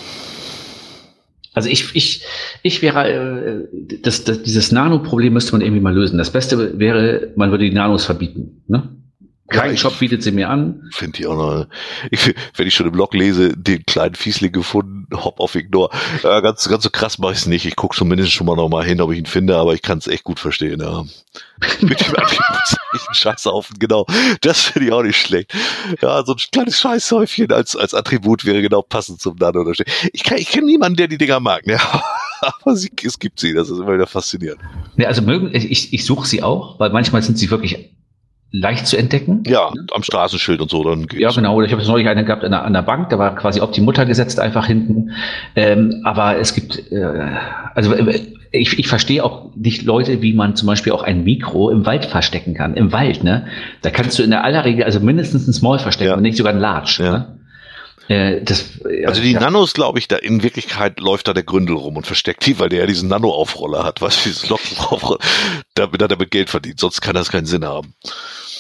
B: Also ich, ich, ich wäre, äh, das, das, dieses Nano-Problem müsste man irgendwie mal lösen. Das Beste wäre, man würde die Nanos verbieten, ne? Kein ja, Shop bietet sie mir an.
A: Finde ich auch noch. Ich, wenn ich schon im Blog lese, den kleinen Fiesling gefunden, hop auf Ignore. Ja, ganz, ganz so krass mache ich es nicht. Ich gucke zumindest schon mal noch mal hin, ob ich ihn finde, aber ich kann es echt gut verstehen. Ja. Mit dem Attribut Scheißhaufen, genau. Das finde ich auch nicht schlecht. Ja, so ein kleines Scheißhäufchen als, als Attribut wäre genau passend zum Nano. Ich, kann, ich kenne niemanden, der die Dinger mag. Ne? Aber sie, es gibt sie. Das ist immer wieder faszinierend.
B: Ja, also mögen, ich, ich suche sie auch, weil manchmal sind sie wirklich leicht zu entdecken.
A: Ja, am Straßenschild und so. Dann geht's.
B: Ja, genau. Ich habe jetzt neulich eine gehabt an der, an der Bank, da war quasi ob die Mutter gesetzt einfach hinten. Ähm, aber es gibt, äh, also ich, ich verstehe auch nicht Leute, wie man zum Beispiel auch ein Mikro im Wald verstecken kann. Im Wald, ne? Da kannst du in der aller Regel also mindestens ein Small verstecken, ja. wenn nicht sogar ein Large. Ja. Ne? Äh, das,
A: also die ja. Nanos, glaube ich, da in Wirklichkeit läuft da der Gründel rum und versteckt die, weil der ja diesen Nano-Aufroller hat, was dieses Lockenaufroller, damit er damit Geld verdient, sonst kann das keinen Sinn haben.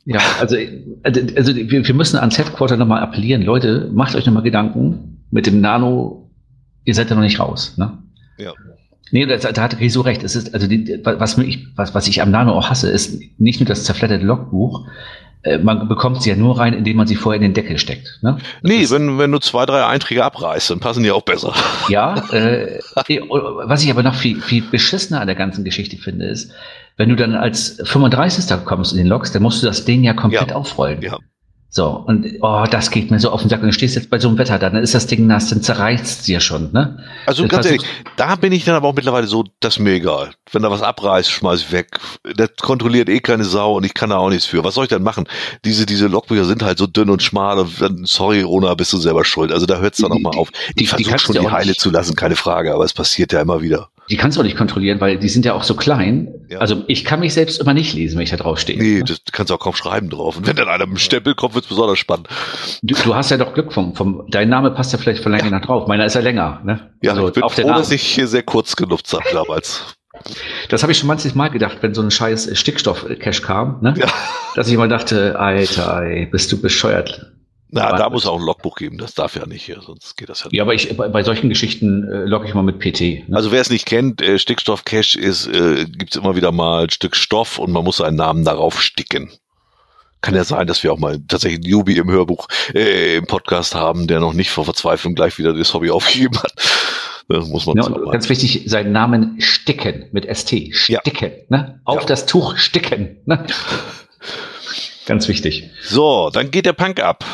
B: Ja, also, also wir, wir müssen ans Headquarter nochmal appellieren. Leute, macht euch nochmal Gedanken mit dem Nano, ihr seid ja noch nicht raus, ne?
A: Ja.
B: Nee, da, da hat Riso recht. Es ist, also die, was, mich, was, was ich am Nano auch hasse, ist nicht nur das zerfledderte Logbuch. Äh, man bekommt sie ja nur rein, indem man sie vorher in den Deckel steckt. Ne?
A: Nee,
B: ist,
A: wenn, wenn du zwei, drei Einträge abreißt, dann passen die auch besser.
B: Ja, äh, was ich aber noch viel, viel beschissener an der ganzen Geschichte finde, ist, wenn du dann als fünfunddreißigster kommst in den Logs, dann musst du das Ding ja komplett
A: Ja.
B: aufrollen.
A: Ja.
B: So, und oh, das geht mir so auf den Sack. Und du stehst jetzt bei so einem Wetter da, dann ist das Ding nass, dann zerreißt es dir schon, ne?
A: Also
B: Dann
A: ganz
B: versuchst-
A: ehrlich, da bin ich dann aber auch mittlerweile so, das ist mir egal. Wenn da was abreißt, schmeiß ich weg. Das kontrolliert eh keine Sau und ich kann da auch nichts für. Was soll ich denn machen? Diese, diese Logbücher sind halt so dünn und schmal und dann, sorry, Rona, bist du selber schuld. Also da hört es dann auch mal auf.
B: die-
A: Ich
B: die
A: versuche
B: kannst
A: schon
B: du
A: die
B: auch
A: Heile
B: nicht-
A: zu lassen, keine Frage, aber es passiert ja immer wieder.
B: Die kannst du auch nicht kontrollieren, weil die sind ja auch so klein.
A: Ja.
B: Also ich kann mich selbst immer nicht lesen, wenn ich da drauf stehe.
A: Nee, das kannst du auch kaum schreiben drauf. Und wenn dann einer mit dem Stempel kommt, wird's besonders spannend.
B: Du, du hast ja doch Glück vom, vom, dein Name passt ja vielleicht von länger nach drauf. Meiner ist ja länger, ne?
A: Ja,
B: Also
A: ich bin
B: auf den
A: froh,
B: Namen.
A: dass ich hier sehr kurz genutzt habe damals.
B: Das habe ich schon manches Mal gedacht, wenn so ein scheiß Stickstoff-Cache kam, ne?
A: Ja.
B: Dass ich immer dachte, Alter, ey, bist du bescheuert.
A: Na,
B: Aber-
A: da muss auch ein Logbuch geben, das darf ja nicht hier, sonst geht das ja nicht.
B: Ja, aber ich, bei, bei solchen Geschichten äh, logge ich mal mit P T. Ne?
A: Also wer es nicht kennt, äh, Stickstoff-Cache ist, äh, gibt's immer wieder mal ein Stück Stoff und man muss seinen Namen darauf sticken. Kann ja sein, dass wir auch mal tatsächlich einen Newbie im Hörbuch, äh, im Podcast haben, der noch nicht vor Verzweiflung gleich wieder das Hobby aufgegeben hat. Das muss man
B: Ja,
A: so
B: und
A: mal-
B: ganz wichtig, seinen Namen sticken mit S T.
A: Ja.
B: Sticken. Ne? Auf
A: Ja.
B: das Tuch sticken. Ne? Ganz wichtig.
A: So, dann geht der Punk ab.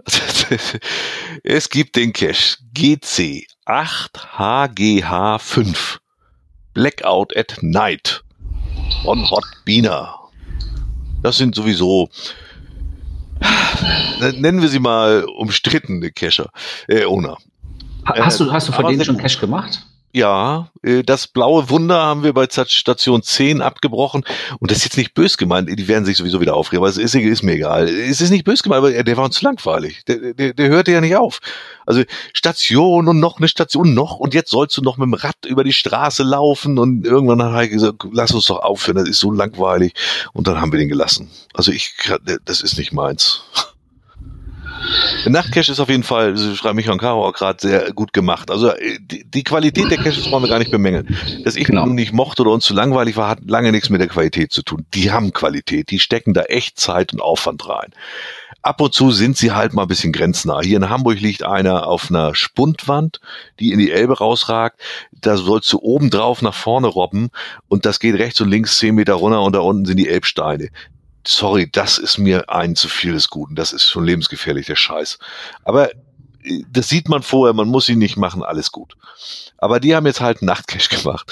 A: Es gibt den Cache G C acht H G H fünf Blackout at Night von Hot Beaner. Das sind sowieso, nennen wir sie mal umstrittene Cacher, äh, Owner.
B: Ha,
A: Äh,
B: hast du, hast du von
A: aber
B: denen
A: sehr
B: schon
A: gut.
B: Cache gemacht?
A: Ja, äh, das blaue Wunder haben wir bei Station zehn abgebrochen und das ist jetzt nicht bös gemeint, die werden sich sowieso wieder aufregen, aber es ist, ist mir egal. Es ist nicht bös gemeint, aber der war uns langweilig. Der, der, der hörte ja nicht auf. Also Station und noch eine Station noch und jetzt sollst du noch mit dem Rad über die Straße laufen und irgendwann hat Heike gesagt, lass uns doch aufhören, das ist so langweilig und dann haben wir den gelassen. Also ich, das ist nicht meins. Der Nachtcache ist auf jeden Fall, so schreibt Michael und Caro auch gerade, sehr gut gemacht. Also äh, die, die Qualität der Caches wollen wir gar nicht bemängeln. Dass ich
B: Genau.
A: ihn nicht mochte oder uns zu langweilig war, hat lange nichts mit der Qualität zu tun. Die haben Qualität, die stecken da echt Zeit und Aufwand rein. Ab und zu sind sie halt mal ein bisschen grenznah. Hier in Hamburg liegt einer auf einer Spundwand, die in die Elbe rausragt. Da sollst du oben drauf nach vorne robben und das geht rechts und links zehn Meter runter und da unten sind die Elbsteine. Sorry, das ist mir ein zu viel des Guten. Das ist schon lebensgefährlich, der Scheiß. Aber äh, das sieht man vorher, man muss ihn nicht machen, alles gut. Aber die haben jetzt halt einen Nachtcache gemacht.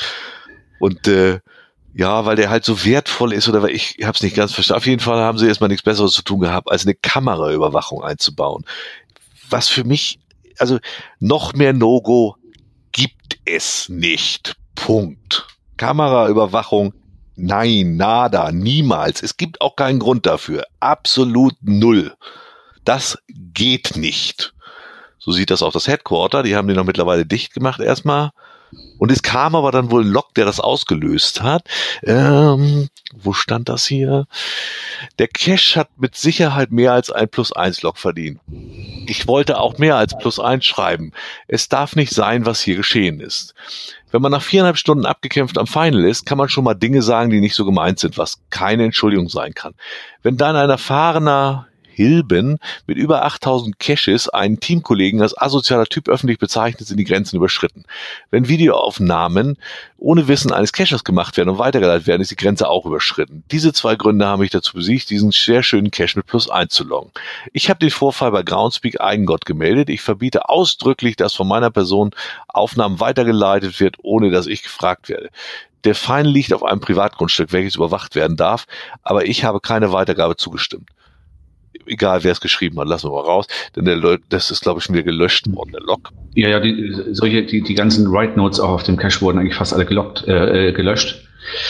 A: Und äh, ja, weil der halt so wertvoll ist, oder weil ich habe es nicht ganz verstanden. Auf jeden Fall haben sie erstmal nichts Besseres zu tun gehabt, als eine Kameraüberwachung einzubauen. Was für mich, also noch mehr No-Go gibt es nicht. Punkt. Kameraüberwachung, nein, nada, niemals. Es gibt auch keinen Grund dafür. Absolut null. Das geht nicht. So sieht das auch das Headquarter. Die haben den noch mittlerweile dicht gemacht erstmal. Und es kam aber dann wohl ein Log, der das ausgelöst hat. Ähm, wo stand das hier? Der Cache hat mit Sicherheit mehr als ein Plus eins Log verdient. Ich wollte auch mehr als Plus eins schreiben. Es darf nicht sein, was hier geschehen ist. Wenn man nach viereinhalb Stunden abgekämpft am Final ist, kann man schon mal Dinge sagen, die nicht so gemeint sind, was keine Entschuldigung sein kann. Wenn dann ein erfahrener Hilben mit über achttausend Caches einen Teamkollegen als asozialer Typ öffentlich bezeichnet, sind die Grenzen überschritten. Wenn Videoaufnahmen ohne Wissen eines Cachers gemacht werden und weitergeleitet werden, ist die Grenze auch überschritten. Diese zwei Gründe haben mich dazu besiegt, diesen sehr schönen Cache mit Plus eins zu loggen. Ich habe den Vorfall bei Groundspeak Eigengott gemeldet. Ich verbiete ausdrücklich, dass von meiner Person Aufnahmen weitergeleitet wird, ohne dass ich gefragt werde. Der Final liegt auf einem Privatgrundstück, welches überwacht werden darf, aber ich habe keine Weitergabe zugestimmt. Egal, wer es geschrieben hat, lassen wir mal raus, denn der Leut, das ist, glaube ich, schon wieder gelöscht worden, der Log.
B: Ja, ja, die, solche, die, die ganzen Write Notes auch auf dem Cache wurden eigentlich fast alle gelockt, äh, gelöscht.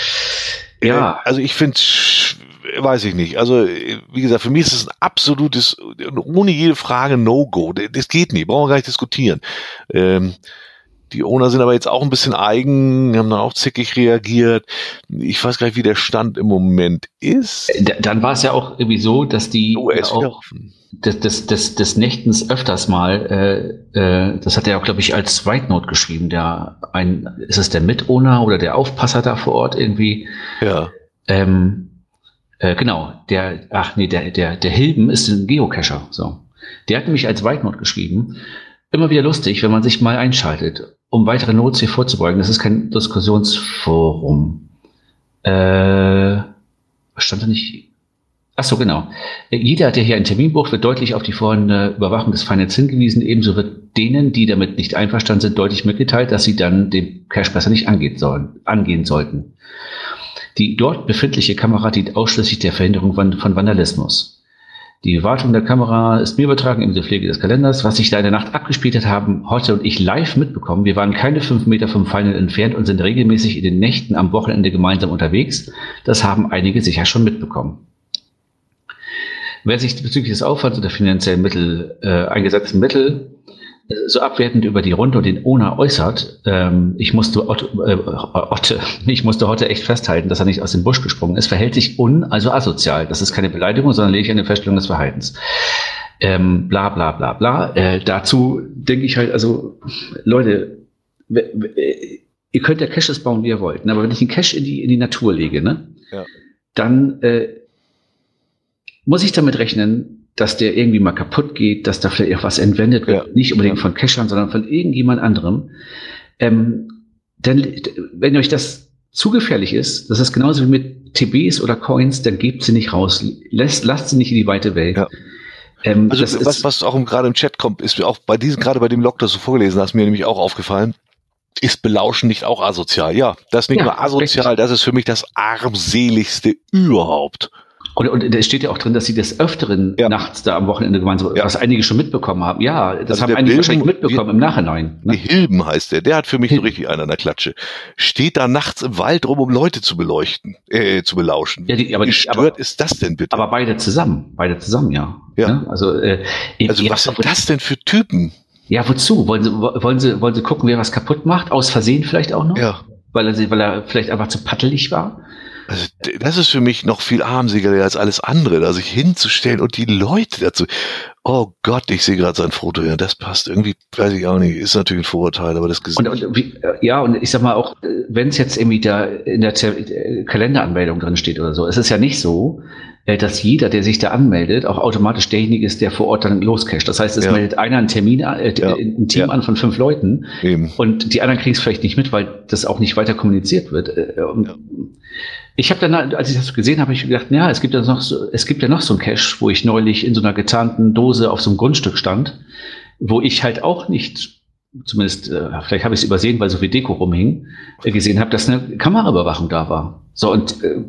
B: Ja.
A: Äh, also ich finde, weiß ich nicht. Also wie gesagt, für mich ist es ein absolutes, ohne jede Frage No-Go. Das geht nicht, brauchen wir gar nicht diskutieren. Ähm, Die Owner sind aber jetzt auch ein bisschen eigen, haben dann auch zickig reagiert. Ich weiß gar nicht, wie der Stand im Moment ist.
B: Dann war es ja auch irgendwie so, dass die
A: oh, er ist
B: auch des, des, des, des Nächtens öfters mal, äh, äh, das hat er auch, glaube ich, als White Note geschrieben, der ein, ist es der Mitowner oder der Aufpasser da vor Ort irgendwie?
A: Ja.
B: Ähm, äh, genau, der, ach nee, der, der, der Hilben ist ein Geocacher, so. Der hat nämlich als White Note geschrieben, immer wieder lustig, wenn man sich mal einschaltet, um weitere Notes hier vorzubeugen. Das ist kein Diskussionsforum. Äh, was stand da nicht? Ach so, genau. Jeder, der hier einen Termin bucht, wird deutlich auf die vorhandene Überwachung des Finals hingewiesen. Ebenso wird denen, die damit nicht einverstanden sind, deutlich mitgeteilt, dass sie dann den Cache besser nicht angehen sollen, angehen sollten. Die dort befindliche Kamera dient ausschließlich der Verhinderung von, von Vandalismus. Die Wartung der Kamera ist mir übertragen, ebenso Pflege des Kalenders. Was sich da in der Nacht abgespielt haben, Hotte und ich live mitbekommen. Wir waren keine fünf Meter vom Final entfernt und sind regelmäßig in den Nächten am Wochenende gemeinsam unterwegs. Das haben einige sicher schon mitbekommen. Wer sich bezüglich des Aufwands und der finanziellen Mittel, äh, eingesetzten Mittel äh, so abwertend über die Runde und den Owner äußert, ähm, ich musste Otto, äh, Otte, ich musste Hotte echt festhalten, dass er nicht aus dem Busch gesprungen ist, verhält sich un, also asozial. Das ist keine Beleidigung, sondern lediglich eine Feststellung des Verhaltens. Ähm, bla bla bla bla. Äh, dazu denke ich halt, also Leute, ihr könnt ja Caches bauen, wie ihr wollt, ne? Aber wenn ich einen Cache in die, in die Natur lege, ne, ja. dann äh, muss ich damit rechnen, dass der irgendwie mal kaputt geht, dass da vielleicht auch was entwendet wird, ja. Nicht unbedingt von Cachern, sondern von irgendjemand anderem. Ähm, denn wenn euch das zu gefährlich ist, das ist genauso wie mit T Bs oder Coins, dann gebt sie nicht raus, lasst, lasst sie nicht in die weite Welt. Ja.
A: Ähm, also das was, ist, was auch gerade im Chat kommt, ist mir auch bei diesem, gerade bei dem Log, das du vorgelesen hast, mir nämlich auch aufgefallen. Ist Belauschen nicht auch asozial? Ja, das ist nicht ja, nur asozial, richtig. Das ist für mich das armseligste überhaupt.
B: Und, und da steht ja auch drin, dass sie des Öfteren ja. nachts da am Wochenende gemeinsam, ja. was einige schon mitbekommen haben. Ja, das also haben einige Bilden, wahrscheinlich mitbekommen wie, im Nachhinein.
A: Ne? Hilben heißt der, der hat für mich Hilben. So richtig einen an der Klatsche. Steht da nachts im Wald rum, um Leute zu beleuchten, äh, zu belauschen.
B: Ja, die, aber
A: Wie gestört aber, ist das denn bitte?
B: Aber beide zusammen, beide zusammen, ja.
A: ja.
B: Ne? Also, äh,
A: also was sind das denn für Typen?
B: Ja, wozu? Wollen sie, wollen sie, wollen sie gucken, wer was kaputt macht? Aus Versehen vielleicht auch noch?
A: Ja.
B: Weil er, weil er vielleicht einfach zu pattelig war?
A: Also das ist für mich noch viel armseliger als alles andere, da sich hinzustellen und die Leute dazu. Oh Gott, ich sehe gerade sein Foto, ja, das passt irgendwie, weiß ich auch nicht, ist natürlich ein Vorurteil, aber das Gesicht.
B: Und, und wie, ja, und ich sag mal auch, wenn es jetzt irgendwie da in der Kalenderanmeldung drin steht oder so, es ist ja nicht so, dass jeder, der sich da anmeldet, auch automatisch derjenige ist, der vor Ort dann loscasht. Das heißt, es ja. meldet einer einen Termin, äh, ja. ein Team ja. an von fünf Leuten Eben. Und die anderen kriegen es vielleicht nicht mit, weil das auch nicht weiter kommuniziert wird. Und ja. Ich habe dann, als ich das gesehen habe, ich gedacht, ja, es gibt ja noch so, es gibt ja noch so einen Cache, wo ich neulich in so einer getarnten Dose auf so einem Grundstück stand, wo ich halt auch nicht, zumindest, äh, vielleicht habe ich es übersehen, weil so viel Deko rumhing, äh, gesehen habe, dass eine Kameraüberwachung da war. So, und äh,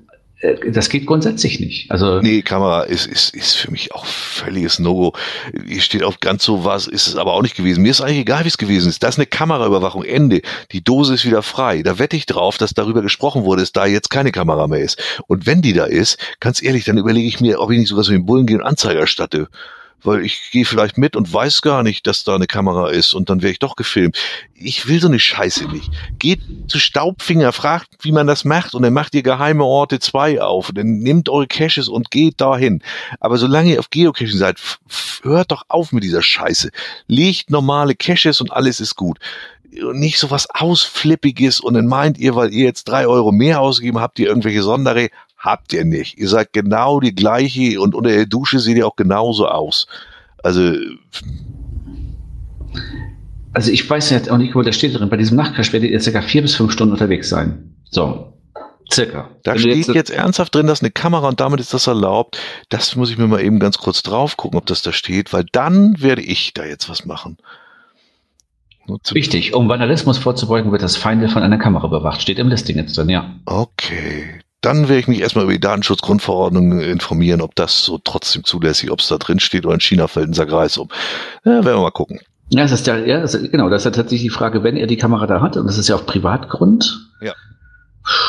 B: das geht grundsätzlich nicht. Also
A: nee, Kamera ist, ist, ist für mich auch völliges No-Go. Hier steht auf ganz so was, ist es aber auch nicht gewesen. Mir ist eigentlich egal, wie es gewesen ist. Das ist eine Kameraüberwachung, Ende. Die Dose ist wieder frei. Da wette ich drauf, dass darüber gesprochen wurde, dass da jetzt keine Kamera mehr ist. Und wenn die da ist, ganz ehrlich, dann überlege ich mir, ob ich nicht sogar so den Bullen gehe und Anzeige erstatte. Weil ich gehe vielleicht mit und weiß gar nicht, dass da eine Kamera ist und dann werde ich doch gefilmt. Ich will so eine Scheiße nicht. Geht zu Staubfinger, fragt, wie man das macht und dann macht ihr geheime Orte zwei auf und dann nehmt eure Caches und geht dahin. Aber solange ihr auf Geocaching seid, f- f- hört doch auf mit dieser Scheiße. Legt normale Caches und alles ist gut. Und nicht so was Ausflippiges und dann meint ihr, weil ihr jetzt drei Euro mehr ausgegeben habt, ihr irgendwelche Sonderre. Habt ihr nicht. Ihr seid genau die gleiche und unter der Dusche seht ihr auch genauso aus. Also
B: Also ich weiß jetzt auch nicht, wo der steht drin. Bei diesem Nachtcache werdet ihr circa vier bis fünf Stunden unterwegs sein. So, circa.
A: Da
B: Wenn
A: steht
B: jetzt,
A: jetzt ernsthaft drin, dass eine Kamera und damit ist das erlaubt. Das muss ich mir mal eben ganz kurz drauf gucken, ob das da steht, weil dann werde ich da jetzt was machen.
B: Richtig, um Vandalismus vorzubeugen, wird das Feinde von einer Kamera überwacht. Steht im Listing jetzt drin, ja.
A: Okay. Dann werde ich mich erstmal über die Datenschutzgrundverordnung informieren, ob das so trotzdem zulässig, ob es da drin steht oder in China fällt ein Sack Reis um. Ja, werden wir mal gucken.
B: Ja, das ist ja, ja das ist, genau, das ist ja tatsächlich die Frage, wenn er die Kamera da hat, und das ist ja auf Privatgrund.
A: Ja.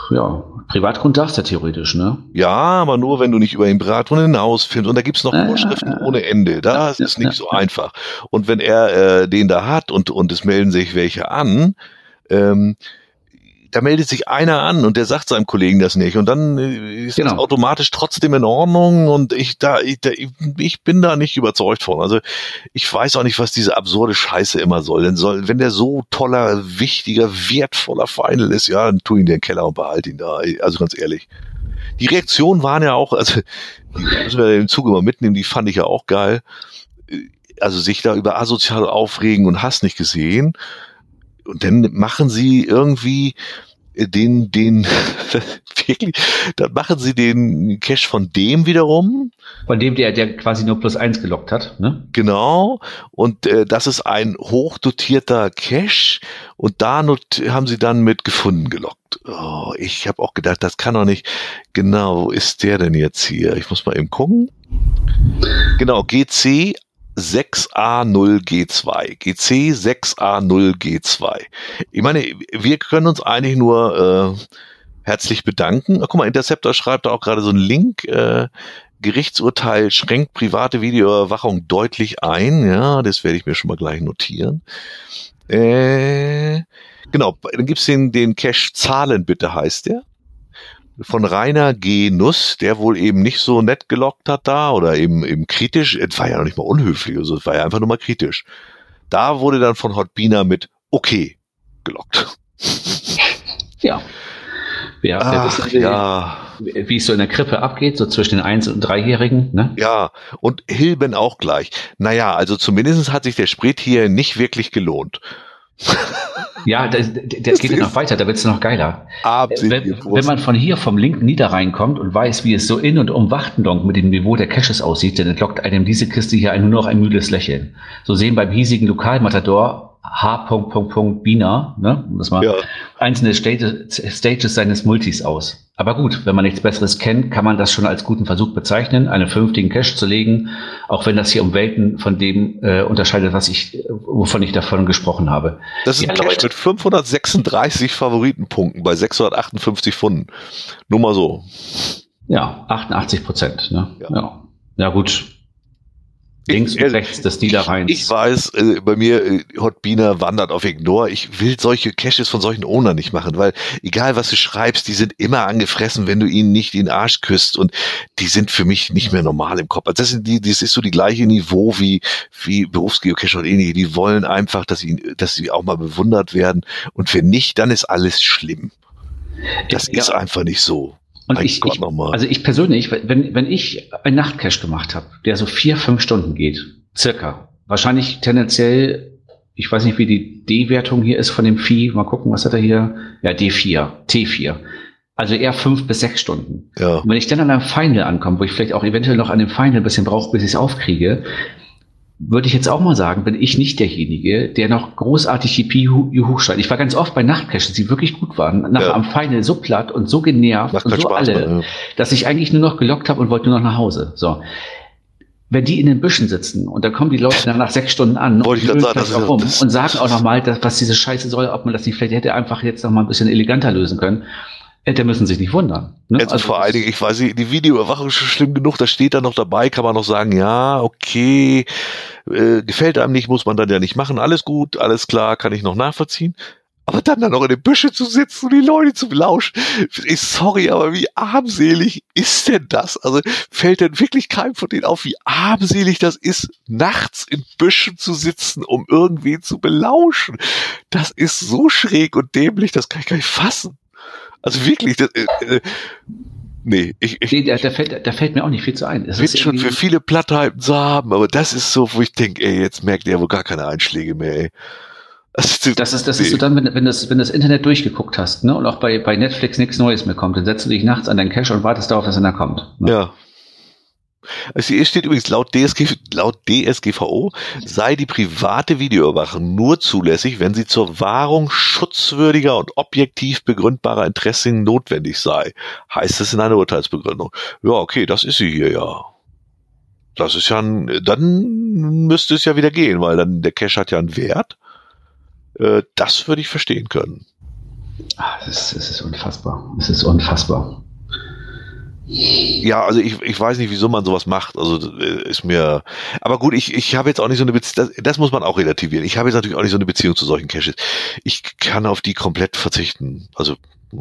B: ja, Privatgrund darfst du ja theoretisch, ne?
A: Ja, aber nur, wenn du nicht über den Privatgrund hinaus filmst. Und da gibt's noch
B: Äh,
A: Vorschriften
B: äh,
A: ohne Ende. Das
B: ja,
A: ist nicht
B: ja,
A: so
B: ja.
A: einfach. Und wenn er äh, den da hat und, und es melden sich welche an, ähm, da meldet sich einer an und der sagt seinem Kollegen das nicht und dann ist
B: Genau.
A: das automatisch trotzdem in Ordnung und ich da ich, da, ich bin da nicht überzeugt von. Also ich weiß auch nicht, was diese absurde Scheiße immer soll. Denn soll, wenn der so toller, wichtiger, wertvoller Final ist, ja, dann tu ihn in den Keller und behalt ihn da. Also ganz ehrlich. Die Reaktionen waren ja auch, also die müssen wir im Zuge mal mitnehmen, die fand ich ja auch geil. Also sich da über asozial aufregen und Hass nicht gesehen. Und dann machen sie irgendwie den, den, wirklich, dann machen sie den Cache von dem wiederum.
B: Von dem, der, der quasi nur plus eins gelockt hat, ne?
A: Genau. Und äh, das ist ein hochdotierter Cache. Und da not, haben sie dann mit gefunden gelockt. Oh, ich habe auch gedacht, das kann doch nicht. Genau, wo ist der denn jetzt hier? Ich muss mal eben gucken. Genau, G C sechs A null G zwei. G C sechs A null G zwei. Ich meine, wir können uns eigentlich nur äh, herzlich bedanken. Ach, guck mal, Interceptor schreibt da auch gerade so einen Link. Äh, Gerichtsurteil schränkt private Videoüberwachung deutlich ein. Ja, das werde ich mir schon mal gleich notieren. Äh, genau, dann gibt's den, den Cache Zahlen bitte, heißt der. Von Rainer G. Nuss, der wohl eben nicht so nett gelockt hat da oder eben, eben kritisch. Es war ja noch nicht mal unhöflich, also es war ja einfach nur mal kritisch. Da wurde dann von Hotbina mit okay gelockt.
B: Ja. Ja,
A: Ach,
B: wissen,
A: ja.
B: Wie, wie es so in der Krippe abgeht, so zwischen den Eins- und Dreijährigen, ne?
A: Ja, und Hilben auch gleich. Naja, also zumindest hat sich der Sprit hier nicht wirklich gelohnt.
B: Ja, der, der geht ja noch weiter, da wird's noch geiler. Wenn, wenn man von hier vom linken Niederrhein kommt und weiß, wie es so in und um Wachtendonk mit dem Niveau der Caches aussieht, dann entlockt einem diese Kiste hier nur noch ein müdes Lächeln. So sehen beim hiesigen Lokalmatador H. Bina, ne, das mal, ja. einzelne Stages, Stages seines Multis aus. Aber gut, wenn man nichts Besseres kennt, kann man das schon als guten Versuch bezeichnen, einen vernünftigen Cache zu legen, auch wenn das hier um Welten von dem äh, unterscheidet, was ich, wovon ich davon gesprochen habe.
A: Das ist ja, ein Cache mit fünfhundertsechsunddreißig Favoritenpunkten bei sechshundertachtundfünfzig Funden. Nur mal so.
B: Ja, achtundachtzig Prozent. Ne?
A: Ja.
B: Ja. ja, gut. Links
A: ich,
B: und rechts des Niederrheins.
A: Ich, ich weiß, äh, bei mir, äh, Hotbina wandert auf Ignore. Ich will solche Caches von solchen Ownern nicht machen, weil egal was du schreibst, die sind immer angefressen, wenn du ihnen nicht in den Arsch küsst und die sind für mich nicht mehr normal im Kopf. Also das, sind die, das ist so die gleiche Niveau wie, wie Berufsgeocacher und ähnliche. Die wollen einfach, dass sie, dass sie auch mal bewundert werden und wenn nicht, dann ist alles schlimm. Das ja. ist einfach nicht so.
B: Und ich, ich also ich persönlich, wenn, wenn ich einen Nachtcache gemacht habe, der so vier, fünf Stunden geht, circa, wahrscheinlich tendenziell, ich weiß nicht, wie die D-Wertung hier ist von dem Vieh, mal gucken, was hat er hier? Ja, D vier, T vier. Also eher fünf bis sechs Stunden.
A: Ja.
B: Und wenn ich dann an einem Final ankomme, wo ich vielleicht auch eventuell noch an dem Final ein bisschen brauche, bis ich es aufkriege, würde ich jetzt auch mal sagen, bin ich nicht derjenige, der noch großartig die Pi hochschreibt. Ich war ganz oft bei Nachtcaches, die wirklich gut waren, nachher ja. am Final so platt und so genervt Macht und so Spaß, alle, man, ja. dass ich eigentlich nur noch gelockt habe und wollte nur noch nach Hause. So. Wenn die in den Büschen sitzen und dann kommen die Leute dann nach sechs Stunden an und,
A: ich sagen, das
B: auch um und sagen auch nochmal, was diese Scheiße soll, ob man das nicht vielleicht hätte einfach jetzt noch mal ein bisschen eleganter lösen können. Da müssen sich nicht wundern. Ne?
A: Also, also vor allen Dingen, ich weiß nicht, die Videoüberwachung ist schon schlimm genug, da steht da noch dabei, kann man noch sagen, ja, okay, äh, gefällt einem nicht, muss man dann ja nicht machen, alles gut, alles klar, kann ich noch nachvollziehen. Aber dann da noch in den Büschen zu sitzen und die Leute zu belauschen, ich, sorry, aber wie armselig ist denn das? Also fällt denn wirklich keinem von denen auf, wie armselig das ist, nachts in Büschen zu sitzen, um irgendwen zu belauschen? Das ist so schräg und dämlich, das kann ich gar nicht fassen. Also wirklich, das, äh, nee, ich, ich
B: nee, da, da, fällt, da fällt mir auch nicht viel zu ein.
A: Es wird schon für viele Platthalten zu haben, aber das ist so, wo ich denke, ey, jetzt merkt ihr wohl gar keine Einschläge mehr, ey.
B: Das ist, das ist, das nee. ist so dann, wenn, wenn das, wenn das Internet durchgeguckt hast, ne, und auch bei, bei Netflix nichts Neues mehr kommt, dann setzt du dich nachts an deinen Cache und wartest darauf, dass einer kommt. Ne?
A: Ja. Also hier steht übrigens, laut D S G, laut D S G V O sei die private Videoüberwachung nur zulässig, wenn sie zur Wahrung schutzwürdiger und objektiv begründbarer Interessen notwendig sei. Heißt es in einer Urteilsbegründung. Ja, okay, das ist sie hier, ja. Das ist ja ein, dann müsste es ja wieder gehen, weil dann der Cache hat ja einen Wert. Äh, das würde ich verstehen können.
B: Ah, es ist, es ist unfassbar. Es ist unfassbar.
A: Ja, also ich, ich weiß nicht, wieso man sowas macht. Also ist mir, aber gut, ich, ich habe jetzt auch nicht so eine Beziehung, das, das muss man auch relativieren. Ich habe jetzt natürlich auch nicht so eine Beziehung zu solchen Caches. Ich kann auf die komplett verzichten. Also,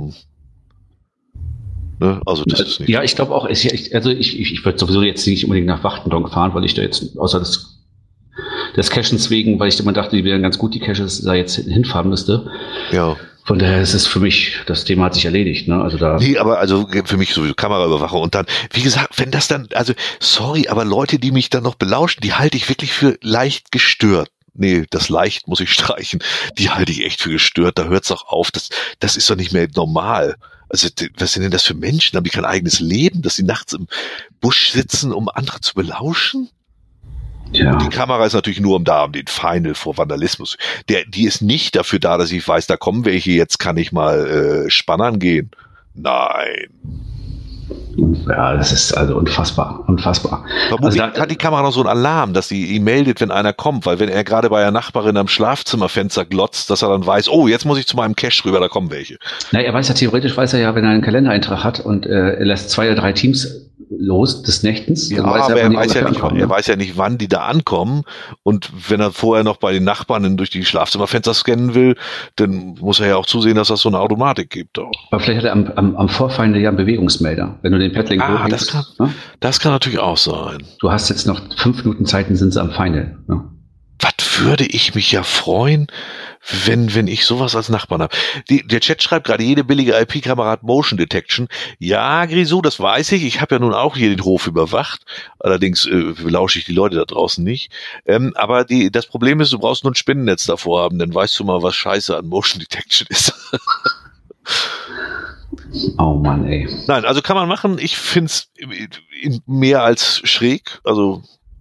A: ne, also das ist nicht.
B: Ja, ich glaube auch, ich, also ich, ich, ich würde sowieso jetzt nicht unbedingt nach Wachtendonk fahren, weil ich da jetzt, außer des, des Cachens wegen, weil ich immer dachte, die wären ganz gut, die Caches, da jetzt hinfahren müsste.
A: Ja.
B: Von daher ist es für mich, das Thema hat sich erledigt, ne? Also da.
A: Nee, aber also für mich sowieso Kameraüberwachung und dann, wie gesagt, wenn das dann, also sorry, aber Leute, die mich dann noch belauschen, die halte ich wirklich für leicht gestört. Nee, das leicht muss ich streichen. Die halte ich echt für gestört. Da hört's auch auf. Das, das ist doch nicht mehr normal. Also, was sind denn das für Menschen? Haben die kein eigenes Leben, dass sie nachts im Busch sitzen, um andere zu belauschen? Ja. Und die Kamera ist natürlich nur um da, um den Final vor Vandalismus. Der, die ist nicht dafür da, dass ich weiß, da kommen welche, jetzt kann ich mal äh, spannern gehen. Nein.
B: Ja, das ist also unfassbar, unfassbar.
A: Vermutlich
B: also da,
A: hat die Kamera noch so einen Alarm, dass sie ihn meldet, wenn einer kommt, weil wenn er gerade bei einer Nachbarin am Schlafzimmerfenster glotzt, dass er dann weiß, oh, jetzt muss ich zu meinem Cache rüber, da kommen welche.
B: Na, er weiß ja, theoretisch weiß er ja, wenn er einen Kalendereintrag hat und äh, er lässt zwei oder drei Teams los des Nächtens.
A: Ja,
B: weiß
A: aber
B: er,
A: er weiß ja, nicht,
B: ankommen,
A: er weiß ja nicht, wann die da ankommen. Und wenn er vorher noch bei den Nachbarn durch die Schlafzimmerfenster scannen will, dann muss er ja auch zusehen, dass das so eine Automatik gibt. Auch.
B: Aber vielleicht hat er am, am, am Vorfeinde ja einen Bewegungsmelder. Wenn du den Paddling
A: ah,
B: hochhängst,
A: das kann,
B: ne?
A: das kann natürlich auch sein.
B: Du hast jetzt noch fünf Minuten Zeit, dann sind sie am Final. Ne?
A: Was würde ich mich ja freuen, wenn wenn ich sowas als Nachbarn habe. Die, der Chat schreibt gerade, jede billige I P-Kamera hat Motion Detection. Ja, Grisou, das weiß ich. Ich habe ja nun auch hier den Hof überwacht. Allerdings äh, lausche ich die Leute da draußen nicht. Ähm, aber die, das Problem ist, du brauchst nur ein Spinnennetz davor haben, dann weißt du mal, was scheiße an Motion Detection ist.
B: Oh Mann, ey.
A: Nein, also kann man machen. Ich find's mehr als schräg. Also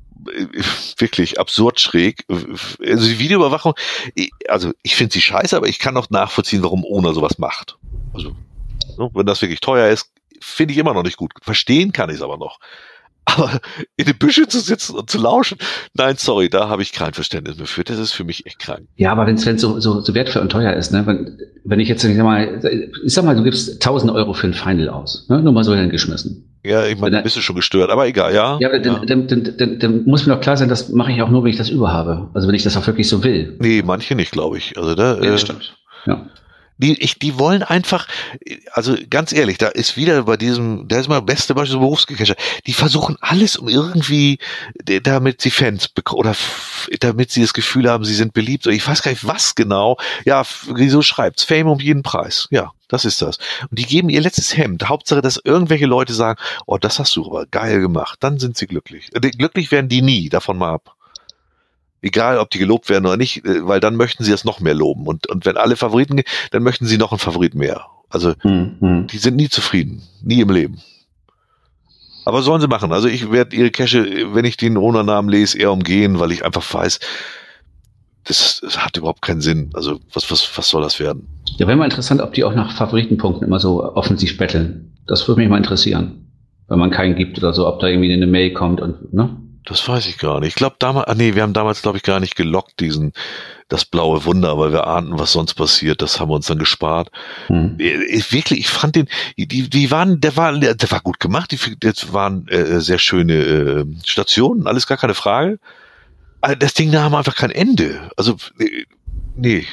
A: wirklich absurd schräg. Also die Videoüberwachung, also ich finde sie scheiße, aber ich kann auch nachvollziehen, warum Ona sowas macht. Also, wenn das wirklich teuer ist, finde ich immer noch nicht gut. Verstehen kann ich es aber noch. Aber in den Büschen zu sitzen und zu lauschen, nein, sorry, da habe ich kein Verständnis mehr für. Das ist für mich echt krank.
B: Ja, aber wenn es so, so, so wertvoll und teuer ist, ne, wenn, wenn ich jetzt, ich sag mal, ich sag mal, du gibst tausend Euro für ein Final aus, ne, nur mal so hingeschmissen.
A: Ja, ich meine, bist du schon gestört, aber egal, ja.
B: Ja, aber dann, ja. Dann, dann, dann, dann muss mir doch klar sein, das mache ich auch nur, wenn ich das überhabe. Also wenn ich das auch wirklich so will.
A: Nee, manche nicht, glaube ich. Also da,
B: ja,
A: äh,
B: stimmt. Ja.
A: Die, ich, die wollen einfach, also ganz ehrlich, da ist wieder bei diesem, da ist mal beste Beispiel so Berufsgecacher, die versuchen alles, um irgendwie, damit sie Fans bekommen, oder f- damit sie das Gefühl haben, sie sind beliebt, oder ich weiß gar nicht, was genau, ja, so schreibt's, Fame um jeden Preis, ja, das ist das. Und die geben ihr letztes Hemd, Hauptsache, dass irgendwelche Leute sagen, oh, das hast du aber geil gemacht, dann sind sie glücklich. Glücklich werden die nie, davon mal ab. Egal, ob die gelobt werden oder nicht, weil dann möchten sie das noch mehr loben. Und, und wenn alle Favoriten, dann möchten sie noch einen Favorit mehr. Also, mhm. die sind nie zufrieden. Nie im Leben. Aber sollen sie machen. Also ich werde ihre Cache, wenn ich den Owner-Namen lese, eher umgehen, weil ich einfach weiß, das, das hat überhaupt keinen Sinn. Also, was, was, was soll das werden?
B: Ja, wäre mal interessant, ob die auch nach Favoritenpunkten immer so offensiv betteln. Das würde mich mal interessieren. Wenn man keinen gibt oder so, ob da irgendwie eine Mail kommt und, ne?
A: Das weiß ich gar nicht. Ich glaube damals, ah nee, wir haben damals, glaube ich, gar nicht gelockt, diesen, das blaue Wunder, weil wir ahnten, was sonst passiert. Das haben wir uns dann gespart. Hm. Ich, wirklich, ich fand den, die, die waren, der war, der war gut gemacht. Die, das waren äh, sehr schöne äh, Stationen, alles gar keine Frage. Aber das Ding da haben einfach kein Ende. Also, nee.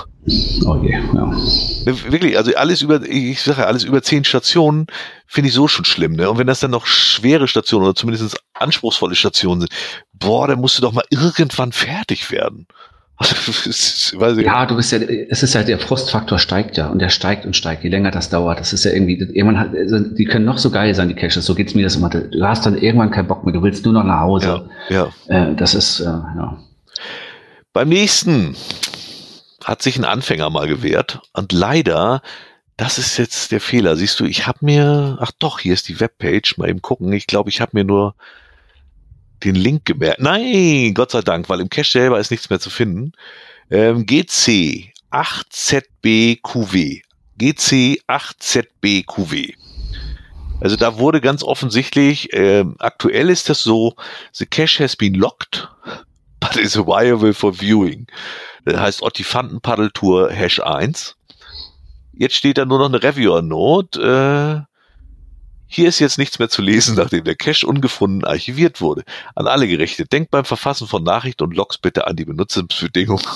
B: Oh je, ja.
A: Wirklich, also alles über, ich sage ja, alles über zehn Stationen finde ich so schon schlimm, ne? Und wenn das dann noch schwere Stationen oder zumindest anspruchsvolle Stationen sind, boah, dann musst du doch mal irgendwann fertig werden. Also, weiß ich
B: ja, du bist ja, es ist ja, der Frustfaktor steigt ja und der steigt und steigt, je länger das dauert. Das ist ja irgendwie, irgendwann hat, also die können noch so geil sein, die Caches, so geht's mir das immer. Du hast dann irgendwann keinen Bock mehr, du willst nur noch nach Hause.
A: Ja, ja.
B: Äh, das ist, äh, ja.
A: Beim nächsten hat sich ein Anfänger mal gewehrt und leider, das ist jetzt der Fehler, siehst du, ich habe mir, ach doch, hier ist die Webpage, mal eben gucken, ich glaube, ich habe mir nur den Link gemerkt. Nein, Gott sei Dank, weil im Cache selber ist nichts mehr zu finden. Ähm, G C acht Z B Q W. G C acht Z B Q W. Also da wurde ganz offensichtlich, ähm, aktuell ist das so, the cache has been locked, but is viable for viewing. Das heißt Ottifanten Paddeltour Hash eins. Jetzt steht da nur noch eine Reviewer Note. Äh, hier ist jetzt nichts mehr zu lesen, nachdem der Cache ungefunden archiviert wurde. An alle gerichtet. Denkt beim Verfassen von Nachrichten und Logs bitte an die Benutzungsbedingungen.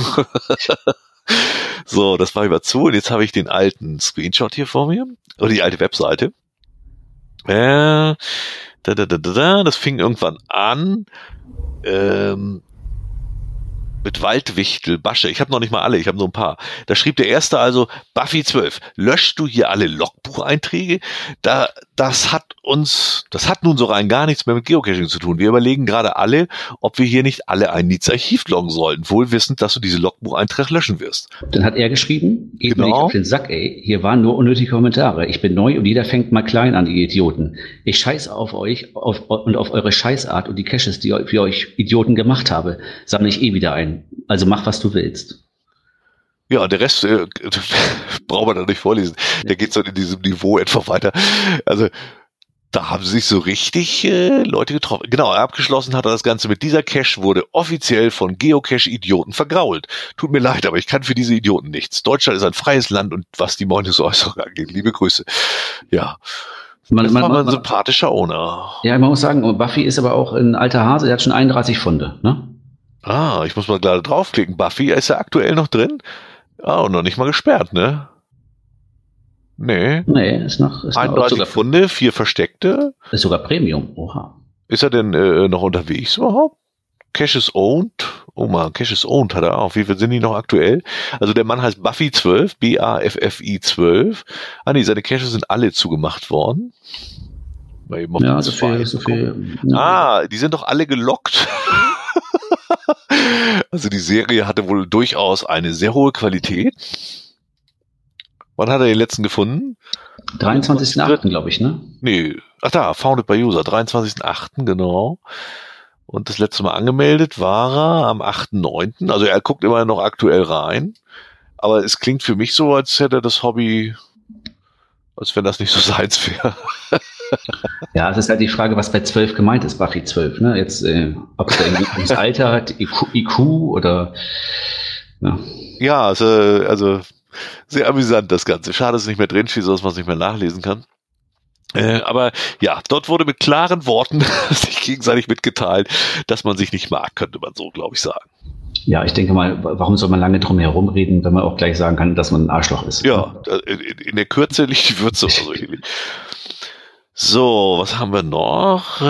A: So, das war über zu. Und jetzt habe ich den alten Screenshot hier vor mir. Oder die alte Webseite. Äh, da, da, da, da, da. Das fing irgendwann an. Ähm, mit Waldwichtel, Basche. Ich habe noch nicht mal alle, ich habe nur ein paar. Da schrieb der erste also, Buffy zwölf, löschst du hier alle Logbucheinträge? Da, das hat uns, das hat nun so rein gar nichts mehr mit Geocaching zu tun. Wir überlegen gerade alle, ob wir hier nicht alle ein Needs-Archiv loggen sollten, wohl wissend, dass du diese Logbucheinträge löschen wirst.
B: Dann hat er geschrieben, geht
A: Genau.
B: mir nicht auf den Sack, ey. Hier waren nur unnötige Kommentare. Ich bin neu und jeder fängt mal klein an, die Idioten. Ich scheiß auf euch auf, und auf eure Scheißart und die Caches, die ich für euch Idioten gemacht habe, sammle ich eh wieder ein. Also mach, was du willst.
A: Ja, der Rest äh, braucht man da nicht vorlesen. Der geht so in diesem Niveau etwa weiter. Also da haben sich so richtig äh, Leute getroffen. Genau, abgeschlossen hat er das Ganze mit: dieser Cache wurde offiziell von Geocache-Idioten vergrault. Tut mir leid, aber ich kann für diese Idioten nichts. Deutschland ist ein freies Land und was die Meinungsäußerung angeht, liebe Grüße. Ja,
B: Man,
A: das
B: man,
A: war mal ein
B: man,
A: sympathischer Owner.
B: ja, man muss sagen, Buffy ist aber auch ein alter Hase, der hat schon einunddreißig Funde, ne?
A: Ah, ich muss mal gerade draufklicken. Buffy, ist er aktuell noch drin? Ah, und noch nicht mal gesperrt, ne? Nee.
B: Nee, ist noch, ist noch
A: einunddreißig
B: sogar,
A: Funde, vier versteckte.
B: ist sogar Premium, oha.
A: Ist er denn äh, noch unterwegs überhaupt? Caches owned? Oh man, Caches owned hat er auch. Wie viel sind die noch aktuell? Also der Mann heißt Buffy zwölf, B A F F I zwölf. Ah nee, seine Caches sind alle zugemacht worden. Mal eben auf
B: Ja,
A: die
B: so
A: zwei
B: viel, so
A: gucken.
B: viel. Ja.
A: Ah, die sind doch alle gelockt. Also die Serie hatte wohl durchaus eine sehr hohe Qualität. Wann hat er den letzten gefunden?
B: dreiundzwanzigsten achten glaube ich, ne?
A: Nee, ach da, founded by user, dreiundzwanzigsten achten genau. Und das letzte Mal angemeldet war er am achten neunten Also er guckt immer noch aktuell rein. Aber es klingt für mich so, als hätte er das Hobby, als wenn das nicht so seins wäre.
B: Ja, es ist halt die Frage, was bei zwölf gemeint ist, Buffy zwölf, ne? Jetzt, äh, ob es da irgendwie ums Alter hat, I Q, I Q oder, ja.
A: Ja, also, also sehr amüsant das Ganze. Schade, dass es nicht mehr drin steht, sodass man es nicht mehr nachlesen kann. Äh, aber ja, dort wurde mit klaren Worten sich gegenseitig mitgeteilt, dass man sich nicht mag, könnte man so, glaube ich, sagen.
B: Ja, ich denke mal, warum soll man lange drum herum reden, wenn man auch gleich sagen kann, dass man ein Arschloch ist?
A: Ja, in, in der Kürze liegt die Würze. Also so, was haben wir noch?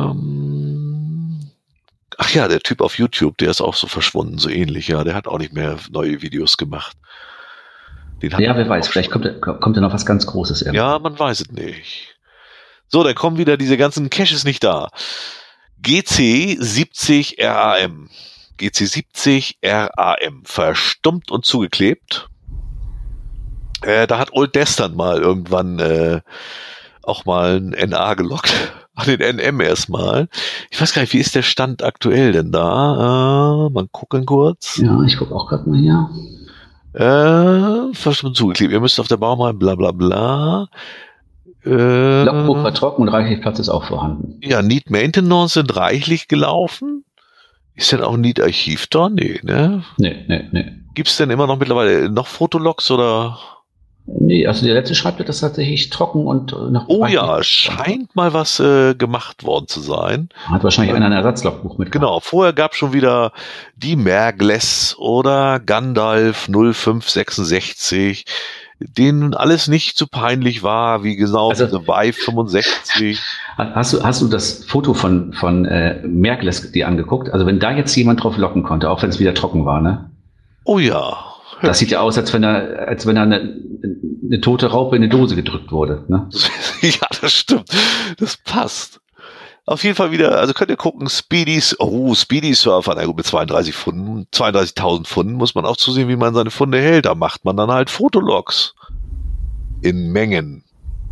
A: Ähm Ach ja, der Typ auf YouTube, der ist auch so verschwunden, so ähnlich. Ja, der hat auch nicht mehr neue Videos gemacht. Den
B: ja, wer weiß, vielleicht kommt, kommt da noch was ganz Großes. Irgendwann.
A: Ja, man weiß es nicht. So, dann kommen wieder diese ganzen Caches nicht da. G C siebzig R A M. G C siebzig R A M. Verstummt und zugeklebt. Äh, da hat Old Destan mal irgendwann äh, auch mal ein N A gelockt. Ach, den N M erstmal. Ich weiß gar nicht, wie ist der Stand aktuell denn da? Äh, mal gucken kurz.
B: Ja, ich gucke auch gerade mal hier.
A: Äh, verstummt zugeklebt. Ihr müsst auf der Baumheim, bla bla bla. Äh,
B: Logbuch war trocken und reichlich Platz ist auch vorhanden.
A: Ja, Need Maintenance sind reichlich gelaufen. Ist denn auch ein Need Archiv da? Nee, ne?
B: Nee, nee, nee.
A: Gibt's denn immer noch mittlerweile noch Fotologs oder?
B: Nee, also der letzte schreibt, das tatsächlich trocken und noch.
A: Oh ja, scheint mal was äh, gemacht worden zu sein.
B: Hat wahrscheinlich einer ein Ersatzlogbuch mit.
A: Genau, vorher gab schon wieder die Mergles oder Gandalf null fünf sechsundsechzig, denen alles nicht so peinlich war, wie genau
B: Also-
A: diese Vive fünfundsechzig.
B: Hast du, hast du das Foto von, von äh, Merkles dir angeguckt? Also wenn da jetzt jemand drauf locken konnte, auch wenn es wieder trocken war, ne?
A: Oh ja.
B: Das sieht ja aus, als wenn da, als wenn da eine, eine tote Raupe in eine Dose gedrückt wurde, ne?
A: Ja, das stimmt. Das passt. Auf jeden Fall wieder, also könnt ihr gucken, Speedys, oh, Speedy Surfer, na gut, mit zweiunddreißig Pfunden, zweiunddreißigtausend Pfunden muss man auch zusehen, wie man seine Funde hält. Da macht man dann halt Fotologs. In Mengen.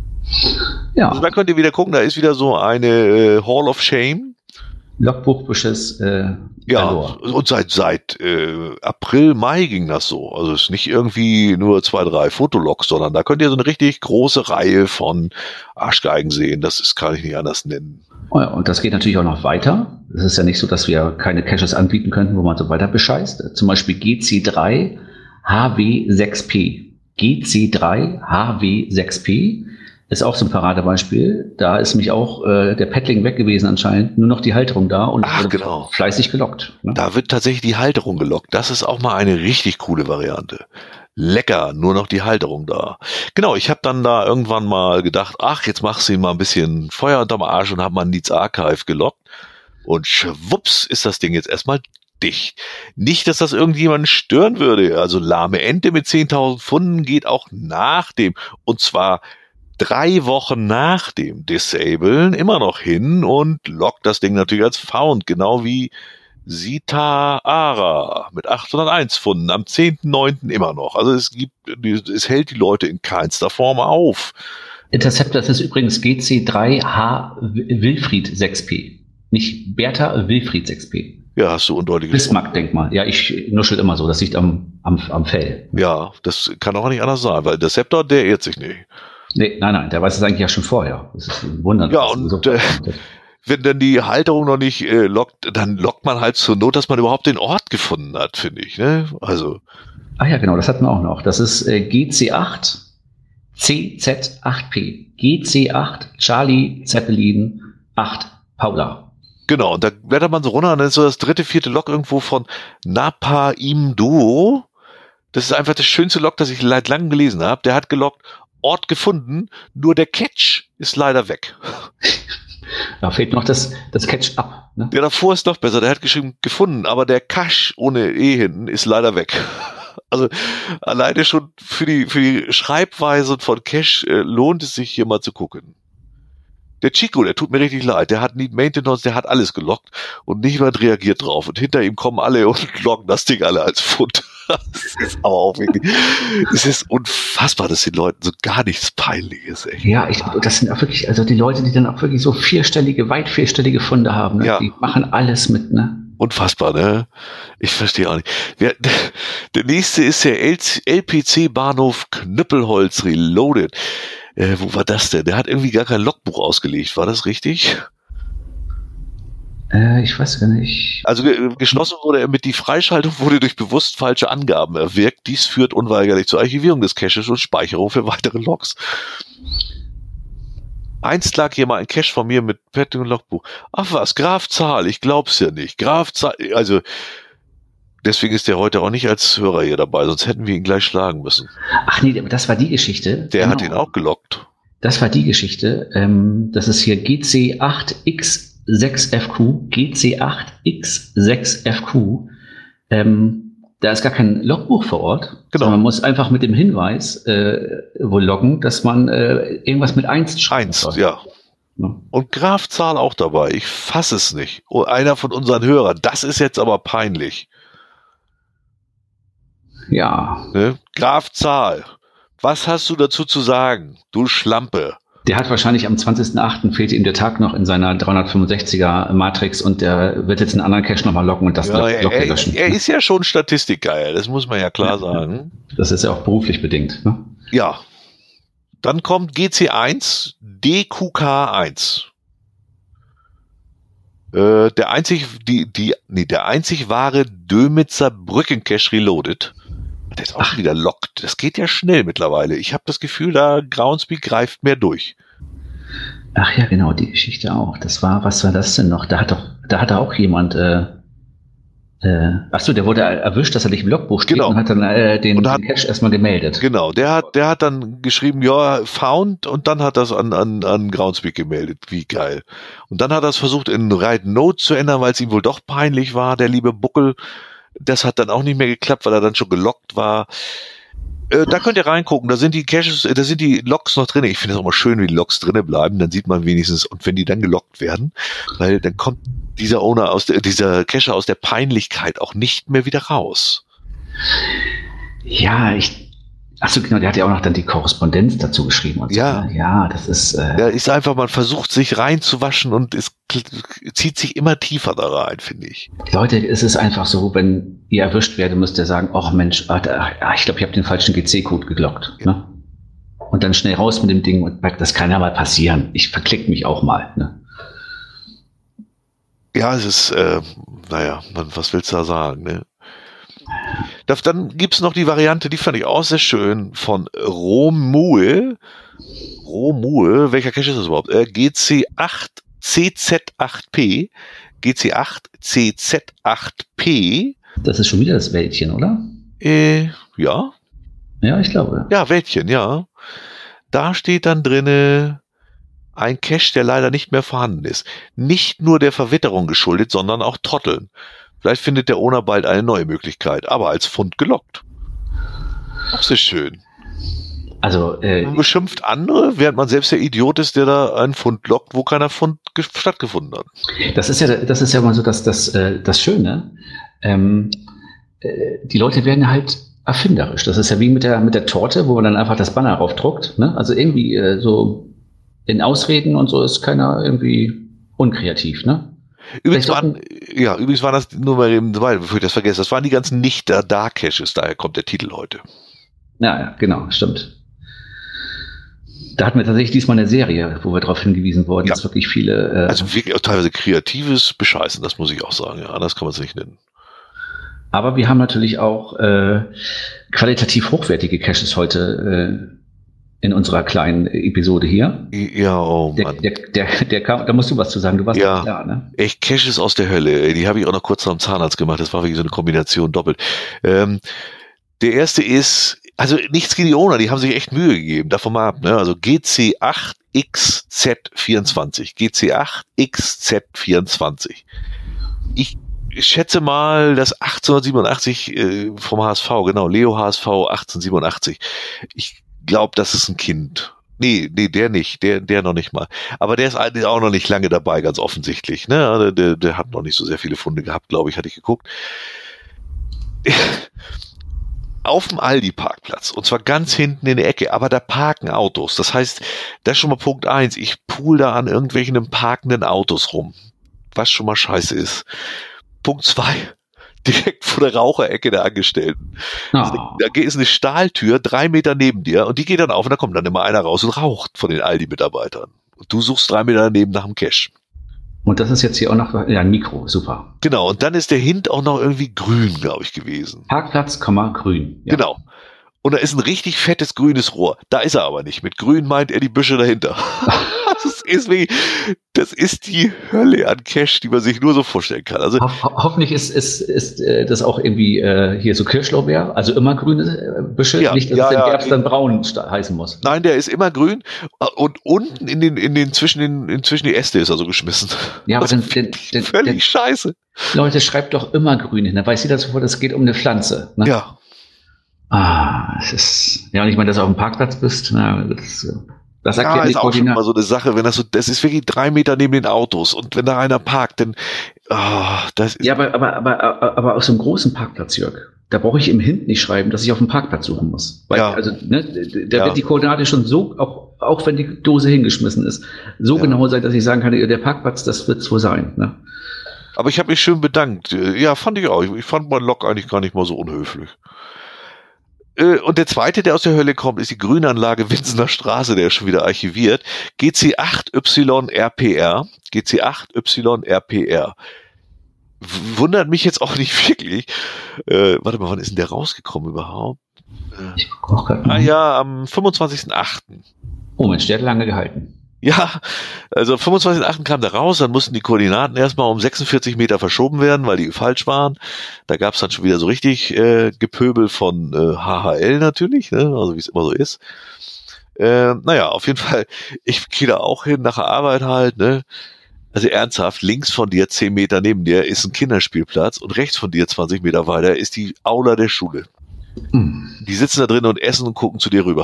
B: Ja,
A: Also da könnt ihr wieder gucken, da ist wieder so eine äh, Hall of Shame.
B: Logbuchbeschiss, äh,
A: Ja,
B: galore.
A: und seit seit äh, April, Mai ging das so. Also es ist nicht irgendwie nur zwei, drei Fotologs, sondern da könnt ihr so eine richtig große Reihe von Arschgeigen sehen. Das ist, kann ich nicht anders nennen.
B: Oh ja, und das geht natürlich auch noch weiter. Es ist ja nicht so, dass wir keine Caches anbieten könnten, wo man so weiter bescheißt. Zum Beispiel G C drei H W sechs P. G C drei H W sechs P. Ist auch so ein Paradebeispiel. Da ist mich auch äh, der Paddling weg gewesen anscheinend. Nur noch die Halterung da und
A: Ach, genau.
B: fleißig gelockt. Ne?
A: Da wird tatsächlich die Halterung gelockt. Das ist auch mal eine richtig coole Variante. Lecker, nur noch die Halterung da. Genau, ich habe dann da irgendwann mal gedacht, ach, jetzt machst du ihm mal ein bisschen Feuer unterm Arsch und habe mal Needs Archive gelockt. Und schwupps ist das Ding jetzt erstmal dicht. Nicht, dass das irgendjemanden stören würde. Also lahme Ente mit zehntausend Pfunden geht auch nach dem, und zwar drei Wochen nach dem Disablen immer noch hin und lockt das Ding natürlich als Found, genau wie Sita Ara mit achthunderteins Pfunden am zehnten neunten immer noch. Also es gibt, es hält die Leute in keinster Form auf.
B: Interceptor, das ist übrigens G C drei H Wilfried sechs P. Nicht Bertha, Wilfried sechs P.
A: Ja, hast du undeutlich
B: Bismarck-Denkmal. Ja, ich nuschel immer so. Das liegt am, am, am Fell.
A: Ja, das kann auch nicht anders sein, weil Interceptor, der irrt sich nicht.
B: Nee, nein, nein, der weiß es eigentlich ja schon vorher. Das ist ein Wunder.
A: Ja, und so äh, wenn dann die Halterung noch nicht äh, lockt, dann lockt man halt zur Not, dass man überhaupt den Ort gefunden hat, finde ich. Ne? Also.
B: Ach ja, genau, das hatten wir auch noch. Das ist äh, G C acht C Z acht P. G C acht Charlie Zeppelin acht Paula.
A: Genau, und da blättert man so runter und dann ist so das dritte, vierte Log irgendwo von Napa Im Duo. Das ist einfach das schönste Log, das ich seit langem gelesen habe. Der hat gelockt, Ort gefunden, nur der Catch ist leider weg.
B: Da fehlt noch das, das Catch-up. Ne?
A: Der davor ist noch besser, der hat geschrieben, gefunden, aber der Cache ohne E hinten ist leider weg. Also alleine schon für die, für die Schreibweise von Cache äh, lohnt es sich hier mal zu gucken. Der Chico, der tut mir richtig leid, der hat Need Maintenance, der hat alles gelockt und niemand reagiert drauf. Und hinter ihm kommen alle und loggen das Ding alle als Pfund. Das ist aber auch wirklich, es ist unfassbar, dass den Leuten so gar nichts Peinliches, ey.
B: Ja, ich, das sind auch wirklich, also die Leute, die dann auch wirklich so vierstellige, weit vierstellige Funde haben, ne?
A: Ja.
B: Die machen alles mit, ne?
A: Unfassbar, ne? Ich verstehe auch nicht. Der, der nächste ist der L P C-Bahnhof Knüppelholz Reloaded. Äh, wo war das denn? Der hat irgendwie gar kein Logbuch ausgelegt. War das richtig?
B: Äh, ich weiß gar nicht.
A: Also ge- geschlossen wurde er mit, die Freischaltung wurde durch bewusst falsche Angaben erwirkt. Dies führt unweigerlich zur Archivierung des Caches und Speicherung für weitere Logs. Einst lag hier mal ein Cache von mir mit Pad und Logbuch. Ach was, Graf Zahl, ich glaub's ja nicht. Graf Zahl, also deswegen ist der heute auch nicht als Hörer hier dabei, sonst hätten wir ihn gleich schlagen müssen.
B: Ach nee, aber das war die Geschichte.
A: Der
B: genau.
A: hat ihn auch gelockt.
B: Das war die Geschichte. Ähm, das ist hier G C acht X sechs F Q. G C acht X sechs F Q. Ähm, da ist gar kein Logbuch vor Ort.
A: Genau.
B: Man muss einfach mit dem Hinweis äh, wohl loggen, dass man äh, irgendwas mit eins schreibt.
A: Eins, ja. ja. Und Graf Zahl auch dabei. Ich fasse es nicht. Oh, einer von unseren Hörern. Das ist jetzt aber peinlich.
B: Ja.
A: Ne? Graf Zahl. Was hast du dazu zu sagen, du Schlampe?
B: Der hat wahrscheinlich am zwanzigsten achten fehlte ihm der Tag noch in seiner dreihundertfünfundsechziger Matrix und der wird jetzt einen anderen Cache nochmal locken und das
A: ja,
B: Log
A: er,
B: löschen.
A: Er ist ja schon Statistikgeil, das muss man ja klar ja, sagen.
B: Das ist ja auch beruflich bedingt. Ne?
A: Ja. Dann kommt G C eins D Q K eins. Äh, der einzig, die, die, nee, der einzig wahre Dömitzer Brückencache Reloaded. Der ist auch Ach. wieder lockt. Das geht ja schnell mittlerweile. Ich habe das Gefühl, da Groundspeak greift mehr durch.
B: Ach ja, genau, die Geschichte auch. Das war, was war das denn noch? Da hat doch, da hat da auch jemand, äh, äh, ach so, der wurde erwischt, dass er nicht im Logbuch steht
A: genau.
B: und hat dann äh, den,
A: hat,
B: den Cache erstmal gemeldet.
A: Genau, der hat, der hat dann geschrieben, ja, found, und dann hat das an, an, an Groundspeak gemeldet. Wie geil. Und dann hat er es versucht, in Write Note zu ändern, weil es ihm wohl doch peinlich war, der liebe Buckel. Das hat dann auch nicht mehr geklappt, weil er dann schon gelockt war. Äh, da könnt ihr reingucken, da sind die Caches, da sind die Logs noch drin. Ich finde es auch mal schön, wie die Logs drinnen bleiben, dann sieht man wenigstens, und wenn die dann gelockt werden, weil dann kommt dieser Owner aus der, dieser Cache aus der Peinlichkeit auch nicht mehr wieder raus.
B: Ja, ich, achso, genau, der hat ja auch noch dann die Korrespondenz dazu geschrieben und so.
A: Ja.
B: Ja, das ist, äh,
A: ja, ist einfach, man versucht sich reinzuwaschen und es zieht sich immer tiefer da rein, finde ich.
B: Leute, es ist einfach so, wenn ihr erwischt werdet, müsst ihr sagen, ach Mensch, ach, ich glaube, ich habe den falschen G C-Code geglockt. Ja. Ne? Und dann schnell raus mit dem Ding und das kann ja mal passieren. Ich verklick mich auch mal. Ne?
A: Ja, es ist, äh, naja, man, was willst du da sagen, ne? Das, dann gibt's noch die Variante, die fand ich auch sehr schön, von Romue. Romue, welcher Cache ist das überhaupt? Äh, G C acht C Z acht P. G C acht C Z acht P.
B: Das ist schon wieder das Wäldchen, oder?
A: Äh, ja.
B: Ja, ich glaube.
A: Ja, Wäldchen, ja. Da steht dann drinne ein Cache, der leider nicht mehr vorhanden ist. Nicht nur der Verwitterung geschuldet, sondern auch Trotteln. Vielleicht findet der Owner bald eine neue Möglichkeit, aber als Fund gelockt. Auch sehr schön.
B: Also, äh,
A: man beschimpft andere, während man selbst der Idiot ist, der da einen Fund lockt, wo keiner Fund ge- stattgefunden hat.
B: Das ist ja, das ist ja mal so das, das, äh, das Schöne. Ähm, äh, die Leute werden halt erfinderisch. Das ist ja wie mit der, mit der Torte, wo man dann einfach das Banner raufdruckt. Ne? Also irgendwie äh, so in Ausreden und so ist keiner irgendwie unkreativ, ne?
A: Übrigens waren, ja, übrigens waren das nur mal eben, bevor ich das vergesse, das waren die ganzen Nicht-Da-Caches, daher kommt der Titel heute.
B: Ja, ja, genau, stimmt. Da hatten wir tatsächlich diesmal eine Serie, wo wir darauf hingewiesen wurden,
A: ja.
B: dass wirklich viele... Äh,
A: also wirklich auch teilweise kreatives Bescheißen, das muss ich auch sagen, ja, anders kann man es nicht nennen.
B: Aber wir haben natürlich auch äh, qualitativ hochwertige Caches heute äh, in unserer kleinen Episode hier.
A: Ja, oh Mann.
B: Der, der, der, der kam, da musst du was zu sagen, du warst
A: ja
B: da, ne?
A: Echt Caches aus der Hölle, die habe ich auch noch kurz am Zahnarzt gemacht, das war wirklich so eine Kombination doppelt. Ähm, der erste ist, also nichts gegen die Owner, die haben sich echt Mühe gegeben, davon mal ab, ne? Also G C acht X Z vierundzwanzig, G C acht X Z vierundzwanzig. Ich Ich schätze mal, das achtzehnhundertsiebenundachtzig äh, vom H S V, genau, Leo H S V achtzehnhundertsiebenundachtzig. Ich glaube, das ist ein Kind. Nee, nee, der nicht, der, der noch nicht mal. Aber der ist eigentlich auch noch nicht lange dabei, ganz offensichtlich. Ne? Also der, der hat noch nicht so sehr viele Funde gehabt, glaube ich, hatte ich geguckt. Auf dem Aldi-Parkplatz, und zwar ganz hinten in der Ecke, aber da parken Autos. Das heißt, das ist schon mal Punkt eins. Ich pool da an irgendwelchen parkenden Autos rum, was schon mal scheiße ist. Punkt zwei, direkt vor der Raucherecke der Angestellten.
B: Oh.
A: Also, da ist eine Stahltür drei Meter neben dir und die geht dann auf und da kommt dann immer einer raus und raucht von den Aldi-Mitarbeitern. Und du suchst drei Meter daneben nach dem Cache.
B: Und das ist jetzt hier auch noch ja, ein Mikro, super.
A: Genau, und dann ist der Hint auch noch irgendwie grün, glaube ich, gewesen.
B: Parkplatz, grün.
A: Ja. Genau. Und da ist ein richtig fettes grünes Rohr. Da ist er aber nicht. Mit grün meint er die Büsche dahinter. Das ist wie, das ist die Hölle an Cache, die man sich nur so vorstellen kann. Also
B: Ho- ho- hoffentlich ist, ist, ist äh, das auch irgendwie äh, hier so Kirschlorbeer, also immer grüne äh, Büsche,
A: ja,
B: nicht, dass
A: ja,
B: es im
A: ja,
B: Herbst dann braun sta- heißen muss.
A: Nein, der ist immer grün und unten in den, in den, zwischen den, in zwischen die Äste ist er so geschmissen.
B: Ja, aber
A: also
B: dann, dann, dann,
A: völlig
B: dann,
A: scheiße.
B: Leute, schreibt doch immer grün hin, dann weiß jeder sofort, es geht um eine Pflanze. Ne?
A: Ja.
B: Ah, es ist, ja, und ich meine, dass du auf dem Parkplatz bist, na, das, das
A: Ja,
B: erklärt
A: ist
B: die
A: auch schon
B: Koordinaten.
A: mal so eine Sache, wenn das so, das ist wirklich drei Meter neben den Autos und wenn da einer parkt, dann, ah, das ist.
B: Ja, aber, aber, aber, aber, aber auf so einem großen Parkplatz, Jörg, da brauche ich im Hint nicht schreiben, dass ich auf dem Parkplatz suchen muss. Weil,
A: Ja.
B: also, ne, da
A: Ja.
B: wird die Koordinate schon so, auch, auch wenn die Dose hingeschmissen ist, so
A: Ja.
B: genau sein, dass ich sagen kann, der Parkplatz, das wird's wohl sein, ne?
A: Aber ich habe mich schön bedankt. Ja, fand ich auch. Ich fand mein Log eigentlich gar nicht mal so unhöflich. Und der zweite, der aus der Hölle kommt, ist die Grünanlage Winsener Straße, der ist schon wieder archiviert. G C acht Y R P R. G C acht Y R P R. Wundert mich jetzt auch nicht wirklich. Äh, warte mal, wann ist denn der rausgekommen überhaupt? Äh,
B: Ich guck auch grad mal.
A: ah ja, am fünfundzwanzigsten achten
B: Oh Mensch, der hat lange gehalten.
A: Ja, also am fünfundzwanzigsten achten kam der raus, dann mussten die Koordinaten erstmal um sechsundvierzig Meter verschoben werden, weil die falsch waren. Da gab es dann schon wieder so richtig äh, Gepöbel von äh, H H L natürlich, ne? Also wie es immer so ist. Äh, naja, auf jeden Fall, ich gehe da auch hin, nach der Arbeit halt, ne? Also ernsthaft, links von dir, zehn Meter neben dir, ist ein Kinderspielplatz und rechts von dir, zwanzig Meter weiter, ist die Aula der Schule.
B: Hm.
A: Die sitzen da drin und essen und gucken zu dir rüber.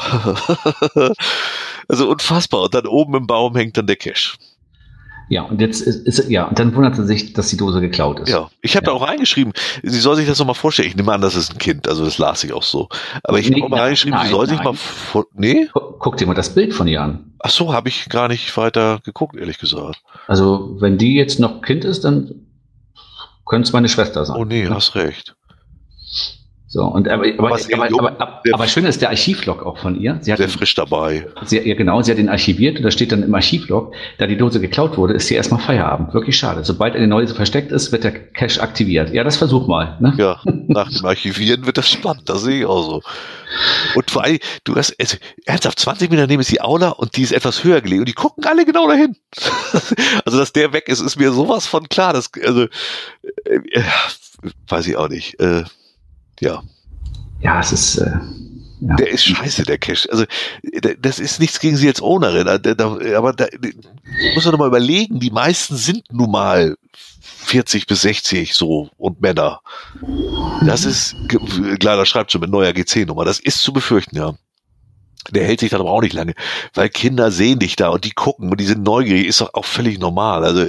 A: Also unfassbar. Und dann oben im Baum hängt dann der Cache.
B: Ja, und jetzt ist, ist, ja, und dann wundert sie sich, dass die Dose geklaut ist.
A: Ja, ich habe
B: Ja.
A: da auch reingeschrieben, sie soll sich das noch mal vorstellen. Ich nehme an, das ist ein Kind, also das las ich auch so. Aber ich
B: Nee,
A: habe auch mal
B: nein,
A: reingeschrieben, sie
B: nein,
A: soll sich
B: nein.
A: mal vor... Nee?
B: Guck, guck dir mal das Bild von ihr an.
A: Ach so, habe ich gar nicht weiter geguckt, ehrlich gesagt.
B: Also, wenn die jetzt noch Kind ist, dann könnte es meine Schwester sein.
A: Oh nee, hast recht.
B: So, und aber, aber,
A: Was
B: aber,
A: jung,
B: aber, aber, aber schön ist der Archivlog auch von ihr. Sie hat
A: sehr
B: den,
A: frisch dabei.
B: sie, ja genau, sie hat den archiviert und da steht dann im Archivlog, da die Dose geklaut wurde, ist hier erstmal Feierabend. Wirklich schade. Sobald eine neue versteckt ist, wird der Cache aktiviert. Ja, das versuch mal. Ne?
A: Ja, nach dem Archivieren wird das spannend, das sehe ich auch so. Und vor allem, du hast, also, ernsthaft, zwanzig Meter daneben ist die Aula und die ist etwas höher gelegen und die gucken alle genau dahin. Also, dass der weg ist, ist mir sowas von klar. Das, also, äh, weiß ich auch nicht. Äh, ja.
B: Ja, es ist, äh, ja.
A: Der ist scheiße, der Cache. Also, das ist nichts gegen sie als Ownerin, aber da muss man doch mal überlegen, die meisten sind nun mal vierzig bis sechzig so und Männer. Das ist, leider schreibt schon mit neuer G C-Nummer, das ist zu befürchten, ja. Der hält sich dann aber auch nicht lange, weil Kinder sehen dich da und die gucken und die sind neugierig, ist doch auch völlig normal. Also,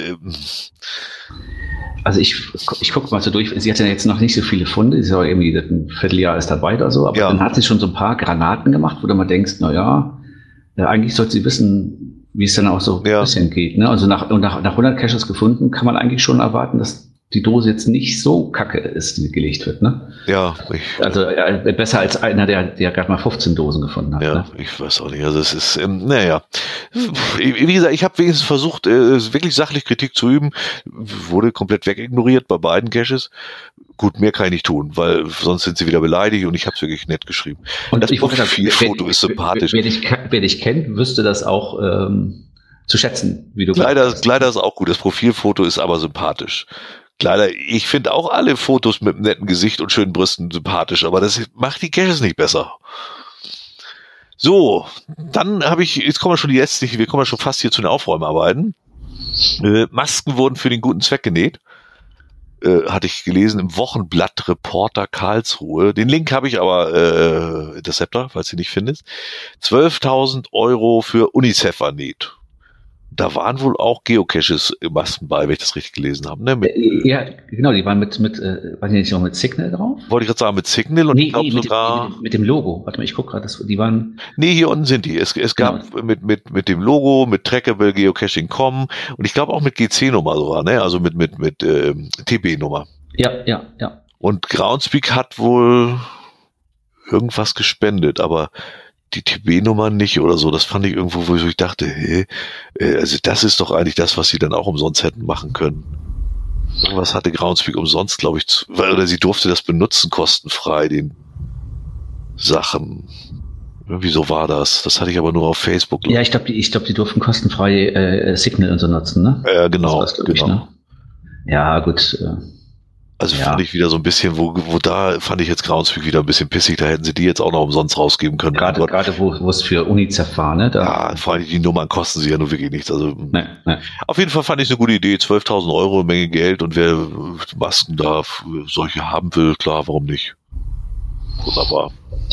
B: Also ich, ich gucke mal so durch, sie hat ja jetzt noch nicht so viele Funde, sie ist ja irgendwie ein Vierteljahr ist dabei oder so, aber ja. Dann hat sie schon so ein paar Granaten gemacht, wo du mal denkst, na ja, ja eigentlich sollte sie wissen, wie es dann auch so ja. ein bisschen geht. Ne? Also nach, nach, nach hundert Caches gefunden, kann man eigentlich schon erwarten, dass die Dose jetzt nicht so kacke ist, die gelegt wird. Ne?
A: Ja. Ich,
B: also äh, besser als einer, der, der gerade mal fünfzehn Dosen gefunden hat.
A: Ja,
B: ne?
A: Ich weiß auch nicht. Also es ist, ähm, naja. Wie gesagt, ich habe wenigstens versucht, äh, wirklich sachlich Kritik zu üben. Wurde komplett wegignoriert bei beiden Caches. Gut, mehr kann ich nicht tun, weil sonst sind sie wieder beleidigt und ich habe es wirklich nett geschrieben.
B: Und
A: das Profilfoto ist sympathisch.
B: Wer dich, wer dich kennt, wüsste das auch ähm, zu schätzen, wie du
A: Kleider, Kleider ist auch gut. Das Profilfoto ist aber sympathisch. Kleider, ich finde auch alle Fotos mit einem netten Gesicht und schönen Brüsten sympathisch, aber das macht die Caches nicht besser. So, dann habe ich, jetzt kommen wir schon die letzten, wir kommen ja schon fast hier zu den Aufräumarbeiten. Äh, Masken wurden für den guten Zweck genäht. Äh, hatte ich gelesen im Wochenblatt Reporter Karlsruhe. Den Link habe ich aber, äh, Interceptor, falls du nicht findest. zwölftausend Euro für UNICEF vernäht. Da waren wohl auch Geocaches Masken bei, wenn ich das richtig gelesen habe. Ne? Mit,
B: ja, genau, die waren mit, mit äh, waren die nicht noch mit Signal drauf?
A: Wollte ich gerade sagen, mit Signal und
B: nee,
A: ich glaube
B: nee, mit
A: sogar...
B: Dem, mit dem Logo. Warte mal, ich gucke gerade, die waren...
A: Nee, hier unten sind die. Es, es gab genau. mit, mit, mit dem Logo, mit Trackable Geocaching Punkt com und ich glaube auch mit G C-Nummer sogar, ne? Also mit, mit, mit ähm, T B-Nummer.
B: Ja, ja, ja.
A: Und Groundspeak hat wohl irgendwas gespendet, aber die T B-Nummer nicht oder so. Das fand ich irgendwo, wo ich dachte, hey, also das ist doch eigentlich das, was sie dann auch umsonst hätten machen können. Irgendwas hatte Groundspeak umsonst, glaube ich, zu, oder sie durfte das benutzen, kostenfrei, den Sachen. Irgendwie so war das. Das hatte ich aber nur auf Facebook.
B: Ja, ich glaube, die, ich glaube, die durften kostenfrei äh, Signal und so nutzen, ne?
A: Ja, genau.
B: Das
A: genau.
B: Ich, ne? Ja, gut. Äh,
A: Also
B: ja.
A: fand ich wieder so ein bisschen, wo, wo da fand ich jetzt Groundspeak wieder ein bisschen pissig, da hätten sie die jetzt auch noch umsonst rausgeben können.
B: Gerade, gerade wo, wo es für UNICEF war, ne? Da
A: ja, vor allem die Nummern kosten sie ja nur wirklich nichts. Also
B: nee, nee.
A: Auf jeden Fall fand ich es eine gute Idee, zwölftausend Euro, eine Menge Geld und wer Masken da solche haben will, klar, warum nicht? Wunderbar.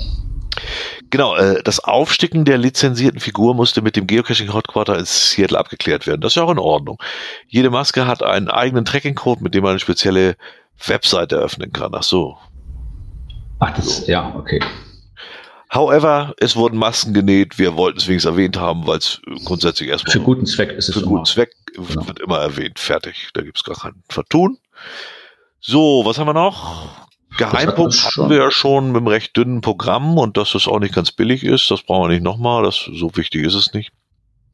A: Genau, äh, das Aufsticken der lizenzierten Figur musste mit dem Geocaching Headquarter in Seattle abgeklärt werden. Das ist ja auch in Ordnung. Jede Maske hat einen eigenen Tracking-Code, mit dem man eine spezielle Webseite eröffnen kann. Ach so.
B: Ach, das, so. Ja, okay.
A: However, es wurden Masken genäht. Wir wollten es wenigstens erwähnt haben, weil es grundsätzlich erstmal...
B: Für guten Zweck ist es
A: Für guten Zweck genau. Wird immer erwähnt. Fertig. Da gibt es gar kein Vertun. So, was haben wir noch? Geheimpunkt hatten wir ja schon mit einem recht dünnen Programm und dass das auch nicht ganz billig ist. Das brauchen wir nicht nochmal. Das, so wichtig ist es nicht.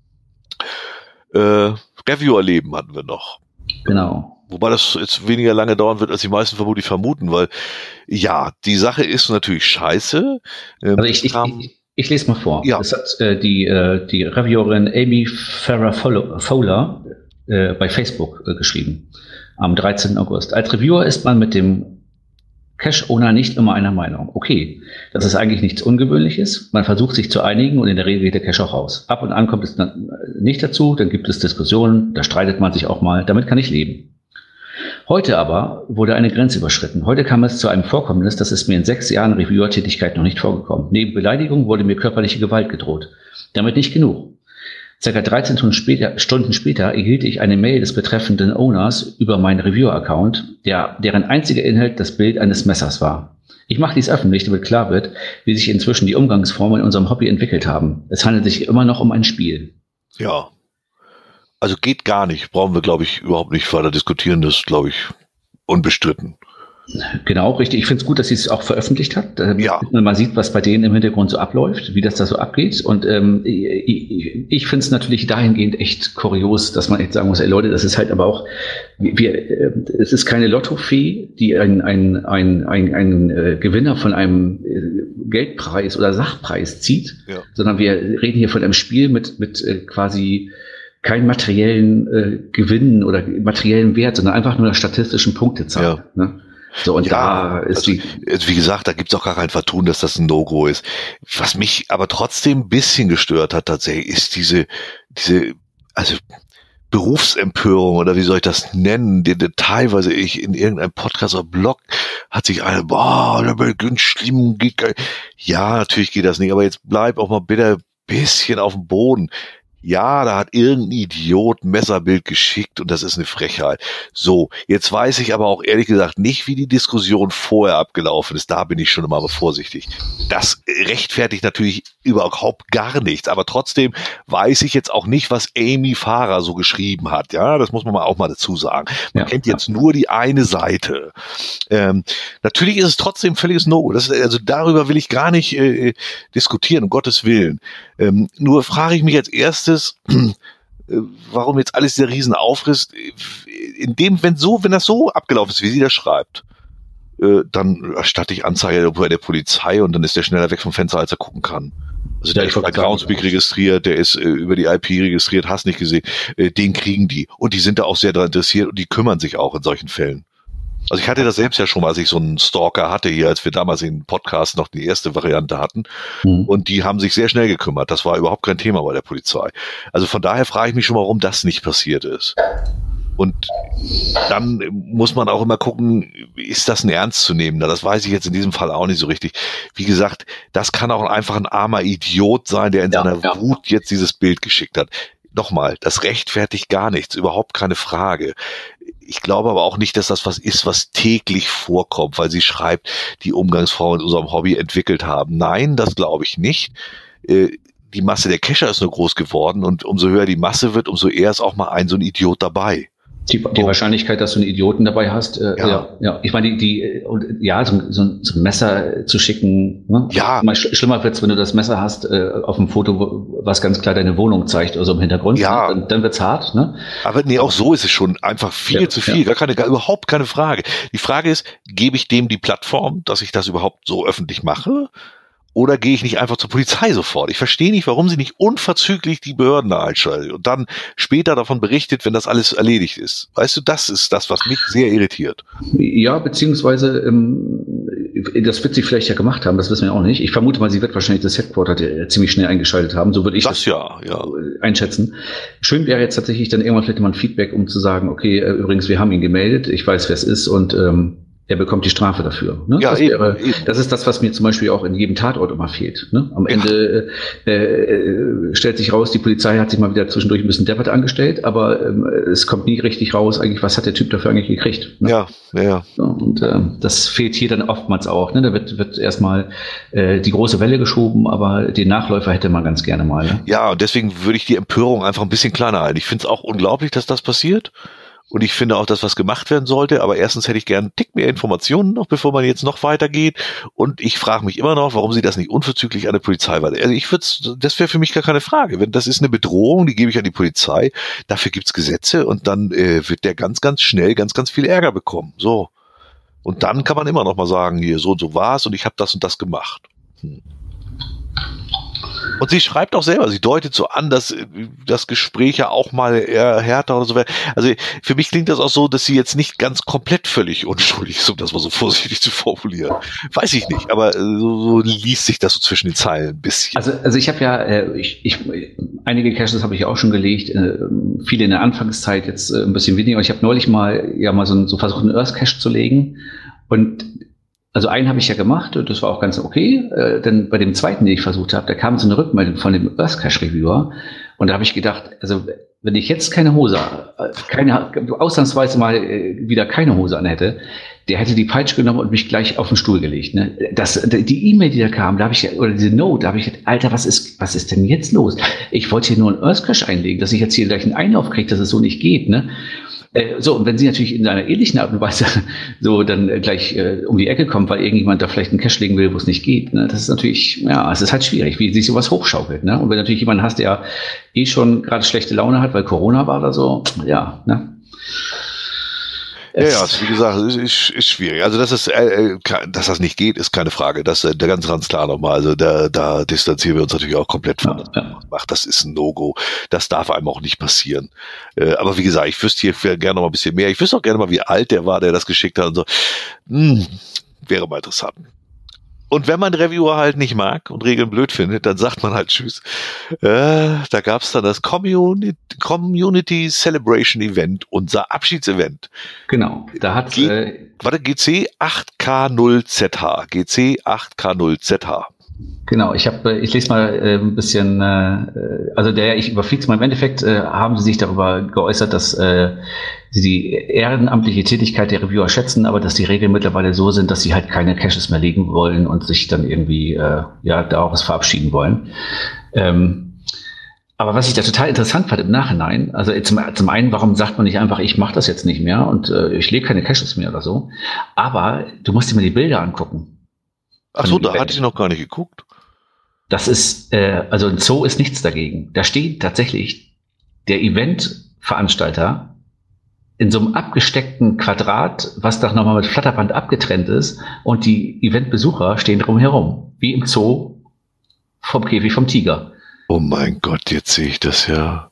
A: Äh, Review erleben hatten wir noch.
B: Genau.
A: Wobei das jetzt weniger lange dauern wird, als die meisten vermutlich vermuten, weil ja, die Sache ist natürlich scheiße.
B: Ähm, also ich, ich, ich, ich lese mal vor.
A: Ja.
B: Das hat äh, die, äh, die Reviewerin Amy Farrah Fowler äh, bei Facebook äh, geschrieben. Am dreizehnten August. Als Reviewer ist man mit dem Cache-Owner nicht immer einer Meinung. Okay, das ist eigentlich nichts Ungewöhnliches. Man versucht sich zu einigen und in der Regel geht der Cache auch raus. Ab und an kommt es dann nicht dazu, dann gibt es Diskussionen, da streitet man sich auch mal. Damit kann ich leben. Heute aber wurde eine Grenze überschritten. Heute kam es zu einem Vorkommnis, das ist mir in sechs Jahren Reviewer-Tätigkeit noch nicht vorgekommen. Neben Beleidigung wurde mir körperliche Gewalt gedroht. Damit nicht genug. Circa dreizehn Stunden später, Stunden später erhielt ich eine Mail des betreffenden Owners über meinen Reviewer-Account, der, deren einziger Inhalt das Bild eines Messers war. Ich mache dies öffentlich, damit klar wird, wie sich inzwischen die Umgangsformen in unserem Hobby entwickelt haben. Es handelt sich immer noch um ein Spiel.
A: Ja. Also geht gar nicht. Brauchen wir, glaube ich, überhaupt nicht weiter diskutieren. Das ist, glaube ich, unbestritten.
B: Genau, richtig. Ich finde es gut, dass sie es auch veröffentlicht hat, damit
A: Ja.
B: man sieht, was bei denen im Hintergrund so abläuft, wie das da so abgeht. Und ähm, ich, ich finde es natürlich dahingehend echt kurios, dass man echt sagen muss, ey Leute, das ist halt aber auch, wir, äh, es ist keine Lottofee, die ein, ein, ein, ein, ein äh, Gewinner von einem äh, Geldpreis oder Sachpreis zieht,
A: Ja.
B: sondern wir reden hier von einem Spiel mit, mit äh, quasi keinen materiellen äh, Gewinn oder materiellen Wert, sondern einfach nur einer statistischen Punktezahl.
A: Ja.
B: Ne? So, und
A: Ja,
B: da ist
A: also,
B: die.
A: also wie gesagt, da gibt's auch gar kein Vertun, dass das ein No-Go ist. Was mich aber trotzdem ein bisschen gestört hat tatsächlich, ist diese, diese, also Berufsempörung oder wie soll ich das nennen, die, die teilweise ich in irgendeinem Podcast oder Blog hat sich eine, boah, da bin ich ganz schlimm, geht gar nicht. Ja, natürlich geht das nicht, aber jetzt bleib auch mal bitte ein bisschen auf dem Boden. Ja, da hat irgendein Idiot ein Messerbild geschickt und das ist eine Frechheit. So, jetzt weiß ich aber auch ehrlich gesagt nicht, wie die Diskussion vorher abgelaufen ist. Da bin ich schon immer vorsichtig. Das rechtfertigt natürlich überhaupt gar nichts, aber trotzdem weiß ich jetzt auch nicht, was Amy Farah so geschrieben hat. Ja, das muss man mal auch mal dazu sagen. Man
B: Ja,
A: kennt jetzt nur die eine Seite. Ähm, natürlich ist es trotzdem völliges No. Das, also darüber will ich gar nicht äh, diskutieren, um Gottes Willen. Ähm, nur frage ich mich als erstes, warum jetzt alles dieser riesen Aufriss, in dem, wenn so, wenn das so abgelaufen ist, wie sie das schreibt, äh, dann erstatte ich Anzeige bei der Polizei und dann ist der schneller weg vom Fenster, als er gucken kann. Also der
B: Ja, ich
A: ist
B: wollte
A: bei
B: gerade sagen,
A: Groundspeak registriert, der ist äh, über die I P registriert, hast nicht gesehen, äh, den kriegen die. Und die sind da auch sehr daran interessiert und die kümmern sich auch in solchen Fällen. Also ich hatte das selbst ja schon mal, als ich so einen Stalker hatte hier, als wir damals in Podcast noch die erste Variante hatten.
B: Mhm.
A: Und die haben sich sehr schnell gekümmert. Das war überhaupt kein Thema bei der Polizei. Also von daher frage ich mich schon mal, warum das nicht passiert ist. Und dann muss man auch immer gucken, ist das ein ernstzunehmender? Das weiß ich jetzt in diesem Fall auch nicht so richtig. Wie gesagt, das kann auch einfach ein armer Idiot sein, der in
B: Ja,
A: seiner
B: ja.
A: Wut jetzt dieses Bild geschickt hat. Nochmal, das rechtfertigt gar nichts, überhaupt keine Frage. Ich glaube aber auch nicht, dass das was ist, was täglich vorkommt, weil sie schreibt, die Umgangsfrau in unserem Hobby entwickelt haben. Nein, das glaube ich nicht. Äh, die Masse der Cacher ist nur groß geworden und umso höher die Masse wird, umso eher ist auch mal ein so ein Idiot dabei.
B: Die, die Wahrscheinlichkeit, dass du einen Idioten dabei hast, äh,
A: Ja.
B: ja. ja, Ich meine, die, die, und, ja, so, so, so ein Messer zu schicken, ne?
A: Ja.
B: Mal sch schlimmer wird's, wenn du das Messer hast, äh, auf dem Foto, wo- was ganz klar deine Wohnung zeigt, also im Hintergrund.
A: Ja.
B: Ne? Dann, dann wird's hart, ne?
A: Aber nee, auch so ist es schon einfach viel
B: Ja,
A: zu viel,
B: ja.
A: gar keine, gar, überhaupt keine Frage. Die Frage ist, gebe ich dem die Plattform, dass ich das überhaupt so öffentlich mache? Oder gehe ich nicht einfach zur Polizei sofort? Ich verstehe nicht, warum sie nicht unverzüglich die Behörden da einschaltet und dann später davon berichtet, wenn das alles erledigt ist. Weißt du, das ist das, was mich sehr irritiert.
B: Ja, beziehungsweise, ähm, das wird sie vielleicht ja gemacht haben, das wissen wir auch nicht. Ich vermute mal, sie wird wahrscheinlich das Headquarter äh, ziemlich schnell eingeschaltet haben, so würde ich
A: Das
B: das
A: ja, ja.
B: äh, einschätzen. Schön wäre jetzt tatsächlich dann irgendwann vielleicht mal ein Feedback, um zu sagen, okay, äh, übrigens, wir haben ihn gemeldet, ich weiß, wer es ist und ähm, er bekommt die Strafe dafür. Ne?
A: Ja,
B: das,
A: eben,
B: wäre,
A: eben.
B: das ist das, was mir zum Beispiel auch in jedem Tatort immer fehlt. Ne? Am Ende äh, äh, stellt sich raus, die Polizei hat sich mal wieder zwischendurch ein bisschen deppert angestellt, aber ähm, es kommt nie richtig raus, eigentlich, was hat der Typ dafür eigentlich gekriegt. Ne?
A: Ja, ja, ja.
B: So, und ähm, das fehlt hier dann oftmals auch. Ne? Da wird, wird erstmal äh, die große Welle geschoben, aber den Nachläufer hätte man ganz gerne mal. Ne?
A: Ja, und deswegen würde ich die Empörung einfach ein bisschen kleiner halten. Ich finde es auch unglaublich, dass das passiert. Und ich finde auch, dass was gemacht werden sollte. Aber erstens hätte ich gern einen Tick mehr Informationen noch, bevor man jetzt noch weitergeht. Und ich frage mich immer noch, warum sie das nicht unverzüglich an der Polizei weiter. Also ich würde, das wäre für mich gar keine Frage. Wenn das ist eine Bedrohung, die gebe ich an die Polizei. Dafür gibt's Gesetze und dann äh, wird der ganz, ganz schnell ganz, ganz viel Ärger bekommen. So. Und dann kann man immer noch mal sagen, hier so und so war's und ich habe das und das gemacht. Hm. Und sie schreibt auch selber, sie deutet so an, dass äh, das Gespräch ja auch mal eher härter oder so wäre. Also für mich klingt das auch so, dass sie jetzt nicht ganz komplett völlig unschuldig ist, um das mal so vorsichtig zu formulieren. Weiß ich nicht, aber äh, so, so liest sich das so zwischen den Zeilen ein bisschen.
B: Also, also ich habe ja, äh, ich, ich, einige Caches habe ich ja auch schon gelegt, äh, viele in der Anfangszeit, jetzt äh, ein bisschen weniger. Und ich habe neulich mal ja mal so, so versucht, einen Earth Cache zu legen. Und also einen habe ich ja gemacht und das war auch ganz okay. Äh, denn bei dem zweiten, den ich versucht habe, da kam so eine Rückmeldung von dem Earth Cache Reviewer und da habe ich gedacht, also wenn ich jetzt keine Hose, äh, keine ausnahmsweise mal äh, wieder keine Hose an hätte, der hätte die Peitsche genommen und mich gleich auf den Stuhl gelegt. Ne? Das, die E-Mail, die da kam, da habe ich oder diese Note, da habe ich gedacht, Alter, was ist, was ist denn jetzt los? Ich wollte hier nur einen Earth Cache einlegen, dass ich jetzt hier gleich einen Einlauf kriege, dass es so nicht geht. Ne? Äh, so, und wenn Sie natürlich in einer ähnlichen Art und Weise so dann äh, gleich äh, um die Ecke kommt, weil irgendjemand da vielleicht einen Cache legen will, wo es nicht geht, ne, das ist natürlich, ja, es ist halt schwierig, wie sich sowas hochschaukelt, ne? Und wenn natürlich jemand hast, der eh schon gerade schlechte Laune hat, weil Corona war oder so, ja, ne?
A: Ja, ja, also wie gesagt, ist, ist, ist schwierig. Also dass es, äh, dass das nicht geht, ist keine Frage. Das äh, ganz, ganz klar nochmal. Also da, da distanzieren wir uns natürlich auch komplett von.
B: Ja, ja.
A: Das ist ein No-Go. Das darf einem auch nicht passieren. Äh, aber wie gesagt, ich wüsste hier gerne noch mal ein bisschen mehr. Ich wüsste auch gerne mal, wie alt der war, der das geschickt hat und so. Hm, wäre mal interessant. Und wenn man Reviewer halt nicht mag und Regeln blöd findet, dann sagt man halt Tschüss. Äh, da gab's dann das Community, Community Celebration Event, unser Abschiedsevent.
B: Genau, da hat
A: G-
B: äh,
A: Warte, G C acht K null Z H. G C acht K null Z H.
B: Genau, ich habe, ich lese mal äh, ein bisschen, äh, also der, ich überfliege es mal. Im Endeffekt äh, haben Sie sich darüber geäußert, dass äh, Sie die ehrenamtliche Tätigkeit der Reviewer schätzen, aber dass die Regeln mittlerweile so sind, dass sie halt keine Caches mehr legen wollen und sich dann irgendwie äh, ja daraus verabschieden wollen. Ähm, aber was ich da total interessant fand im Nachhinein, also zum, zum einen, warum sagt man nicht einfach, ich mache das jetzt nicht mehr und äh, ich lege keine Caches mehr oder so, aber du musst dir mal die Bilder angucken.
A: Ach so, da hatte ich noch gar nicht geguckt.
B: Das ist, äh, also ein Zoo ist nichts dagegen. Da steht tatsächlich der Eventveranstalter in so einem abgesteckten Quadrat, was doch nochmal mit Flatterband abgetrennt ist, und die Eventbesucher stehen drumherum, wie im Zoo vom Käfig vom Tiger.
A: Oh mein Gott, jetzt sehe ich das ja.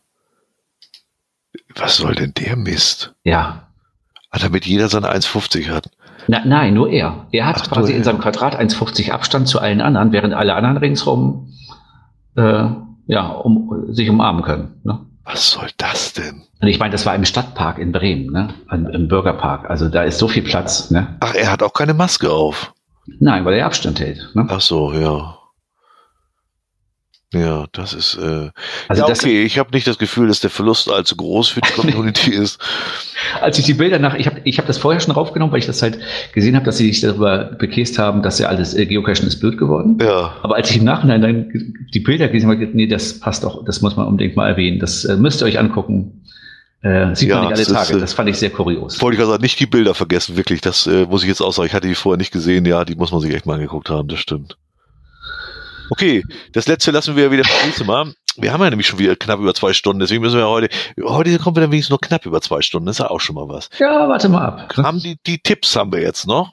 A: Was soll denn der Mist?
B: Ja.
A: Ah, damit jeder seine eins fünfzig hat.
B: Na, nein, nur er. Er hat
A: Ach,
B: quasi
A: nur
B: in
A: er.
B: seinem Quadrat eins fünfzig Abstand zu allen anderen, während alle anderen ringsrum äh, ja, um, sich umarmen können. Ne?
A: Was soll das denn?
B: Und ich meine, das war im Stadtpark in Bremen, ne? An, im Bürgerpark. Also da ist so viel Platz. Ne?
A: Ach, er hat auch keine Maske auf.
B: Nein, weil er Abstand hält. Ne?
A: Ach so, ja. Ja, das ist, äh,
B: Also
A: ja,
B: das-
A: okay, ich habe nicht das Gefühl, dass der Verlust allzu groß für die Community ist.
B: Als ich die Bilder nach, ich habe ich hab das vorher schon raufgenommen, weil ich das halt gesehen habe, dass sie sich darüber bekäst haben, dass ja alles äh, Geocachen ist blöd geworden.
A: Ja.
B: Aber als ich im Nachhinein dann die Bilder gesehen habe, nee, das passt doch, das muss man unbedingt mal erwähnen. Das äh, müsst ihr euch angucken. Äh, sieht
A: Ja,
B: man nicht alle
A: es ist,
B: Tage.
A: äh,
B: Das fand ich sehr kurios.
A: Wollte ich gerade sagen, nicht die Bilder vergessen, wirklich. Das äh, muss ich jetzt auch sagen. Ich hatte die vorher nicht gesehen. Ja, die muss man sich echt mal angeguckt haben, das stimmt. Okay, das letzte lassen wir wieder für nächste Mal. Wir haben ja nämlich schon wieder knapp über zwei Stunden, deswegen müssen wir heute, heute kommen wir dann wenigstens nur knapp über zwei Stunden, das ist ja auch schon mal was.
B: Ja, warte mal ab.
A: Haben die, die Tipps haben wir jetzt noch.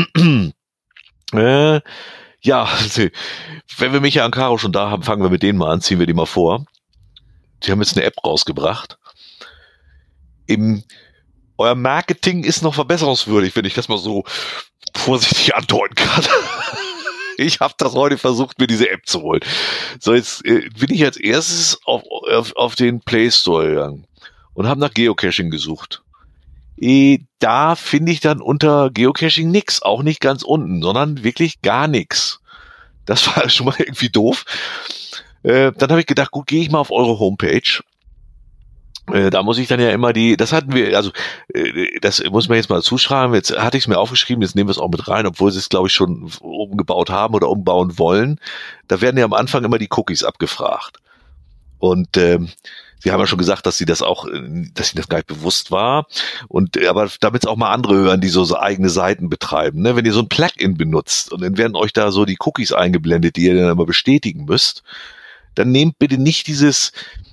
A: äh, ja, wenn wir Micha und Caro schon da haben, fangen wir mit denen mal an, ziehen wir die mal vor. Die haben jetzt eine App rausgebracht. Im, euer Marketing ist noch verbesserungswürdig, wenn ich das mal so vorsichtig andeuten kann. Ich habe das heute versucht, mir diese App zu holen. So, jetzt äh, bin ich als erstes auf, auf, auf den Play Store gegangen und habe nach Geocaching gesucht. E, da finde ich dann unter Geocaching nix, auch nicht ganz unten, sondern wirklich gar nix. Das war schon mal irgendwie doof. Äh, dann habe ich gedacht, gut, gehe ich mal auf eure Homepage. Äh, da muss ich dann ja immer die, das hatten wir, also äh, das muss man jetzt mal zuschreiben, jetzt hatte ich es mir aufgeschrieben, jetzt nehmen wir es auch mit rein, obwohl sie es, glaube ich, schon umgebaut haben oder umbauen wollen. Da werden ja am Anfang immer die Cookies abgefragt. Und ähm, sie haben ja schon gesagt, dass sie das auch, dass ihnen das gar nicht bewusst war. Und aber damit es auch mal andere hören, die so, so eigene Seiten betreiben. Ne? Wenn ihr so ein Plugin benutzt und dann werden euch da so die Cookies eingeblendet, die ihr dann immer bestätigen müsst, dann nehmt bitte nicht dieses...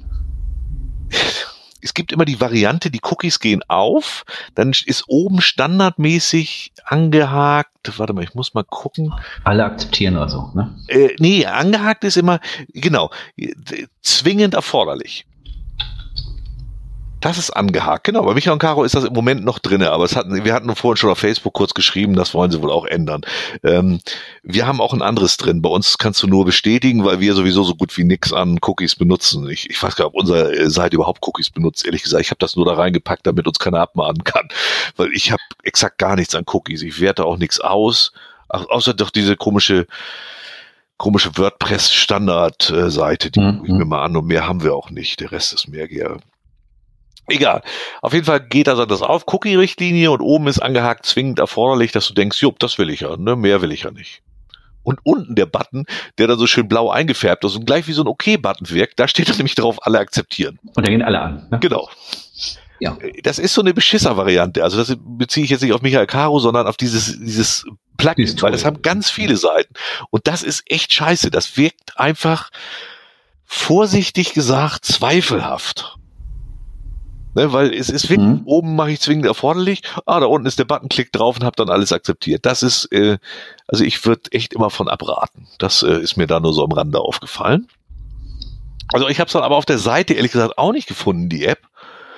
A: Es gibt immer die Variante, die Cookies gehen auf, dann ist oben standardmäßig angehakt, warte mal, ich muss mal gucken.
B: Alle akzeptieren oder so, ne?
A: Äh, nee, angehakt ist immer, genau, zwingend erforderlich. Das ist angehakt, genau. Bei Micha und Caro ist das im Moment noch drinne, aber es hatten, wir hatten vorhin schon auf Facebook kurz geschrieben, das wollen sie wohl auch ändern. Ähm, wir haben auch ein anderes drin. Bei uns kannst du nur bestätigen, weil wir sowieso so gut wie nix an Cookies benutzen. Ich, ich weiß gar nicht, ob unsere Seite überhaupt Cookies benutzt. Ehrlich gesagt, ich habe das nur da reingepackt, damit uns keiner abmahnen kann, weil ich habe exakt gar nichts an Cookies. Ich werte auch nichts aus, Ach, außer doch diese komische komische WordPress-Standard-Seite, die
B: Mhm.
A: gucke ich mir mal an und mehr haben wir auch nicht. Der Rest ist mehr gear. Egal. Auf jeden Fall geht also das auf, Cookie-Richtlinie und oben ist angehakt zwingend erforderlich, dass du denkst, jupp, das will ich ja, ne, mehr will ich ja nicht. Und unten der Button, der dann so schön blau eingefärbt ist und gleich wie so ein Okay-Button wirkt, da steht dann nämlich drauf, alle akzeptieren.
B: Und da gehen alle an. Ne?
A: Genau.
B: Ja.
A: Das ist so eine Beschisser-Variante. Also das beziehe ich jetzt nicht auf Michael Caro, sondern auf dieses, dieses Plugin, weil das haben ganz viele Seiten. Und das ist echt scheiße. Das wirkt einfach, vorsichtig gesagt, zweifelhaft. Ne, weil es ist wirklich, mhm. oben mache ich zwingend erforderlich, ah, da unten ist der Button, klick drauf und habe dann alles akzeptiert. Das ist, äh, also ich würde echt immer von abraten. Das äh, ist mir da nur so am Rande aufgefallen. Also ich habe es dann aber auf der Seite ehrlich gesagt auch nicht gefunden, die App.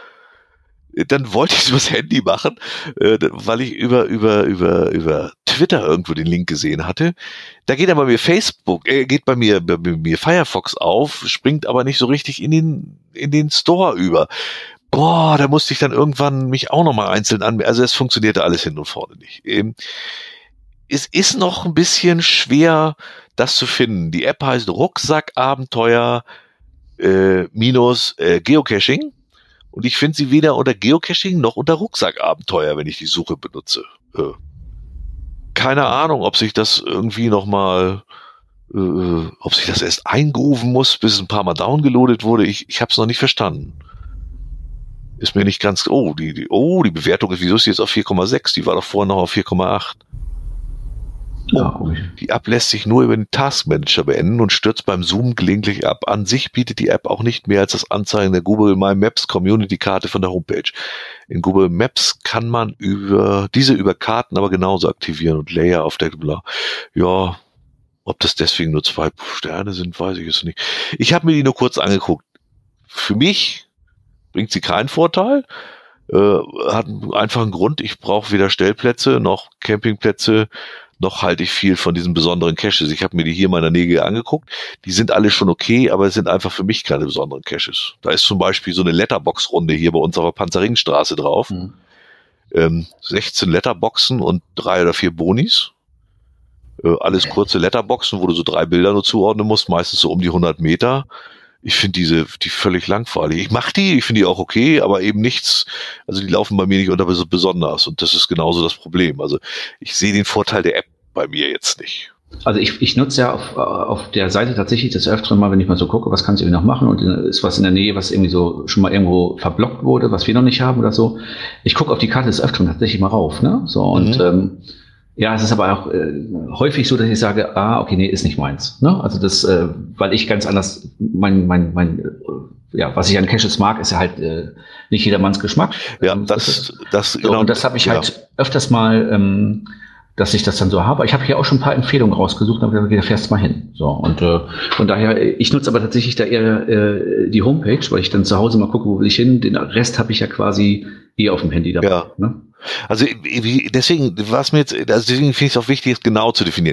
A: Dann wollte ich es übers Handy machen, äh, weil ich über über über über Twitter irgendwo den Link gesehen hatte. Da geht aber bei mir Facebook, äh, geht bei mir bei mir Firefox auf, springt aber nicht so richtig in den in den Store über. Boah, da musste ich dann irgendwann mich auch nochmal einzeln anmelden. Also es funktionierte alles hin und vorne nicht. Ähm, es ist noch ein bisschen schwer, das zu finden. Die App heißt Rucksackabenteuer äh, minus äh, Geocaching. Und ich finde sie weder unter Geocaching noch unter Rucksackabenteuer, wenn ich die Suche benutze. Äh, keine Ahnung, ob sich das irgendwie nochmal, äh, ob sich das erst eingrooven muss, bis es ein paar Mal downgeloadet wurde. Ich, ich habe es noch nicht verstanden. Ist mir nicht ganz, oh, die, die, oh, die Bewertung ist, wieso ist die jetzt auf vier Komma sechs? Die war doch vorher noch auf vier Komma acht.
B: Ja,
A: oh, die App lässt sich nur über den Taskmanager beenden und stürzt beim Zoom gelegentlich ab. An sich bietet die App auch nicht mehr als das Anzeigen der Google My Maps Community Karte von der Homepage. In Google Maps kann man über diese über Karten aber genauso aktivieren und Layer auf der, ja, ob das deswegen nur zwei Sterne sind, weiß ich jetzt nicht. Ich habe mir die nur kurz angeguckt. Für mich bringt sie keinen Vorteil, äh, hat einfach einen Grund, ich brauche weder Stellplätze noch Campingplätze, noch halte ich viel von diesen besonderen Caches. Ich habe mir die hier in meiner Nähe angeguckt, die sind alle schon okay, aber es sind einfach für mich keine besonderen Caches. Da ist zum Beispiel so eine Letterbox-Runde hier bei uns auf der Panzerringstraße drauf, mhm. ähm, sechzehn Letterboxen und drei oder vier Bonis. Äh, alles kurze Letterboxen, wo du so drei Bilder nur zuordnen musst, meistens so um die hundert Meter. Ich finde diese, die völlig langweilig. Ich mache die, ich finde die auch okay, aber eben nichts, also die laufen bei mir nicht unter besonders und das ist genauso das Problem. Also ich sehe den Vorteil der App bei mir jetzt nicht.
B: Also ich, ich nutze ja auf, auf der Seite tatsächlich das öfteren mal, wenn ich mal so gucke, was kannst du irgendwie noch machen und ist was in der Nähe, was irgendwie so schon mal irgendwo verblockt wurde, was wir noch nicht haben oder so. Ich gucke auf die Karte des Öfteren tatsächlich mal rauf, ne? So und mhm. ähm, ja, es ist aber auch äh, häufig so, dass ich sage, ah, okay, nee, ist nicht meins. Ne? Also das, äh, weil ich ganz anders, mein, mein, mein, äh, ja, was ich an Caches mag, ist ja halt äh, nicht jedermanns Geschmack.
A: Ja, das, das, das
B: so,
A: genau.
B: Und das habe ich
A: ja.
B: halt öfters mal, ähm, dass ich das dann so habe. Ich habe hier auch schon ein paar Empfehlungen rausgesucht, aber da fährst du mal hin. So und äh, von daher, ich nutze aber tatsächlich da eher äh, die Homepage, weil ich dann zu Hause mal gucke, wo will ich hin. Den Rest habe ich ja quasi eher auf dem Handy dabei.
A: Ja.
B: Ne?
A: Also deswegen war es mir jetzt, also deswegen finde ich es auch wichtig, es genau zu definieren.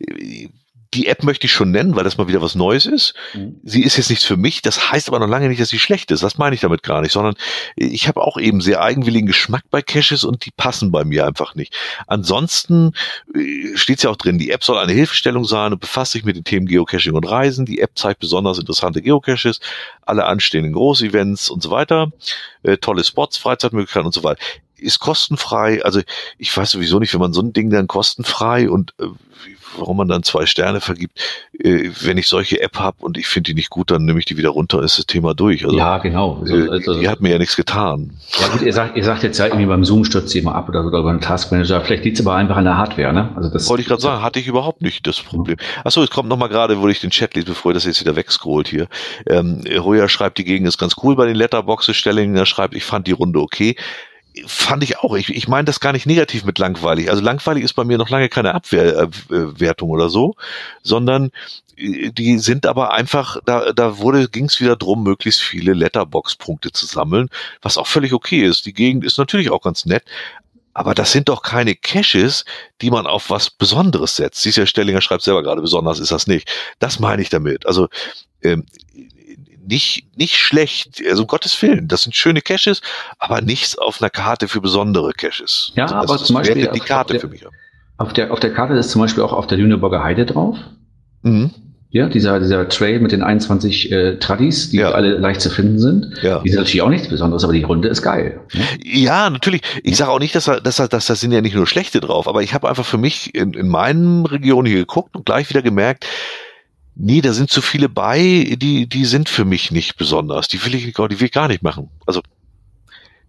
A: Die App möchte ich schon nennen, weil das mal wieder was Neues ist. Mhm. Sie ist jetzt nichts für mich, das heißt aber noch lange nicht, dass sie schlecht ist. Das meine ich damit gar nicht, sondern ich habe auch eben sehr eigenwilligen Geschmack bei Caches und die passen bei mir einfach nicht. Ansonsten steht es ja auch drin, die App soll eine Hilfestellung sein und befasst sich mit den Themen Geocaching und Reisen. Die App zeigt besonders interessante Geocaches, alle anstehenden Großevents und so weiter, äh, tolle Spots, Freizeitmöglichkeiten und so weiter. Ist kostenfrei, also ich weiß sowieso nicht, wenn man so ein Ding dann kostenfrei und äh, warum man dann zwei Sterne vergibt, äh, wenn ich solche App habe und ich finde die nicht gut, dann nehme ich die wieder runter, ist das Thema durch. Also,
B: ja, genau. Also,
A: äh,
B: also,
A: die hat mir ja nichts getan.
B: Ja gut, ihr sagt, ihr sagt jetzt ja irgendwie beim Zoom stürzt sie immer ab oder so, oder beim Taskmanager, vielleicht liegt es aber einfach an der Hardware, ne? Also das
A: wollte ich gerade sagen, hatte ich überhaupt nicht das Problem. Achso, es kommt nochmal gerade, wo ich den Chat lese, bevor das jetzt wieder wegscrollt hier. Ähm, Hoya schreibt, die Gegend ist ganz cool bei den Letterboxes, Stellingen, er schreibt, ich fand die Runde okay. Fand ich auch. Ich, ich meine das gar nicht negativ mit langweilig. Also langweilig ist bei mir noch lange keine Abwertung oder so, sondern die sind aber einfach, da, da wurde, ging es wieder drum, möglichst viele Letterbox-Punkte zu sammeln, was auch völlig okay ist. Die Gegend ist natürlich auch ganz nett, aber das sind doch keine Caches, die man auf was Besonderes setzt. Siehst ja, Stellinger schreibt selber gerade, besonders ist das nicht. Das meine ich damit. Also, ähm, nicht, nicht schlecht, also um Gottes Willen, das sind schöne Caches, aber nichts auf einer Karte für besondere Caches.
B: Ja,
A: also
B: aber zum Beispiel
A: die Karte
B: der,
A: für mich.
B: Auf der, auf der Karte ist zum Beispiel auch auf der Lüneburger Heide drauf.
A: Mhm.
B: Ja, dieser, dieser Trail mit den einundzwanzig äh, Tradis, die ja. alle leicht zu finden sind.
A: Ja.
B: Die sind natürlich auch nichts Besonderes, aber die Runde ist geil. Ne?
A: Ja, natürlich. Ich sage auch nicht, dass da, dass da, dass da sind ja nicht nur schlechte drauf, aber ich habe einfach für mich in, in meinen Regionen hier geguckt und gleich wieder gemerkt, nee, da sind zu viele bei, die, die sind für mich nicht besonders. Die will ich, die will ich gar nicht machen. Also,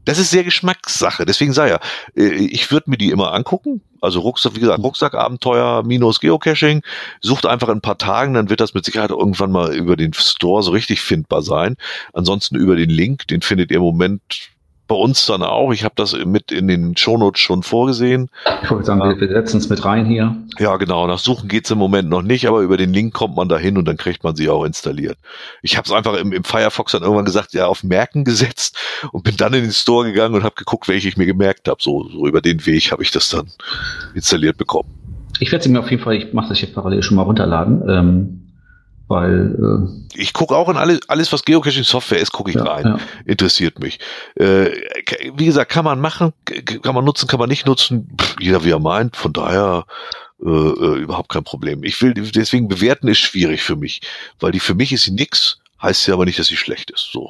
A: Das ist sehr Geschmackssache. Deswegen sei ja, ich würde mir die immer angucken. Also Rucksack, wie gesagt, Rucksackabenteuer minus Geocaching. Sucht einfach in ein paar Tagen, dann wird das mit Sicherheit irgendwann mal über den Store so richtig findbar sein. Ansonsten über den Link, den findet ihr im Moment bei uns dann auch. Ich habe das mit in den Shownotes schon vorgesehen.
B: Ich wollte sagen, wir, wir setzen es mit rein hier.
A: Ja, genau. Nach Suchen geht's im Moment noch nicht, aber über den Link kommt man da hin und dann kriegt man sie auch installiert. Ich habe es einfach im, im Firefox dann irgendwann gesagt, ja, auf Merken gesetzt und bin dann in den Store gegangen und habe geguckt, welche ich mir gemerkt habe. So, so über den Weg habe ich das dann installiert bekommen.
B: Ich werde sie mir auf jeden Fall, ich mache das hier parallel schon mal runterladen, ähm, weil
A: äh, ich gucke auch in alles, alles was Geocaching-Software ist, gucke ich ja, rein. Ja. Interessiert mich. Äh, wie gesagt, kann man machen, kann man nutzen, kann man nicht nutzen. Pff, jeder wie er meint. Von daher äh, äh, überhaupt kein Problem. Ich will deswegen bewerten ist schwierig für mich, weil die für mich ist sie nix, heißt sie aber nicht, dass sie schlecht ist. So.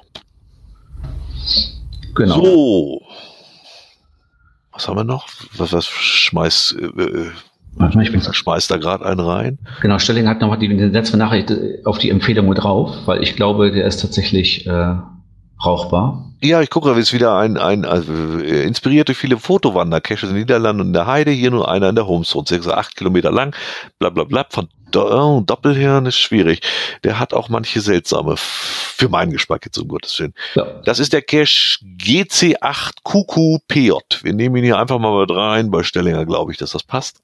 B: Genau.
A: So. Was haben wir noch? Was, was schmeißt äh,
B: Ich bin
A: schmeißt da gerade einen rein.
B: Genau, Stelling hat noch die letzte Nachricht auf die Empfehlung drauf, weil ich glaube, der ist tatsächlich äh, rauchbar.
A: Ja, ich gucke, da ist wieder ein, ein also, äh, inspiriert durch viele Fotowandercaches in den Niederlanden und in der Heide, hier nur einer in der Homestone, sechs oder acht Kilometer lang, bla bla bla, von oh, Doppelhirn ist schwierig. Der hat auch manche seltsame, für meinen Geschmack jetzt um Gottes Willen. Ja. Das ist der Cache G C acht Q Q P J. Wir nehmen ihn hier einfach mal mit rein, bei Stellinger glaube ich, dass das passt.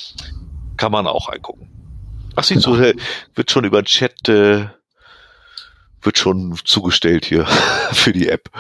A: Kann man auch angucken. Ach, sieht genau. so, wird schon über den Chat, äh, wird schon zugestellt hier für die App.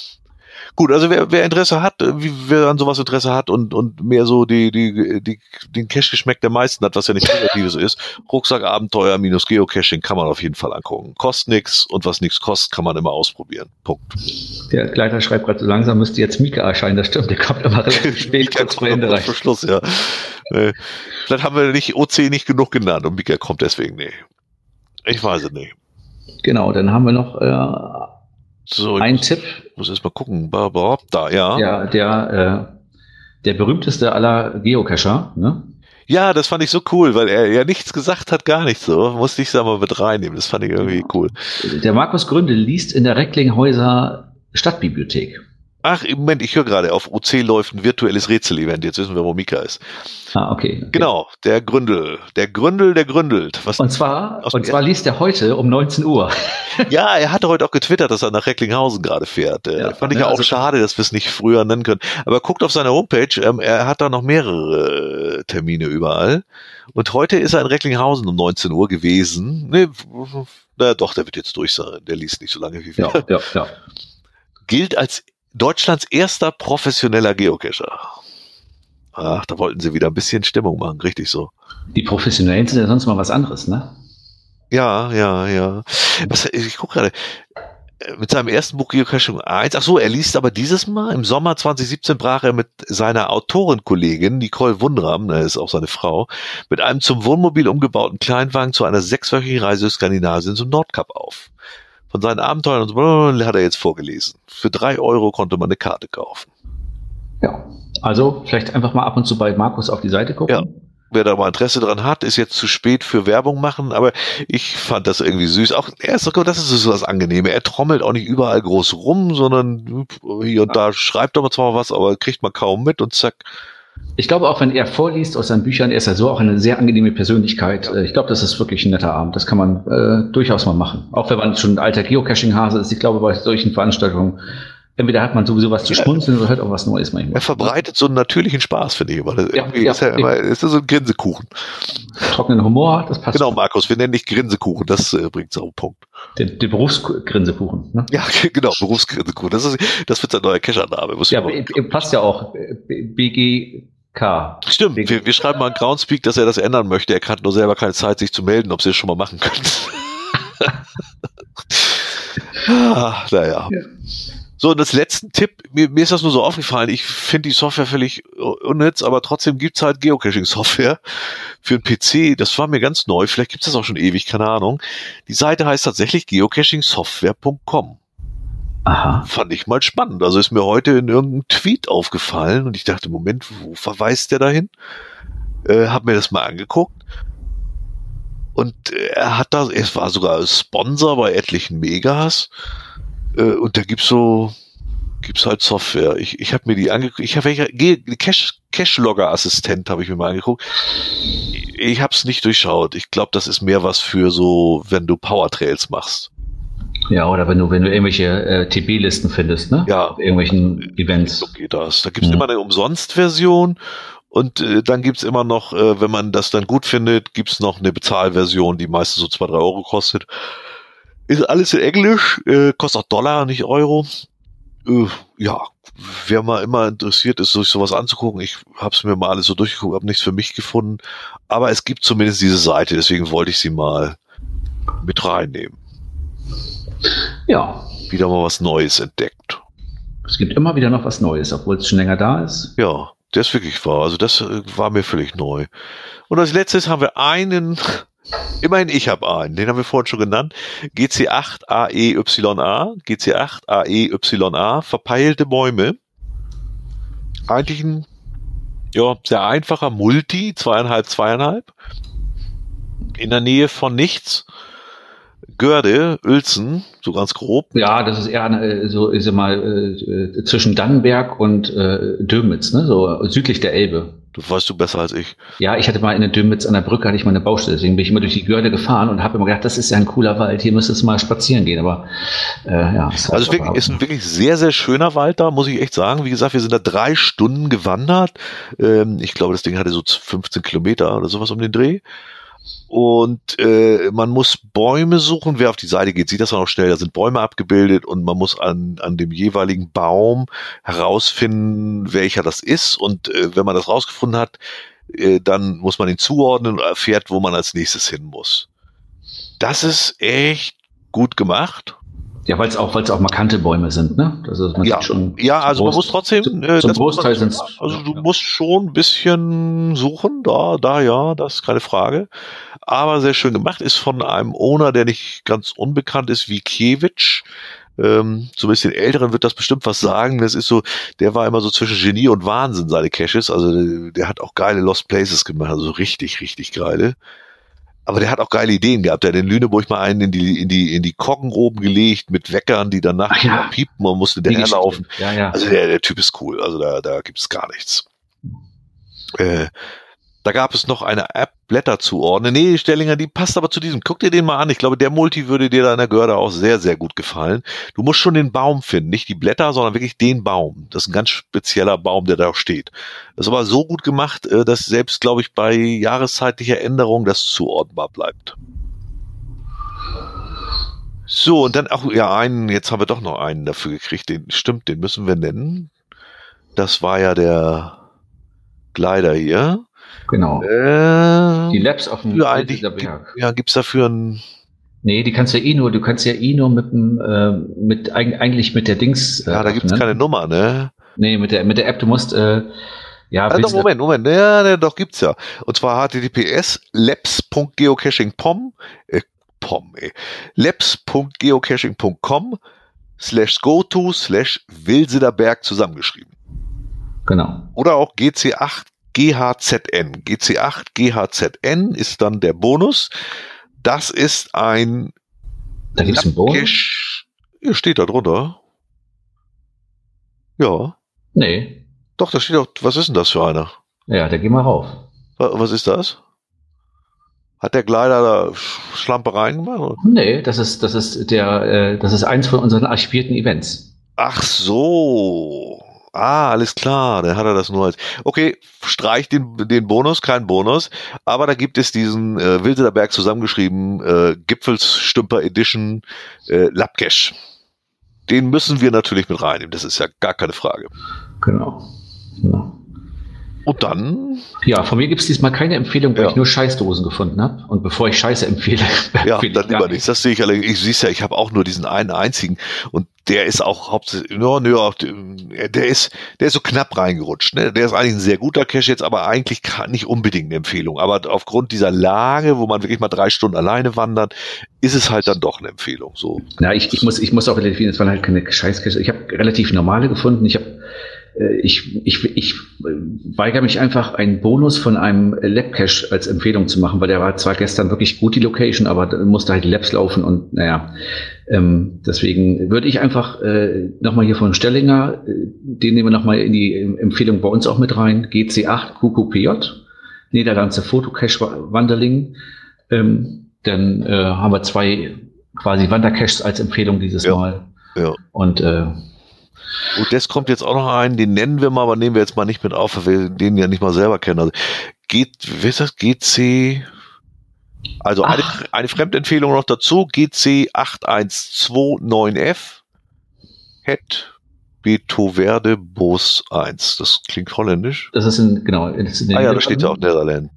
A: Gut, also wer, wer Interesse hat, wie, wer an sowas Interesse hat und, und mehr so die, die, die, den Cache-Geschmack der meisten hat, was ja nicht Negatives ist, Rucksackabenteuer minus Geocaching kann man auf jeden Fall angucken. Kostet nichts und was nichts kostet, kann man immer ausprobieren. Punkt.
B: Der Gleiter schreibt gerade, so langsam müsste jetzt Mika erscheinen, das stimmt, der kommt immer relativ spät, kurz vor Ende rein.
A: Schluss, ja. äh, vielleicht haben wir nicht O C nicht genug genannt und Mika kommt deswegen nicht. Ich weiß es nicht.
B: Genau, dann haben wir noch äh,
A: so,
B: ein
A: muss,
B: Tipp.
A: Muss erst mal gucken. Barbara, da, ja.
B: Ja, der, äh, der berühmteste aller Geocacher, ne?
A: Ja, das fand ich so cool, weil er ja nichts gesagt hat, gar nichts so. Musste ich da mal mit reinnehmen. Das fand ich irgendwie cool.
B: Der Markus Gründel liest in der Recklinghäuser Stadtbibliothek.
A: Ach, im Moment, ich höre gerade, auf O C läuft ein virtuelles Rätsel-Event. Jetzt wissen wir, wo Mika ist.
B: Ah, okay. okay.
A: Genau, der Gründel. Der Gründel, der gründelt. Was
B: und zwar, und zwar liest er heute um neunzehn Uhr.
A: Ja, er hatte heute auch getwittert, dass er nach Recklinghausen gerade fährt. Ja, fand ich ja auch also schade, dass wir es nicht früher nennen können. Aber guckt auf seine Homepage, ähm, er hat da noch mehrere Termine überall. Und heute ist er in Recklinghausen um neunzehn Uhr gewesen. Nee, na doch, der wird jetzt durch sein. Der liest nicht so lange wie wir.
B: Ja, ja, ja.
A: Gilt als Deutschlands erster professioneller Geocacher. Ach, da wollten sie wieder ein bisschen Stimmung machen, richtig so.
B: Die Professionellen sind ja sonst mal was anderes, ne?
A: Ja, ja, ja. Was, ich gucke gerade, mit seinem ersten Buch Geocaching eins, ach so, er liest aber dieses Mal, im Sommer zwanzig siebzehn brach er mit seiner Autorenkollegin Nicole Wundram, das ist auch seine Frau, mit einem zum Wohnmobil umgebauten Kleinwagen zu einer sechswöchigen Reise durch Skandinavien zum Nordkap auf. Von seinen Abenteuern und so hat er jetzt vorgelesen. Für drei Euro konnte man eine Karte kaufen.
B: Ja, also vielleicht einfach mal ab und zu bei Markus auf die Seite gucken.
A: Ja, wer da mal Interesse dran hat, ist jetzt zu spät für Werbung machen, aber ich fand das irgendwie süß. Auch er ist sogar, das ist so das Angenehme. Er trommelt auch nicht überall groß rum, sondern hier und da schreibt er zwar was, aber kriegt man kaum mit und zack.
B: Ich glaube, auch wenn er vorliest aus seinen Büchern, er ist er so auch eine sehr angenehme Persönlichkeit. Ich glaube, das ist wirklich ein netter Abend. Das kann man äh, durchaus mal machen. Auch wenn man schon ein alter Geocaching-Hase ist. Ich glaube, bei solchen Veranstaltungen, entweder hat man sowieso was zu schmunzeln ja. oder hört auch was Neues manchmal.
A: Er verbreitet so einen natürlichen Spaß, finde ich. Weil
B: ja,
A: irgendwie
B: ja,
A: ist er immer, ist er so ein Grinsekuchen.
B: Trockenen Humor, das passt.
A: Genau, Markus, wir nennen dich Grinsekuchen. Das äh, bringt es auf den Punkt.
B: Der, der Berufsgrinsekuchen. Ne?
A: Ja, genau, Berufsgrinsekuchen. Das, ist, das wird sein neuer Cachername.
B: Ja, b- passt ja auch. B G K.
A: Stimmt, wir, wir schreiben mal an Groundspeak, dass er das ändern möchte. Er hat nur selber keine Zeit, sich zu melden, ob sie es schon mal machen können. ah, naja. Ja. So, und das letzte Tipp, mir, mir ist das nur so aufgefallen, ich finde die Software völlig unnütz, aber trotzdem gibt's halt Geocaching-Software für den P C. Das war mir ganz neu, vielleicht gibt's das auch schon ewig, keine Ahnung. Die Seite heißt tatsächlich geocaching software punkt com.
B: Aha.
A: Fand ich mal spannend. Also ist mir heute in irgendeinem Tweet aufgefallen und ich dachte, Moment, wo verweist der dahin? Äh, hab mir das mal angeguckt. Und er hat da, es war sogar Sponsor bei etlichen Megas. Äh, und da gibt's so gibt's halt Software. Ich, ich habe mir die angeguckt. Ich habe welche Cache, Cache-Logger-Assistent habe ich mir mal angeguckt. Ich habe es nicht durchschaut. Ich glaube, das ist mehr was für so, wenn du Powertrails machst.
B: Ja, oder wenn du, wenn du irgendwelche äh, T B-Listen findest, ne?
A: Ja.
B: Auf irgendwelchen Events.
A: So geht das. Da gibt's
B: Mhm.
A: immer eine Umsonst-Version und äh, dann gibt's immer noch, äh, wenn man das dann gut findet, gibt's noch eine Bezahlversion, die meistens so zwei, drei Euro kostet. Ist alles in Englisch, äh, kostet auch Dollar, nicht Euro. Äh, ja, wer mal immer interessiert ist, sich sowas anzugucken, ich hab's mir mal alles so durchgeguckt, habe nichts für mich gefunden, aber es gibt zumindest diese Seite, deswegen wollte ich sie mal mit reinnehmen.
B: Ja.
A: Wieder mal was Neues entdeckt.
B: Es gibt immer wieder noch was Neues, obwohl es schon länger da ist.
A: Ja, das ist wirklich wahr. Also das äh, war mir völlig neu. Und als letztes haben wir einen, immerhin ich habe einen, den haben wir vorhin schon genannt, G C acht A E Y A, G C acht A E Y A, verpeilte Bäume. Eigentlich ein, ja, sehr einfacher Multi, zweieinhalb, zweieinhalb. In der Nähe von nichts. Görde, Uelzen, so ganz grob.
B: Ja, das ist eher äh, so, ich sag mal, äh, zwischen Dannenberg und äh, Dömitz, ne? So südlich der Elbe.
A: Du weißt du besser als ich.
B: Ja, ich hatte mal in der Dömitz an der Brücke hatte ich mal eine Baustelle, deswegen bin ich immer durch die Görde gefahren und habe immer gedacht, das ist ja ein cooler Wald, hier müsstest du mal spazieren gehen, aber äh, ja. Es
A: Also es wirklich, ist ein wirklich sehr, sehr schöner Wald da, muss ich echt sagen. Wie gesagt, wir sind da drei Stunden gewandert. Ähm, ich glaube, das Ding hatte so fünfzehn Kilometer oder sowas um den Dreh. Und äh, man muss Bäume suchen. Wer auf die Seite geht, sieht das auch noch schnell. Da sind Bäume abgebildet und man muss an, an dem jeweiligen Baum herausfinden, welcher das ist. Und äh, wenn man das rausgefunden hat, äh, dann muss man ihn zuordnen und erfährt, wo man als nächstes hin muss. Das ist echt gut gemacht.
B: Ja, weil es auch, weil es auch markante Bäume sind, ne? Also man
A: ja,
B: sieht schon
A: ja, also man muss trotzdem,
B: zum,
A: äh,
B: zum
A: das
B: Großteil
A: man,
B: sind
A: also du musst schon ein bisschen suchen, da, da, ja, das ist keine Frage. Aber sehr schön gemacht, ist von einem Owner, der nicht ganz unbekannt ist, wie Kiewicz. Ähm, so ein bisschen Älteren wird das bestimmt was sagen. Das ist so, der war immer so zwischen Genie und Wahnsinn, seine Caches. Also der, der hat auch geile Lost Places gemacht, also richtig, richtig geile. Aber der hat auch geile Ideen gehabt. Der hat in Lüneburg mal einen in die, in die, in die Koggen oben gelegt mit Weckern, die danach
B: ja.
A: piepen, man musste hinterherlaufen.
B: Ja, ja.
A: Also der, der Typ ist cool. Also da, da gibt es gar nichts. Äh, da gab es noch eine App, Blätter zuordnen. Nee, Stellinger, die passt aber zu diesem. Guck dir den mal an. Ich glaube, der Multi würde dir da in der Görde auch sehr, sehr gut gefallen. Du musst schon den Baum finden. Nicht die Blätter, sondern wirklich den Baum. Das ist ein ganz spezieller Baum, der da steht. Das ist aber so gut gemacht, dass selbst, glaube ich, bei jahreszeitlicher Änderung das zuordnbar bleibt. So, und dann auch, ja, einen, jetzt haben wir doch noch einen dafür gekriegt. Den, stimmt, den müssen wir nennen. Das war ja der Glider hier.
B: Genau.
A: Äh,
B: die Labs auf dem
A: Berg. Gibt, ja, gibt's dafür ein...
B: Nee, die kannst du ja eh nur, du kannst ja eh nur mit dem, äh, mit, eigentlich mit der Dings.
A: Äh, ja, da gibt's keine Nummer, ne?
B: Nee, mit der, mit der App, du musst, äh, ja.
A: Also Moment, Moment, ja, ja, doch gibt's ja. Und zwar H T T P S labs punkt geocaching punkt com, äh, pom, ey. labs punkt geocaching punkt com slash go to slash Wilsederberg zusammengeschrieben.
B: Genau.
A: Oder auch G C acht G H Z N. G C acht G H Z N ist dann der Bonus. Das ist ein...
B: Da gibt's einen Bonus?
A: Hier steht da drunter. Ja.
B: Nee.
A: Doch, da steht auch, was ist denn das für einer?
B: Ja, da geh mal rauf.
A: Was ist das? Hat der Glider da Schlampereien gemacht? Oder?
B: Nee, das ist, das ist der, äh, das ist eins von unseren archivierten Events.
A: Ach so. Ah, alles klar, dann hat er das nur als... Okay, streich den, den Bonus, kein Bonus, aber da gibt es diesen äh, Wilsederberg zusammengeschrieben, äh, Gipfelsstümper Edition äh, Labcache. Den müssen wir natürlich mit reinnehmen, das ist ja gar keine Frage.
B: Genau. Ja.
A: Und dann?
B: Ja, von mir gibt es diesmal keine Empfehlung, weil
A: ja.
B: ich nur Scheißdosen gefunden habe. Und bevor ich Scheiße empfehle,
A: ja, dann lieber nichts. Das sehe ich allerdings. Ich sieh's ja, ich habe auch nur diesen einen einzigen und der ist auch hauptsächlich, ja, nö, der ist, der ist so knapp reingerutscht. Ne? Der ist eigentlich ein sehr guter Cache jetzt, aber eigentlich nicht unbedingt eine Empfehlung. Aber aufgrund dieser Lage, wo man wirklich mal drei Stunden alleine wandert, ist es halt dann doch eine Empfehlung. So.
B: Na, ich, ich muss, ich muss auch relativieren, es waren halt keine Scheißcache. Ich habe relativ normale gefunden. Ich habe ich, ich, ich weigere mich einfach, einen Bonus von einem Lab-Cache als Empfehlung zu machen, weil der war zwar gestern wirklich gut, die Location, aber da musste halt Labs laufen und naja, ähm, deswegen würde ich einfach äh, nochmal hier von Stellinger, äh, den nehmen wir nochmal in die Empfehlung bei uns auch mit rein, G C acht Q Q P J, Niederlandse Fotocache-Wanderling. Ähm, dann äh, haben wir zwei quasi Wandercaches als Empfehlung dieses
A: ja,
B: Mal.
A: Ja.
B: Und äh,
A: Und das kommt jetzt auch noch ein, den nennen wir mal, aber nehmen wir jetzt mal nicht mit auf, weil wir den ja nicht mal selber kennen. Also geht, wie ist das? G C, also eine, eine Fremdempfehlung noch dazu, G C acht eins zwei neun F, Het Betoverde Bos eins. Das klingt holländisch.
B: Das ist in, genau. Das ist in
A: ah ja, da steht ja auch Netherlands.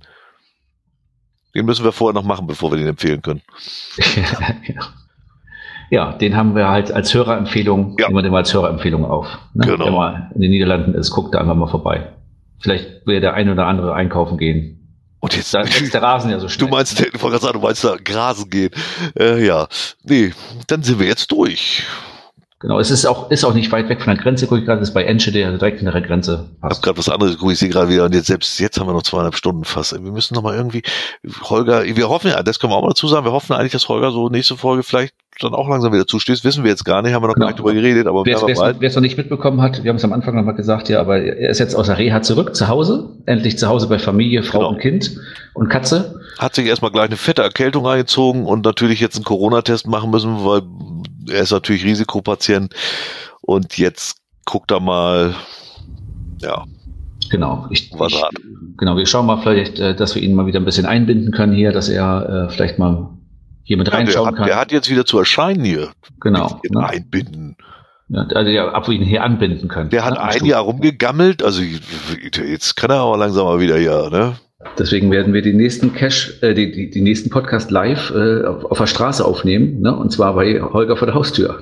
A: Den müssen wir vorher noch machen, bevor wir den empfehlen können.
B: ja. Ja, den haben wir halt als Hörerempfehlung, ja. nehmen wir den mal als Hörerempfehlung auf. Ne?
A: Genau.
B: Wenn man in den Niederlanden ist, guckt da einfach mal vorbei. Vielleicht will der ein oder andere einkaufen gehen.
A: Und jetzt
B: da ist der Rasen ja so schnell.
A: Du meinst, ich wollte gerade sagen, du meinst da grasen gehen. Äh, ja, nee, dann sind wir jetzt durch.
B: Genau, es ist auch, ist auch nicht weit weg von der Grenze, gucke ich gerade, das ist bei Enschede, also direkt in der Grenze.
A: Ich habe gerade was anderes geguckt, ich sehe gerade wieder, und jetzt selbst jetzt haben wir noch zweieinhalb Stunden fast. Wir müssen noch mal irgendwie, Holger, wir hoffen, ja, das können wir auch mal dazu sagen, wir hoffen eigentlich, dass Holger so nächste Folge vielleicht dann auch langsam wieder zustößt, wissen wir jetzt gar nicht, haben wir noch genau. gar nicht drüber geredet, aber wer
B: es noch nicht mitbekommen hat, wir haben es am Anfang noch mal gesagt, ja, aber er ist jetzt aus der Reha zurück, zu Hause, endlich zu Hause bei Familie, Frau genau. und Kind und Katze.
A: Hat sich erstmal gleich eine fette Erkältung eingezogen und natürlich jetzt einen Corona-Test machen müssen, weil er ist natürlich Risikopatient. Und jetzt guckt er mal, ja.
B: Genau, ich, ich, genau, wir schauen mal vielleicht, dass wir ihn mal wieder ein bisschen einbinden können hier, dass er äh, vielleicht mal hier mit ja, reinschauen
A: der hat,
B: kann.
A: Der hat jetzt wieder zu erscheinen hier.
B: Genau.
A: Ne? Einbinden.
B: Ja, also ja, ab wir ihn hier anbinden können.
A: Der hat ne? ein Jahr rumgegammelt, also jetzt kann er aber langsam mal wieder, ja, ne?
B: Deswegen werden wir den nächsten Cache, äh, die, die, die nächsten Podcast live äh, auf, auf der Straße aufnehmen, ne? Und zwar bei Holger vor der Haustür.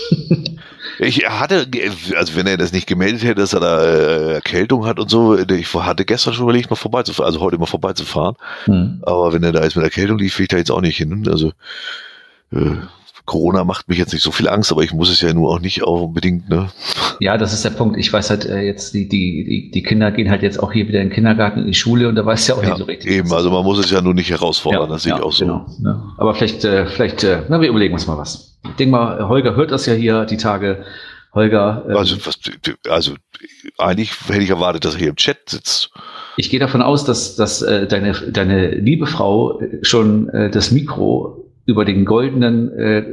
A: Ich hatte, also wenn er das nicht gemeldet hätte, dass er da äh, Erkältung hat und so, ich hatte gestern schon überlegt, mal vorbeizufahren, also heute mal vorbeizufahren. Hm. Aber wenn er da jetzt mit Erkältung liegt, will ich da jetzt auch nicht hin. Also äh, Corona macht mich jetzt nicht so viel Angst, aber ich muss es ja nur auch nicht auch unbedingt, ne? Ja,
B: das ist der Punkt. Ich weiß halt äh, jetzt, die, die, die Kinder gehen halt jetzt auch hier wieder in den Kindergarten, in die Schule und da weiß ja auch ja, nicht so richtig.
A: Eben, also man muss es ja nur nicht herausfordern, ja, das sehe ja, ich auch so.
B: Genau, ne? Aber vielleicht, äh, vielleicht, äh, na, wir überlegen uns mal was. Ich denke mal, Holger hört das ja hier die Tage. Holger. Ähm,
A: also, was, also eigentlich hätte ich erwartet, dass er hier im Chat sitzt.
B: Ich gehe davon aus, dass, dass äh, deine, deine liebe Frau schon äh, das Mikro über den goldenen, äh,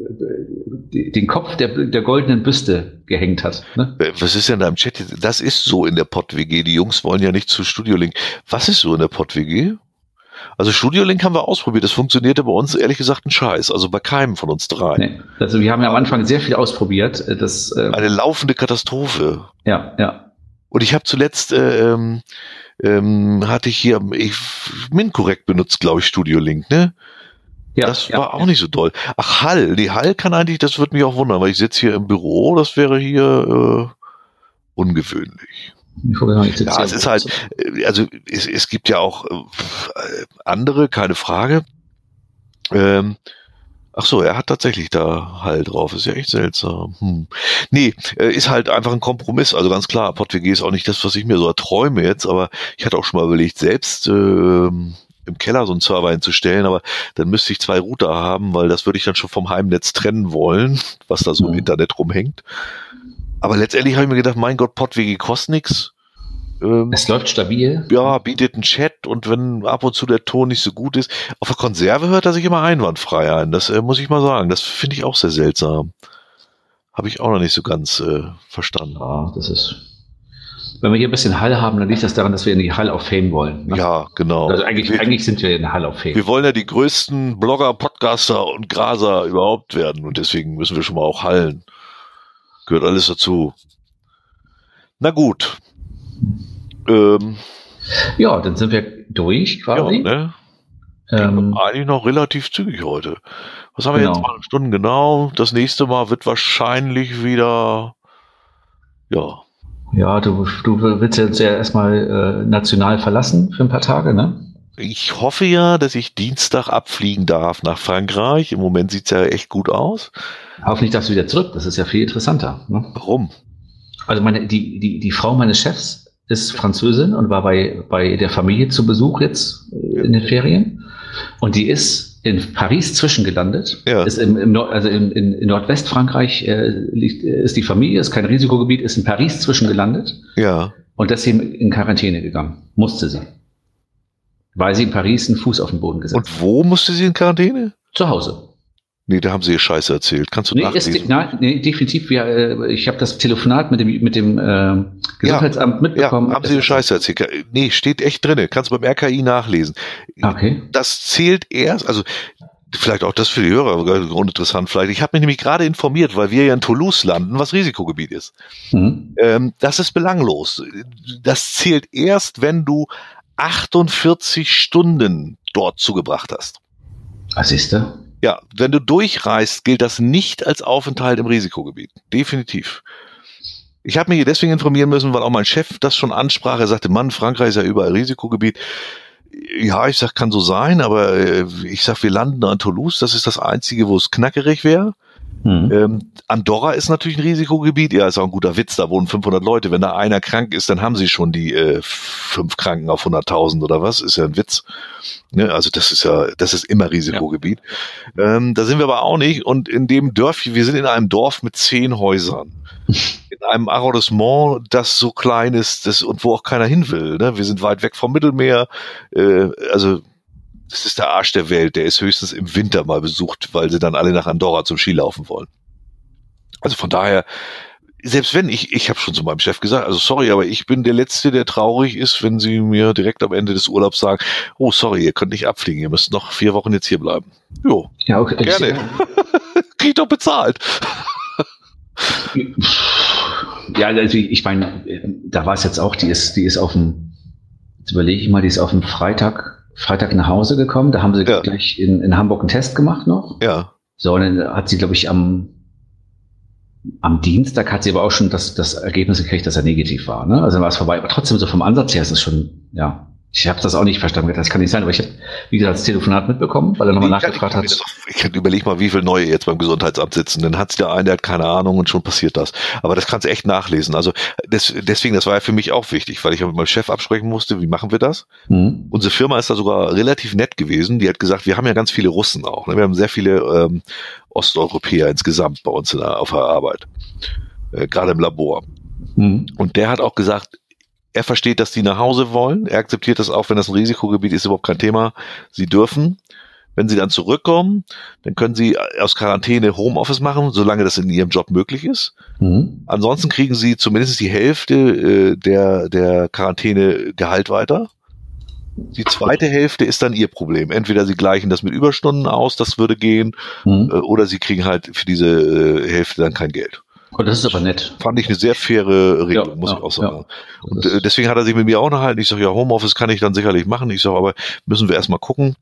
B: den Kopf der, der goldenen Büste gehängt hat. Ne?
A: Was ist denn da im Chat? Das ist so in der Pod-W G. Die Jungs wollen ja nicht zu Studio Link. Was ist so in der Pod-W G? Also Studio Link haben wir ausprobiert. Das funktionierte bei uns ehrlich gesagt ein Scheiß. Also bei keinem von uns drei. Nee.
B: Also wir haben ja am Anfang sehr viel ausprobiert. Das, ähm
A: Eine laufende Katastrophe.
B: Ja, ja.
A: Und ich habe zuletzt äh, ähm, ähm, hatte ich hier ich, Minkorrekt benutzt, glaube ich, Studio Link, ne? Ja, das ja, war auch ja. nicht so doll. Ach, Hall. Die Hall kann eigentlich, das würde mich auch wundern, weil ich sitze hier im Büro, das wäre hier äh, ungewöhnlich. Ich ich ja, es ist halt, also es, es gibt ja auch äh, andere, keine Frage. Ähm, ach so, er hat tatsächlich da Hall drauf, ist ja echt seltsam. Hm. Nee, äh, ist halt einfach ein Kompromiss, also ganz klar, Pod W G ist auch nicht das, was ich mir so erträume jetzt, aber ich hatte auch schon mal überlegt, selbst äh, im Keller so einen Server hinzustellen, aber dann müsste ich zwei Router haben, weil das würde ich dann schon vom Heimnetz trennen wollen, was da so im Internet rumhängt. Aber letztendlich habe ich mir gedacht, mein Gott, Pod W G kostet nix. Ähm,
B: es läuft stabil.
A: Ja, bietet einen Chat und wenn ab und zu der Ton nicht so gut ist, auf der Konserve hört er sich immer einwandfrei ein. Das äh, muss ich mal sagen. Das finde ich auch sehr seltsam. Habe ich auch noch nicht so ganz äh, verstanden.
B: Ja, das ist... Wenn wir hier ein bisschen Hall haben, dann liegt das daran, dass wir in die Hall of Fame wollen. Ne?
A: Ja, genau.
B: Also eigentlich, wir, eigentlich sind wir in der Hall of Fame.
A: Wir wollen ja die größten Blogger, Podcaster und Graser überhaupt werden und deswegen müssen wir schon mal auch hallen. Gehört alles dazu. Na gut. Ähm,
B: ja, dann sind wir durch quasi.
A: Ja, ne? Ähm, eigentlich noch relativ zügig heute. Was haben wir genau. jetzt? Zwei Stunden genau. Das nächste Mal wird wahrscheinlich wieder, ja.
B: Ja, du, du willst jetzt ja erstmal äh, national verlassen für ein paar Tage, ne?
A: Ich hoffe ja, dass ich Dienstag abfliegen darf nach Frankreich. Im Moment sieht's ja echt gut aus.
B: Hoffentlich darfst du wieder zurück. Das ist ja viel interessanter. Ne?
A: Warum?
B: Also meine, die, die, die Frau meines Chefs ist Französin und war bei, bei der Familie zu Besuch jetzt in den Ferien. Und die ist in Paris zwischengelandet.
A: Ja.
B: Ist im, im Nord, also in, in, in Nordwestfrankreich äh, liegt, ist die Familie, ist kein Risikogebiet, ist in Paris zwischengelandet.
A: Ja.
B: Und deswegen in Quarantäne gegangen. Musste sie. Weil sie in Paris einen Fuß auf den Boden gesetzt hat.
A: Und wo musste sie in Quarantäne?
B: Zu Hause.
A: Nee, da haben sie ihr Scheiße erzählt. Kannst du
B: Nee,
A: nachlesen?
B: ist, nein, nee, definitiv. Wir, äh, ich habe das Telefonat mit dem, mit dem äh, Gesundheitsamt
A: ja,
B: mitbekommen.
A: Ja, haben sie ihr Scheiße erzählt? Nee, steht echt drinne. Kannst du beim R K I nachlesen.
B: Okay.
A: Das zählt erst, also vielleicht auch das für die Hörer, uninteressant vielleicht. Ich habe mich nämlich gerade informiert, weil wir ja in Toulouse landen, was Risikogebiet ist. Mhm. Ähm, das ist belanglos. Das zählt erst, wenn du achtundvierzig Stunden dort zugebracht hast.
B: Was ist da?
A: Ja, wenn du durchreist, gilt das nicht als Aufenthalt im Risikogebiet. Definitiv. Ich habe mich hier deswegen informieren müssen, weil auch mein Chef das schon ansprach. Er sagte, Mann, Frankreich ist ja überall Risikogebiet. Ja, ich sag, kann so sein, aber äh, ich sag, wir landen an Toulouse, das ist das Einzige, wo es knackerig wäre. Hm. Ähm, Andorra ist natürlich ein Risikogebiet, ja, ist auch ein guter Witz, da wohnen fünfhundert Leute, wenn da einer krank ist, dann haben sie schon die äh, fünf Kranken auf hunderttausend oder was, ist ja ein Witz. Ne? Also das ist ja, das ist immer Risikogebiet. Ja. Ähm, da sind wir aber auch nicht und in dem Dörfchen, wir sind in einem Dorf mit zehn Häusern. In einem Arrondissement, das so klein ist, das, und wo auch keiner hin will. Ne? Wir sind weit weg vom Mittelmeer, äh, also das ist der Arsch der Welt, der ist höchstens im Winter mal besucht, weil sie dann alle nach Andorra zum Skilaufen wollen. Also von daher, selbst wenn, ich ich habe schon zu meinem Chef gesagt, also sorry, aber ich bin der Letzte, der traurig ist, wenn sie mir direkt am Ende des Urlaubs sagen, oh sorry, ihr könnt nicht abfliegen, ihr müsst noch vier Wochen jetzt hier bleiben. Jo, ja, okay. Gerne. Krieg doch bezahlt.
B: Ja, also ich meine, da war es jetzt auch, die ist, die ist auf dem, jetzt überlege ich mal, die ist auf dem Freitag, Freitag nach Hause gekommen, da haben sie ja. gleich in, in Hamburg einen Test gemacht noch.
A: Ja.
B: So, und dann hat sie, glaube ich, am, am Dienstag hat sie aber auch schon das, das Ergebnis gekriegt, dass er negativ war, ne? Also dann war es vorbei, aber trotzdem so vom Ansatz her ist es schon, ja. Ich habe das auch nicht verstanden, das kann nicht sein, aber ich habe, wie gesagt, das Telefonat mitbekommen, weil er nochmal nachgefragt hat.
A: Ich kann überleg mal, wie viele neue jetzt beim Gesundheitsamt sitzen. Dann hat sie da einen, der hat keine Ahnung und schon passiert das. Aber das kannst du echt nachlesen. Also das, deswegen, das war ja für mich auch wichtig, weil ich mit meinem Chef absprechen musste, wie machen wir das? Mhm. Unsere Firma ist da sogar relativ nett gewesen. Die hat gesagt, wir haben ja ganz viele Russen auch. Ne? Wir haben sehr viele ähm, Osteuropäer insgesamt bei uns in der, auf der Arbeit. Äh, gerade im Labor. Mhm. Und der hat auch gesagt, er versteht, dass die nach Hause wollen. Er akzeptiert das auch, wenn das ein Risikogebiet ist, überhaupt kein Thema. Sie dürfen. Wenn sie dann zurückkommen, dann können sie aus Quarantäne Homeoffice machen, solange das in ihrem Job möglich ist. Mhm. Ansonsten kriegen sie zumindest die Hälfte äh, der, der Quarantäne Gehalt weiter. Die zweite Hälfte ist dann ihr Problem. Entweder sie gleichen das mit Überstunden aus, das würde gehen, mhm. äh, oder sie kriegen halt für diese äh, Hälfte dann kein Geld.
B: Oh, das ist aber nett.
A: Fand ich eine sehr faire Regelung, ja, muss ja, ich auch sagen. Ja. Und äh, deswegen hat er sich mit mir auch unterhalten. Ich sage, ja, Homeoffice kann ich dann sicherlich machen. Ich sage, aber müssen wir erstmal gucken,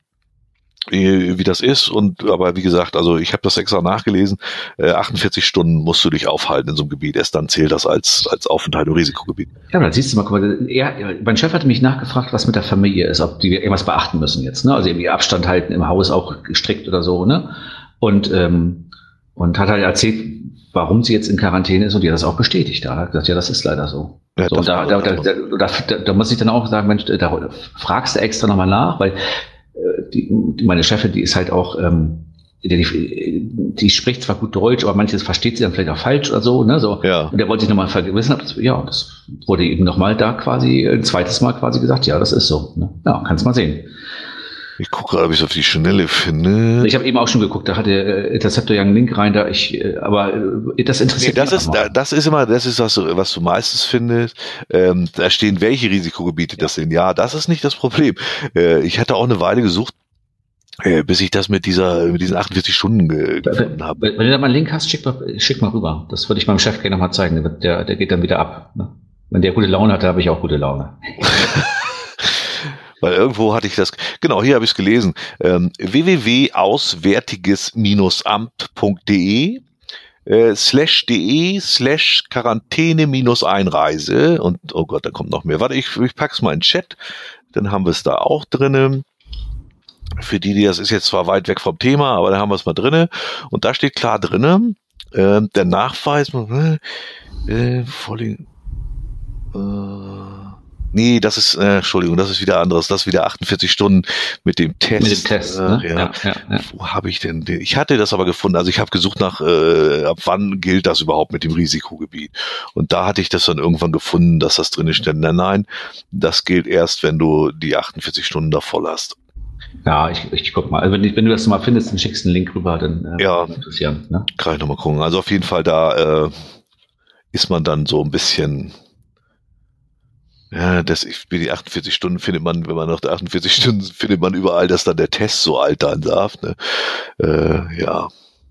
A: wie, wie das ist. Und aber wie gesagt, also ich habe das extra nachgelesen. Äh, achtundvierzig Stunden musst du dich aufhalten in so einem Gebiet. Erst dann zählt das als als Aufenthalt im Risikogebiet.
B: Ja, dann siehst du mal, guck mal, er, mein Chef hatte mich nachgefragt, was mit der Familie ist, ob die irgendwas beachten müssen jetzt. Ne? Also irgendwie Abstand halten im Haus auch strikt oder so. Ne? Und ähm, und hat halt erzählt, warum sie jetzt in Quarantäne ist und die hat das auch bestätigt. Da hat gesagt, ja, das ist leider so. Ja, so da, da, da, da, da, da muss ich dann auch sagen, Mensch, da fragst du extra nochmal nach, weil äh, die, meine Chefin, die ist halt auch, ähm, die, die spricht zwar gut Deutsch, aber manches versteht sie dann vielleicht auch falsch oder so. Ne? So.
A: Ja.
B: Und der wollte sich nochmal vergewissern. Ja, das wurde eben nochmal da quasi, ein zweites Mal quasi gesagt, ja, das ist so. Ne? Ja, kannst mal sehen.
A: Ich gucke gerade, ob ich es auf die Schnelle finde.
B: Ich habe eben auch schon geguckt, da hatte äh, Interceptor ja einen Link rein, da ich, äh, aber äh, das interessiert
A: nee, das mich. Ist, da, das ist immer, das ist was, was du meistens findest. Ähm, da stehen, welche Risikogebiete das sind. Ja, das ist nicht das Problem. Äh, ich hatte auch eine Weile gesucht, äh, bis ich das mit dieser, mit diesen achtundvierzig Stunden ge- gefunden habe.
B: Wenn, wenn du da mal einen Link hast, schick mal, schick mal rüber. Das würde ich meinem Chef gerne mal zeigen. Der, der, der geht dann wieder ab. Ne? Wenn der gute Laune hat, da habe ich auch gute Laune.
A: Weil irgendwo hatte ich das, genau, hier habe ich es gelesen, ähm, w w w punkt auswärtiges amt punkt de äh, slash de slash Quarantäne minus Einreise und, oh Gott, da kommt noch mehr. Warte, ich, ich pack's mal in den Chat, dann haben wir es da auch drinnen. Für die, die, das ist jetzt zwar weit weg vom Thema, aber da haben wir es mal drinnen. Und da steht klar drinnen, äh, der Nachweis, Äh, Volling. Äh, nee, das ist, äh, Entschuldigung, das ist wieder anderes. Das ist wieder achtundvierzig Stunden mit dem Test.
B: Mit dem Test,
A: äh,
B: ne?
A: Ja.
B: Ja, ja, ja.
A: Wo habe ich denn den? Ich hatte das aber gefunden. Also ich habe gesucht nach, äh, ab wann gilt das überhaupt mit dem Risikogebiet? Und da hatte ich das dann irgendwann gefunden, dass das drin steht. Nein, nein, das gilt erst, wenn du die achtundvierzig Stunden da voll hast.
B: Ja, ich, ich guck mal. Also wenn, wenn du das mal findest, dann schickst du einen Link rüber, dann äh,
A: Ja.
B: interessieren. Ne?
A: Kann ich nochmal gucken. Also auf jeden Fall, da äh, ist man dann so ein bisschen. Ja, das, ich, die achtundvierzig Stunden findet man, wenn man nach der achtundvierzig Stunden findet man überall, dass dann der Test so altern darf. Ne? Äh, ja.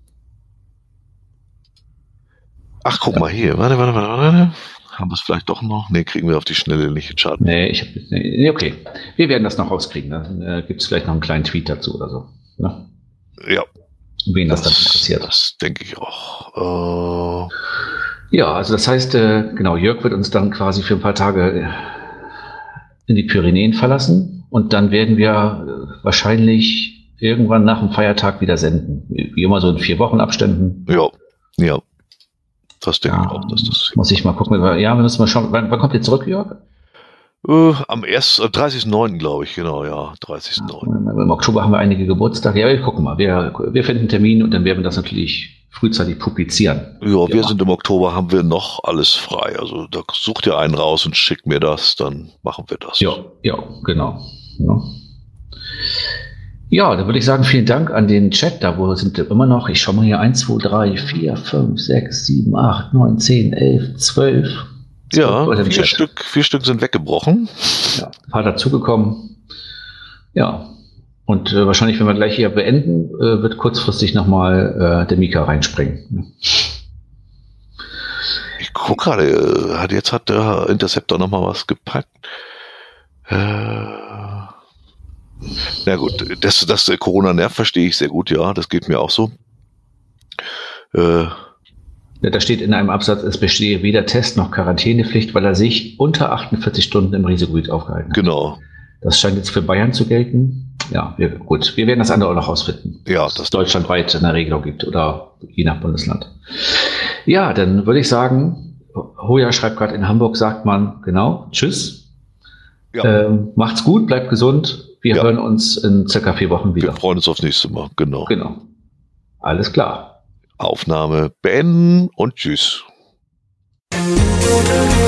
A: Ach, guck mal hier. Warte, warte, warte, warte. Haben wir es vielleicht doch noch? Nee, kriegen wir auf die Schnelle nicht in Schaden.
B: Nee, ich hab, nee, okay. Wir werden das noch rauskriegen. Dann äh, gibt es vielleicht noch einen kleinen Tweet dazu oder so. Ne?
A: Ja.
B: Wen das, das dann interessiert.
A: Das denke ich auch. Äh,
B: Ja, also das heißt, äh, genau, Jörg wird uns dann quasi für ein paar Tage in die Pyrenäen verlassen und dann werden wir äh, wahrscheinlich irgendwann nach dem Feiertag wieder senden. Wie immer so in vier Wochen Abständen.
A: Ja, ja. Das denke
B: Ja,
A: ich auch, dass das.
B: Muss ich mal gucken. Ja, wir müssen mal schauen. Wann, wann kommt ihr zurück, Jörg?
A: Äh, am ersten, dreißigsten neunten glaube ich, genau, ja, dreißigsten neunten
B: Im Oktober haben wir einige Geburtstage. Ja, wir gucken mal. Wir, wir finden einen Termin und dann werden wir das natürlich frühzeitig publizieren.
A: Ja, wir ja. sind im Oktober, haben wir noch alles frei. Also da sucht ihr einen raus und schickt mir das, dann machen wir das.
B: Ja, ja, genau. Ja, ja, dann würde ich sagen, vielen Dank an den Chat. Da wo sind wir immer noch. Ich schaue mal hier eins, zwei, drei, vier, fünf, sechs, sieben, acht, neun, zehn, elf, zwölf.
A: Ja, vier Stück, vier Stück sind weggebrochen.
B: Ja, ein paar dazugekommen. Ja. Und äh, wahrscheinlich, wenn wir gleich hier beenden, äh, wird kurzfristig nochmal äh, der Mika reinspringen.
A: Ich gucke gerade, hat, jetzt hat der Interceptor nochmal was gepackt. Äh, na gut, das, das Corona-Nerv verstehe ich sehr gut, ja, das geht mir auch so. Äh,
B: ja, da steht in einem Absatz, es bestehe weder Test noch Quarantänepflicht, weil er sich unter achtundvierzig Stunden im Risikogebiet aufgehalten hat.
A: Genau.
B: Das scheint jetzt für Bayern zu gelten. Ja, wir, gut. Wir werden das andere auch noch rausfinden.
A: Ja,
B: dass es deutschlandweit eine Regelung gibt oder je nach Bundesland. Ja, dann würde ich sagen, Hoja schreibt gerade, in Hamburg sagt man, genau, tschüss. Ja. Ähm, macht's gut, bleibt gesund. Wir ja. hören uns in circa vier Wochen wieder.
A: Wir freuen uns aufs nächste Mal, genau.
B: Genau. Alles klar.
A: Aufnahme beenden und tschüss.